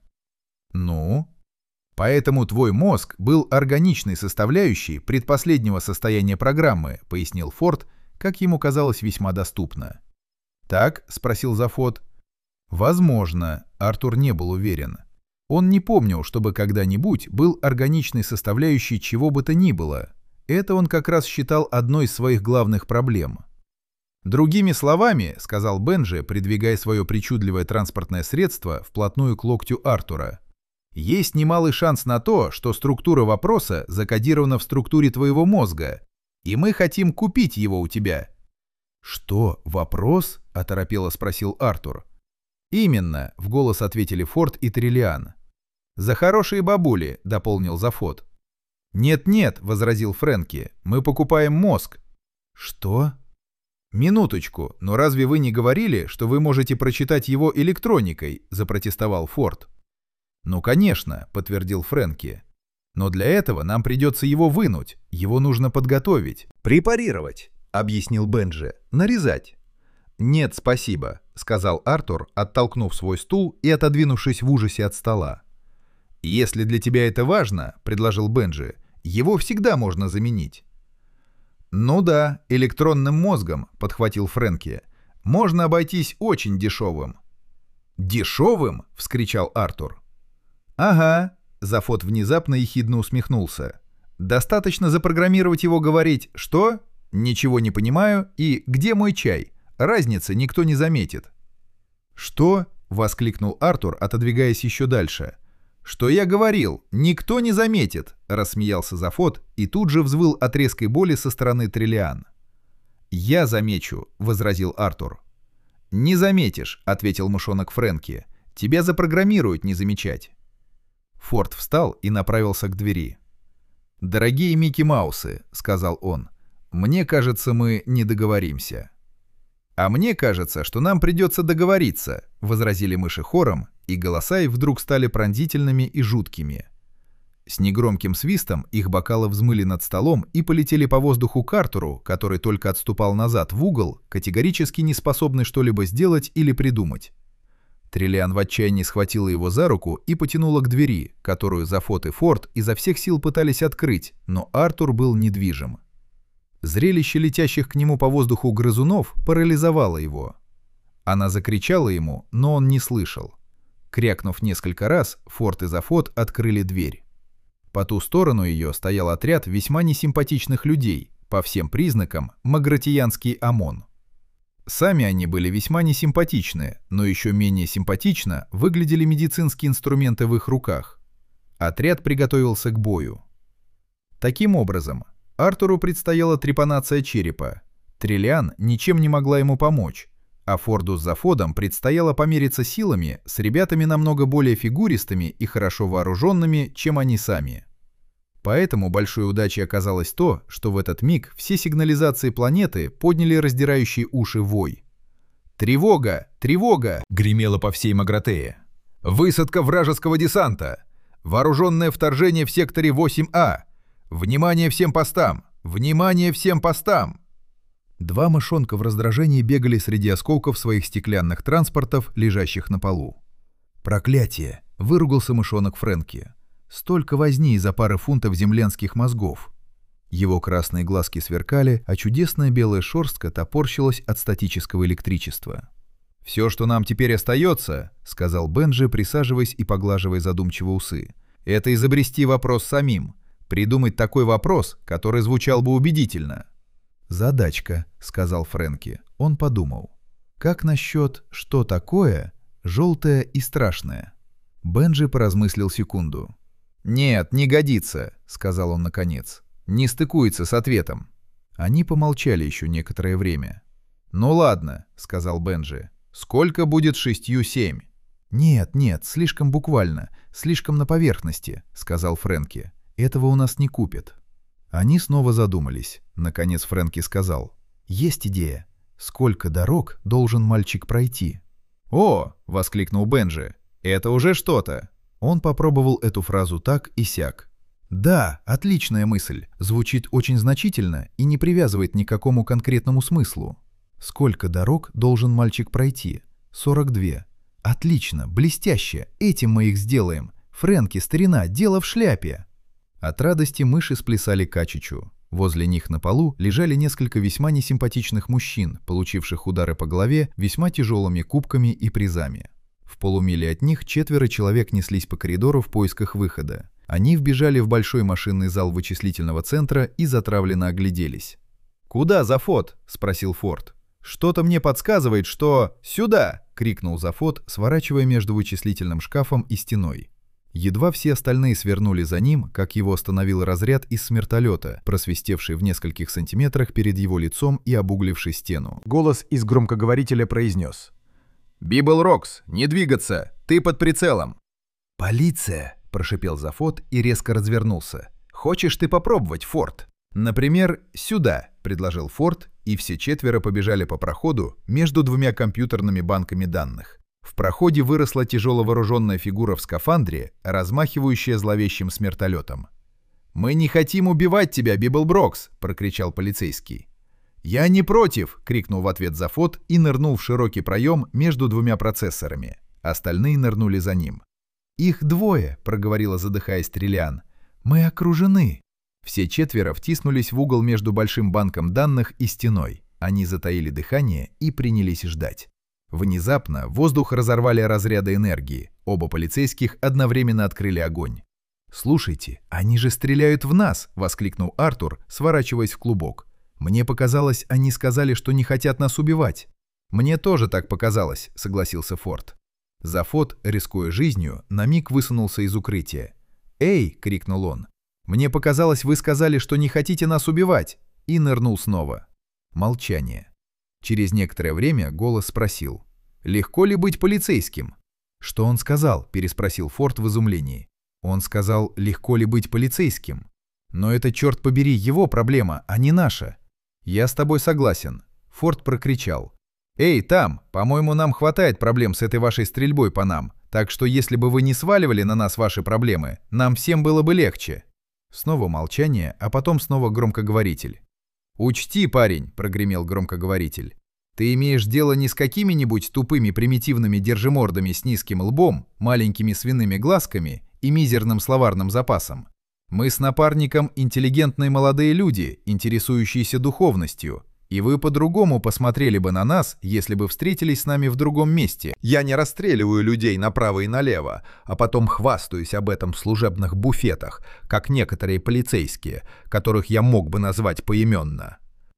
«Ну?» «Поэтому твой мозг был органичной составляющей предпоследнего состояния программы», — пояснил Форд, как ему казалось весьма доступно. «Так?» — спросил Зафот. «Возможно», — Артур не был уверен. Он не помнил, чтобы когда-нибудь был органичной составляющей чего бы то ни было. Это он как раз считал одной из своих главных проблем. «Другими словами», — сказал Бенджи, придвигая свое причудливое транспортное средство вплотную к локтю Артура, «есть немалый шанс на то, что структура вопроса закодирована в структуре твоего мозга, и мы хотим купить его у тебя». «Что, вопрос?» — оторопело спросил Артур. «Именно», — в голос ответили Форд и Триллиан. «За хорошие бабули», — дополнил Зафот. «Нет-нет», — возразил Фрэнки, — «мы покупаем мозг». «Что?» «Минуточку, но разве вы не говорили, что вы можете прочитать его электроникой?» — запротестовал Форд. «Ну, конечно», — подтвердил Фрэнки. «Но для этого нам придется его вынуть, его нужно подготовить». «Препарировать», — объяснил Бенджи. «Нарезать». «Нет, спасибо», — сказал Артур, оттолкнув свой стул и отодвинувшись в ужасе от стола. «Если для тебя это важно», — предложил Бенджи, — «его всегда можно заменить». «Ну да, электронным мозгом», — подхватил Фрэнки. «Можно обойтись очень дешевым». «Дешевым?» — вскричал Артур. «Ага», — Зафот внезапно ехидно усмехнулся. «Достаточно запрограммировать его говорить «что?», «ничего не понимаю» и «где мой чай?». Разницы никто не заметит». «Что?» — воскликнул Артур, отодвигаясь еще дальше. «Что я говорил? Никто не заметит!» — рассмеялся Зафот и тут же взвыл от резкой боли со стороны Триллиан. «Я замечу», — возразил Артур. «Не заметишь», — ответил мышонок Фрэнки. «Тебя запрограммируют не замечать». Форд встал и направился к двери. «Дорогие Микки Маусы», — сказал он, — «мне кажется, мы не договоримся». «А мне кажется, что нам придется договориться», — возразили мыши хором, и голоса их вдруг стали пронзительными и жуткими. С негромким свистом их бокалы взмыли над столом и полетели по воздуху к Артуру, который только отступал назад в угол, категорически не способный что-либо сделать или придумать. Триллиан в отчаянии схватила его за руку и потянула к двери, которую Зафот и Форд изо всех сил пытались открыть, но Артур был недвижим. Зрелище летящих к нему по воздуху грызунов парализовало его. Она закричала ему, но он не слышал. Крякнув несколько раз, Форд и Зафот открыли дверь. По ту сторону ее стоял отряд весьма несимпатичных людей, по всем признакам магратиянский ОМОН. Сами они были весьма несимпатичны, но еще менее симпатично выглядели медицинские инструменты в их руках. Отряд приготовился к бою. Таким образом, Артуру предстояла трепанация черепа. Триллиан ничем не могла ему помочь, а Форду с Зафодом предстояло помериться силами с ребятами намного более фигуристыми и хорошо вооруженными, чем они сами. Поэтому большой удачей оказалось то, что в этот миг все сигнализации планеты подняли раздирающие уши вой. «Тревога! Тревога!» — гремело по всей Магратее. «Высадка вражеского десанта! Вооруженное вторжение в секторе восемь А! Внимание всем постам! Внимание всем постам!» Два мышонка в раздражении бегали среди осколков своих стеклянных транспортов, лежащих на полу. «Проклятие!» — выругался мышонок Фрэнки. «Столько возни из-за пары фунтов землянских мозгов!» Его красные глазки сверкали, а чудесная белая шерстка топорщилась от статического электричества. «Все, что нам теперь остается, — сказал Бенджи, присаживаясь и поглаживая задумчиво усы, — это изобрести вопрос самим, придумать такой вопрос, который звучал бы убедительно». «Задачка», — сказал Фрэнки. Он подумал. «Как насчет «что такое» желтое и страшное?» Бенджи поразмыслил секунду. «Нет, не годится», — сказал он наконец. «Не стыкуется с ответом». Они помолчали еще некоторое время. «Ну ладно», — сказал Бенджи. «Сколько будет шестью семь?» «Нет, нет, слишком буквально, слишком на поверхности», — сказал Фрэнки. «Этого у нас не купят». Они снова задумались. Наконец Фрэнки сказал. «Есть идея. Сколько дорог должен мальчик пройти?» «О!» — воскликнул Бенджи. «Это уже что-то!» Он попробовал эту фразу так и сяк. «Да, отличная мысль. Звучит очень значительно и не привязывает ни к какому конкретному смыслу. Сколько дорог должен мальчик пройти? сорок две. Отлично, блестяще. Этим мы их сделаем. Фрэнки, старина, дело в шляпе!» От радости мыши сплясали качечу. Возле них на полу лежали несколько весьма несимпатичных мужчин, получивших удары по голове весьма тяжелыми кубками и призами. В полумиле от них четверо человек неслись по коридору в поисках выхода. Они вбежали в большой машинный зал вычислительного центра и затравленно огляделись. «Куда, Зафот?» — спросил Форд. «Что-то мне подсказывает, что... Сюда!» — крикнул Зафот, сворачивая между вычислительным шкафом и стеной. Едва все остальные свернули за ним, как его остановил разряд из смертолета, просвистевший в нескольких сантиметрах перед его лицом и обугливший стену. Голос из громкоговорителя произнес. «Библ Рокс, не двигаться! Ты под прицелом!» «Полиция!» — прошипел Зафот и резко развернулся. «Хочешь ты попробовать, Форд?» «Например, сюда», — предложил Форд и все четверо побежали по проходу между двумя компьютерными банками данных. В проходе выросла тяжело вооруженная фигура в скафандре, размахивающая зловещим смертолетом. «Мы не хотим убивать тебя, Библброкс!» — прокричал полицейский. «Я не против!» — крикнул в ответ Зафот и нырнул в широкий проем между двумя процессорами. Остальные нырнули за ним. «Их двое!» — проговорила, задыхаясь, Триллиан. «Мы окружены!» Все четверо втиснулись в угол между большим банком данных и стеной. Они затаили дыхание и принялись ждать. Внезапно воздух разорвали разряды энергии. Оба полицейских одновременно открыли огонь. «Слушайте, они же стреляют в нас!» — воскликнул Артур, сворачиваясь в клубок. «Мне показалось, они сказали, что не хотят нас убивать». «Мне тоже так показалось», — согласился Форд. Зафот, рискуя жизнью, на миг высунулся из укрытия. «Эй!» — крикнул он. «Мне показалось, вы сказали, что не хотите нас убивать!» И нырнул снова. Молчание. Через некоторое время голос спросил. «Легко ли быть полицейским?» «Что он сказал?» — переспросил Форд в изумлении. «Он сказал, легко ли быть полицейским?» «Но это, черт побери, его проблема, а не наша». «Я с тобой согласен». Форд прокричал. «Эй, там! По-моему, нам хватает проблем с этой вашей стрельбой по нам, так что если бы вы не сваливали на нас ваши проблемы, нам всем было бы легче». Снова молчание, а потом снова громкоговоритель. «Учти, парень», — прогремел громкоговоритель, «ты имеешь дело не с какими-нибудь тупыми примитивными держимордами с низким лбом, маленькими свиными глазками и мизерным словарным запасом. Мы с напарником интеллигентные молодые люди, интересующиеся духовностью, и вы по-другому посмотрели бы на нас, если бы встретились с нами в другом месте. Я не расстреливаю людей направо и налево, а потом хвастаюсь об этом в служебных буфетах, как некоторые полицейские, которых я мог бы назвать поименно.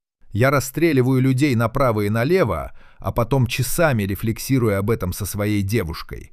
Я расстреливаю людей направо и налево, а потом часами рефлексирую об этом со своей девушкой».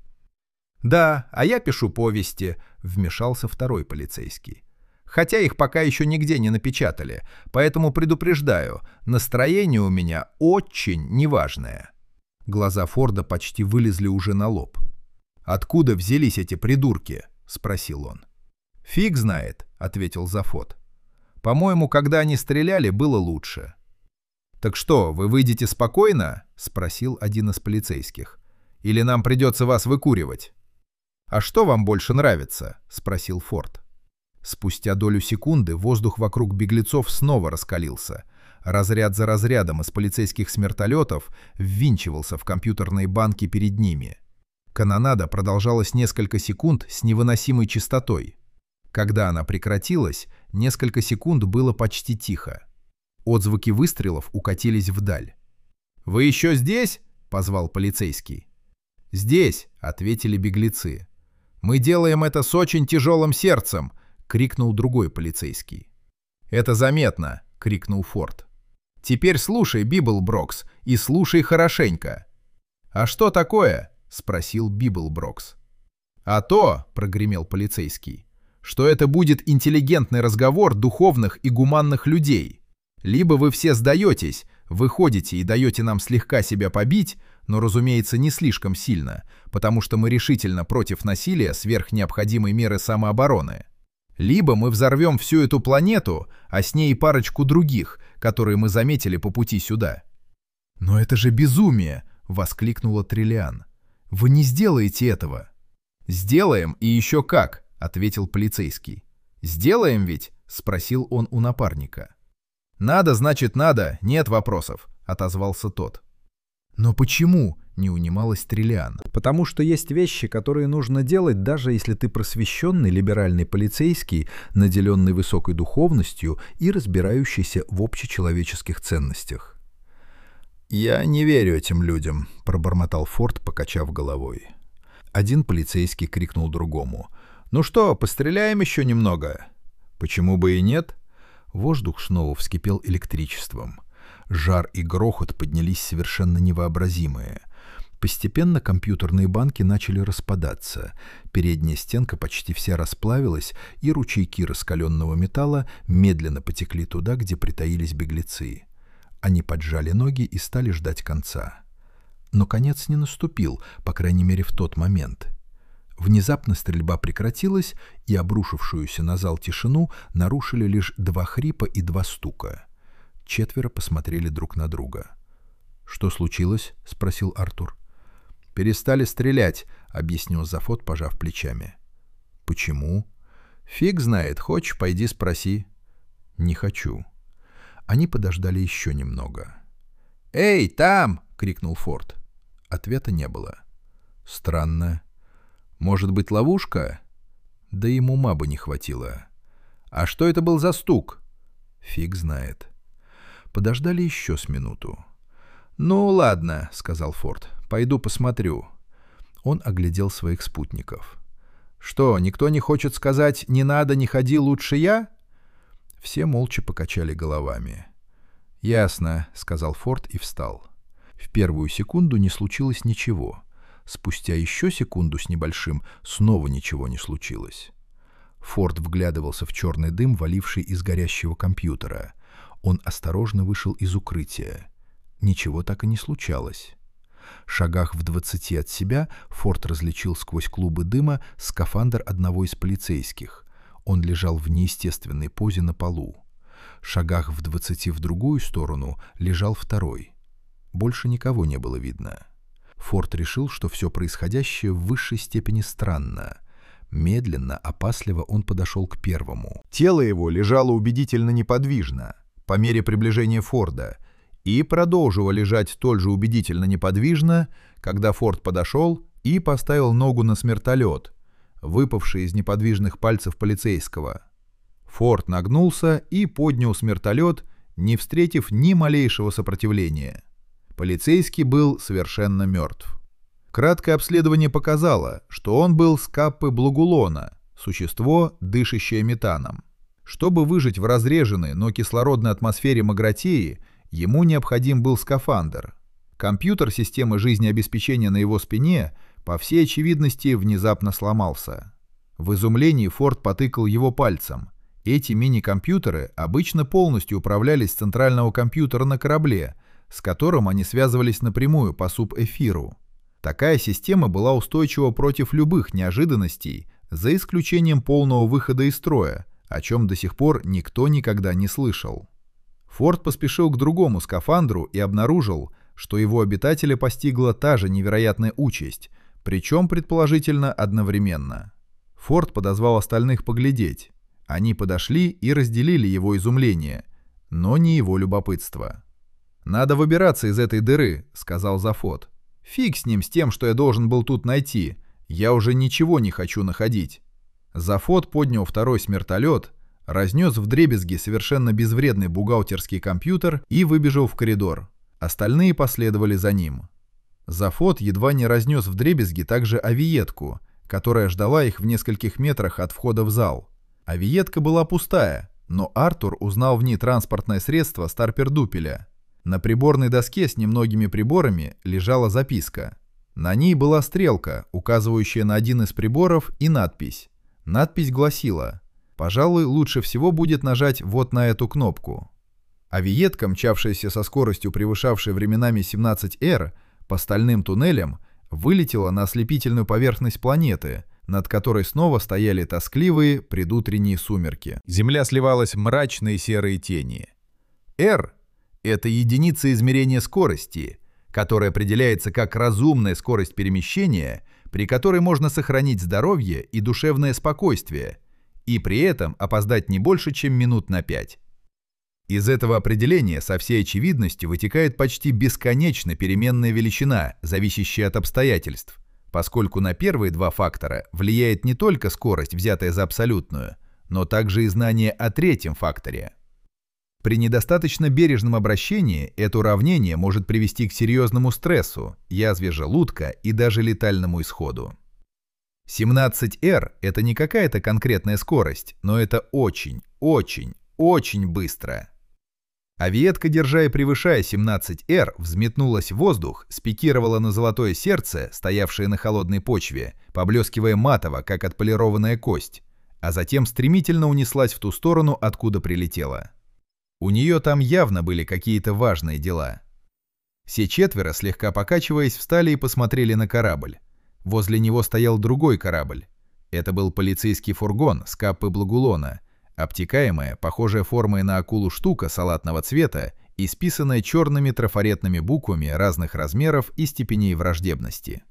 «Да, а я пишу повести», — вмешался второй полицейский. «Хотя их пока еще нигде не напечатали, поэтому предупреждаю, настроение у меня очень неважное». Глаза Форда почти вылезли уже на лоб. «Откуда взялись эти придурки?» — спросил он. «Фиг знает», — ответил Зафот. «По-моему, когда они стреляли, было лучше». «Так что, вы выйдете спокойно?» — спросил один из полицейских. «Или нам придется вас выкуривать?» «А что вам больше нравится?» — спросил Форд. Спустя долю секунды воздух вокруг беглецов снова раскалился. Разряд за разрядом из полицейских смертолетов ввинчивался в компьютерные банки перед ними. Канонада продолжалась несколько секунд с невыносимой частотой. Когда она прекратилась, несколько секунд было почти тихо. Отзвуки выстрелов укатились вдаль. «Вы еще здесь?» — позвал полицейский. «Здесь», — ответили беглецы. «Мы делаем это с очень тяжелым сердцем», — крикнул другой полицейский. «Это заметно», — крикнул Форд. «Теперь слушай, Библброкс, и слушай хорошенько». «А что такое?» — спросил Библброкс. «А то», — прогремел полицейский, — «что это будет интеллигентный разговор духовных и гуманных людей. Либо вы все сдаетесь, выходите и даете нам слегка себя побить, но, разумеется, не слишком сильно, потому что мы решительно против насилия сверх необходимой меры самообороны. Либо мы взорвем всю эту планету, а с ней и парочку других, которые мы заметили по пути сюда». «Но это же безумие!» — воскликнула Триллиан. «Вы не сделаете этого». «Сделаем, и еще как!» — ответил полицейский. «Сделаем ведь?» — спросил он у напарника. «Надо, значит, надо, нет вопросов», — отозвался тот. «Но почему?» — не унималась Триллиан. «Потому что есть вещи, которые нужно делать, даже если ты просвещенный либеральный полицейский, наделенный высокой духовностью и разбирающийся в общечеловеческих ценностях». «Я не верю этим людям», — пробормотал Форд, покачав головой. Один полицейский крикнул другому. «Ну что, постреляем еще немного?» «Почему бы и нет?» Воздух снова вскипел электричеством. Жар и грохот поднялись совершенно невообразимые. Постепенно компьютерные банки начали распадаться. Передняя стенка почти вся расплавилась, и ручейки раскаленного металла медленно потекли туда, где притаились беглецы. Они поджали ноги и стали ждать конца. Но конец не наступил, по крайней мере в тот момент. Внезапно стрельба прекратилась, и обрушившуюся на зал тишину нарушили лишь два хрипа и два стука. Четверо посмотрели друг на друга. «Что случилось?» — спросил Артур. «Перестали стрелять», — объяснил Зафот, пожав плечами. «Почему?» «Фиг знает. Хочешь, пойди спроси». «Не хочу». Они подождали еще немного. «Эй, там!» — крикнул Форд. Ответа не было. «Странно. Может быть, ловушка?» Да ему ума бы не хватило. «А что это был за стук?» «Фиг знает». Подождали еще с минуту. «Ну, ладно», — сказал Форд. «Пойду посмотрю». Он оглядел своих спутников. «Что, никто не хочет сказать «не надо, не ходи, лучше я»?» Все молча покачали головами. «Ясно», — сказал Форд и встал. В первую секунду не случилось ничего. Спустя еще секунду с небольшим снова ничего не случилось. Форд вглядывался в черный дым, валивший из горящего компьютера. Он осторожно вышел из укрытия. Ничего так и не случалось. Шагах в двадцати от себя Форд различил сквозь клубы дыма скафандр одного из полицейских. Он лежал в неестественной позе на полу. Шагах в двадцати в другую сторону лежал второй. Больше никого не было видно. Форд решил, что все происходящее в высшей степени странно. Медленно, опасливо он подошел к первому. Тело его лежало убедительно неподвижно по мере приближения Форда и продолжило лежать столь же убедительно неподвижно, когда Форд подошел и поставил ногу на смертолет, выпавший из неподвижных пальцев полицейского. Форд нагнулся и поднял смертолет, не встретив ни малейшего сопротивления. Полицейский был совершенно мертв. Краткое обследование показало, что он был с Каппы Благулона, существо, дышащее метаном. Чтобы выжить в разреженной, но кислородной атмосфере Магратеи, ему необходим был скафандр. Компьютер системы жизнеобеспечения на его спине, по всей очевидности, внезапно сломался. В изумлении Форд потыкал его пальцем. Эти мини-компьютеры обычно полностью управлялись с центрального компьютера на корабле, с которым они связывались напрямую по субэфиру. Такая система была устойчива против любых неожиданностей, за исключением полного выхода из строя, о чем до сих пор никто никогда не слышал. Форд поспешил к другому скафандру и обнаружил, что его обитателя постигла та же невероятная участь, причем, предположительно, одновременно. Форд подозвал остальных поглядеть. Они подошли и разделили его изумление, но не его любопытство. «Надо выбираться из этой дыры», — сказал Зафот. «Фиг с ним, с тем, что я должен был тут найти. Я уже ничего не хочу находить». Зафот поднял второй смертолет, разнес вдребезги совершенно безвредный бухгалтерский компьютер и выбежал в коридор. Остальные последовали за ним. Зафот едва не разнес вдребезги также авиетку, которая ждала их в нескольких метрах от входа в зал. Авиетка была пустая, но Артур узнал в ней транспортное средство Старпердупеля. На приборной доске с немногими приборами лежала записка. На ней была стрелка, указывающая на один из приборов, и надпись. Надпись гласила: «Пожалуй, лучше всего будет нажать вот на эту кнопку». Авиетка, мчавшаяся со скоростью, превышавшей временами семнадцать эр, по стальным туннелям, вылетела на ослепительную поверхность планеты, над которой снова стояли тоскливые предутренние сумерки. Земля сливалась в мрачные серые тени. R — это единица измерения скорости, которая определяется как разумная скорость перемещения, при которой можно сохранить здоровье и душевное спокойствие, и при этом опоздать не больше, чем минут на пять. Из этого определения со всей очевидностью вытекает почти бесконечно переменная величина, зависящая от обстоятельств, поскольку на первые два фактора влияет не только скорость, взятая за абсолютную, но также и знание о третьем факторе. При недостаточно бережном обращении это уравнение может привести к серьезному стрессу, язве желудка и даже летальному исходу. семнадцать эр — это не какая-то конкретная скорость, но это очень, очень, очень быстро. Авиетка, держа и превышая семнадцать эр, взметнулась в воздух, спикировала на золотое сердце, стоявшее на холодной почве, поблескивая матово, как отполированная кость, а затем стремительно унеслась в ту сторону, откуда прилетела. У нее там явно были какие-то важные дела. Все четверо, слегка покачиваясь, встали и посмотрели на корабль. Возле него стоял другой корабль. Это был полицейский фургон с Каппы Благулона, Обтекаемая, похожая формой на акулу штука салатного цвета, исписанная черными трафаретными буквами разных размеров и степеней враждебности.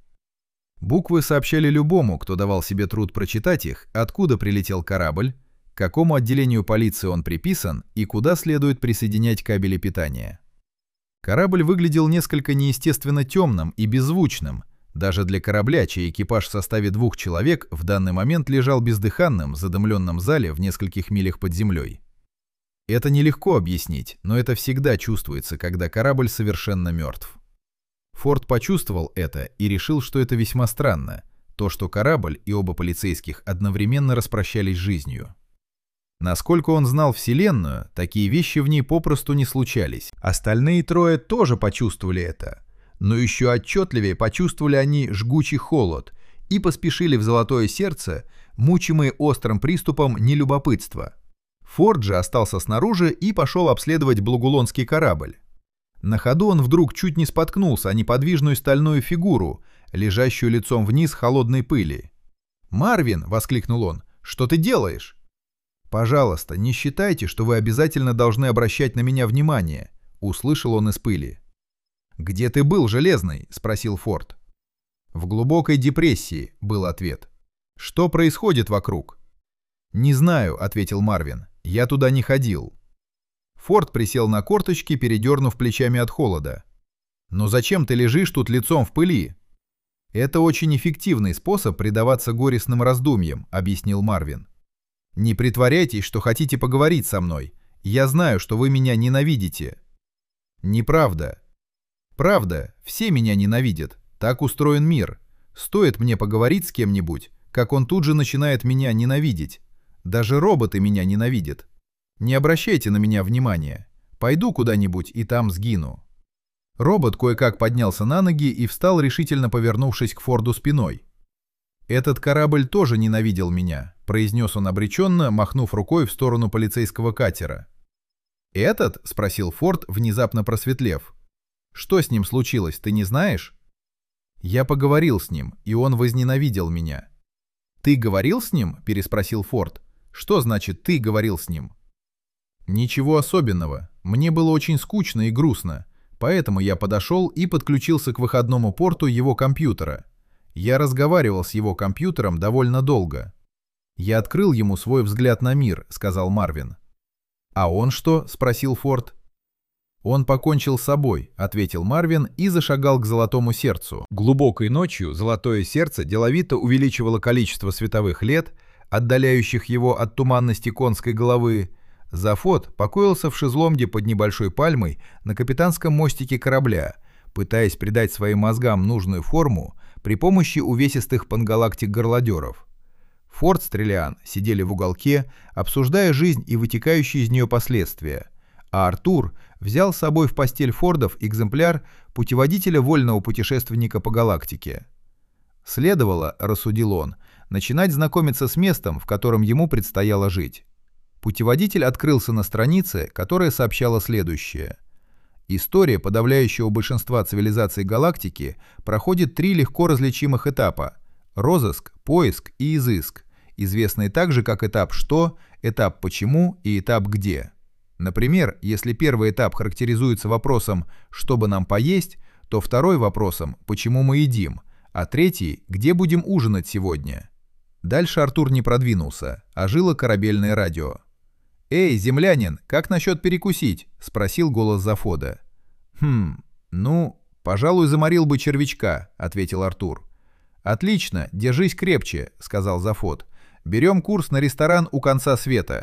Буквы сообщали любому, кто давал себе труд прочитать их, откуда прилетел корабль, к какому отделению полиции он приписан и куда следует присоединять кабели питания. Корабль выглядел несколько неестественно темным и беззвучным, даже для корабля, чей экипаж в составе двух человек в данный момент лежал бездыханным в задымленном зале в нескольких милях под землей. Это нелегко объяснить, но это всегда чувствуется, когда корабль совершенно мертв. Форд почувствовал это и решил, что это весьма странно, то, что корабль и оба полицейских одновременно распрощались с жизнью. Насколько он знал Вселенную, такие вещи в ней попросту не случались. Остальные трое тоже почувствовали это, но еще отчетливее почувствовали они жгучий холод и поспешили в Золотое Сердце, мучимые острым приступом нелюбопытства. Форд же остался снаружи и пошел обследовать Благулонский корабль. На ходу он вдруг чуть не споткнулся о неподвижную стальную фигуру, лежащую лицом вниз в холодной пыли. «Марвин!» — воскликнул он. «Что ты делаешь?» «Пожалуйста, не считайте, что вы обязательно должны обращать на меня внимание», — услышал он из пыли. «Где ты был, Железный?» — спросил Форд. «В глубокой депрессии», — был ответ. «Что происходит вокруг?» «Не знаю», — ответил Марвин. «Я туда не ходил». Форд присел на корточки, передернув плечами от холода. «Но зачем ты лежишь тут лицом в пыли?» «Это очень эффективный способ предаваться горестным раздумьям», — объяснил Марвин. «Не притворяйтесь, что хотите поговорить со мной. Я знаю, что вы меня ненавидите». «Неправда». «Правда, все меня ненавидят. Так устроен мир. Стоит мне поговорить с кем-нибудь, как он тут же начинает меня ненавидеть. Даже роботы меня ненавидят. Не обращайте на меня внимания. Пойду куда-нибудь и там сгину». Робот кое-как поднялся на ноги и встал, решительно повернувшись к Форду спиной. «Этот корабль тоже ненавидел меня», — произнес он обреченно, махнув рукой в сторону полицейского катера. «Этот?» — спросил Форд, внезапно просветлев. «Что с ним случилось, ты не знаешь?» «Я поговорил с ним, и он возненавидел меня». «Ты говорил с ним?» — переспросил Форд. «Что значит «ты говорил с ним»?» «Ничего особенного. Мне было очень скучно и грустно, поэтому я подошел и подключился к выходному порту его компьютера. Я разговаривал с его компьютером довольно долго. Я открыл ему свой взгляд на мир», — сказал Марвин. «А он что?» — спросил Форд. «Он покончил с собой», — ответил Марвин и зашагал к Золотому Сердцу. Глубокой ночью Золотое Сердце деловито увеличивало количество световых лет, отдаляющих его от туманности конской головы. Зафот покоился в шезлонге под небольшой пальмой на капитанском мостике корабля, пытаясь придать своим мозгам нужную форму при помощи увесистых пангалактик-горлодеров. Форд с Триллиан сидели в уголке, обсуждая жизнь и вытекающие из нее последствия, а Артур взял с собой в постель Фордов экземпляр путеводителя вольного путешественника по галактике. Следовало, рассудил он, начинать знакомиться с местом, в котором ему предстояло жить. Путеводитель открылся на странице, которая сообщала следующее. История подавляющего большинства цивилизаций галактики проходит три легко различимых этапа – розыск, поиск и изыск, известные также как этап «что», этап «почему» и этап «где». Например, если первый этап характеризуется вопросом «что бы нам поесть», то второй вопросом «почему мы едим», а третий «где будем ужинать сегодня?». Дальше Артур не продвинулся, а жило корабельное радио. «Эй, землянин, как насчет перекусить?» — спросил голос Зафода. «Хм, ну, пожалуй, заморил бы червячка», — ответил Артур. «Отлично, держись крепче», — сказал Зафод. «Берем курс на ресторан у конца света».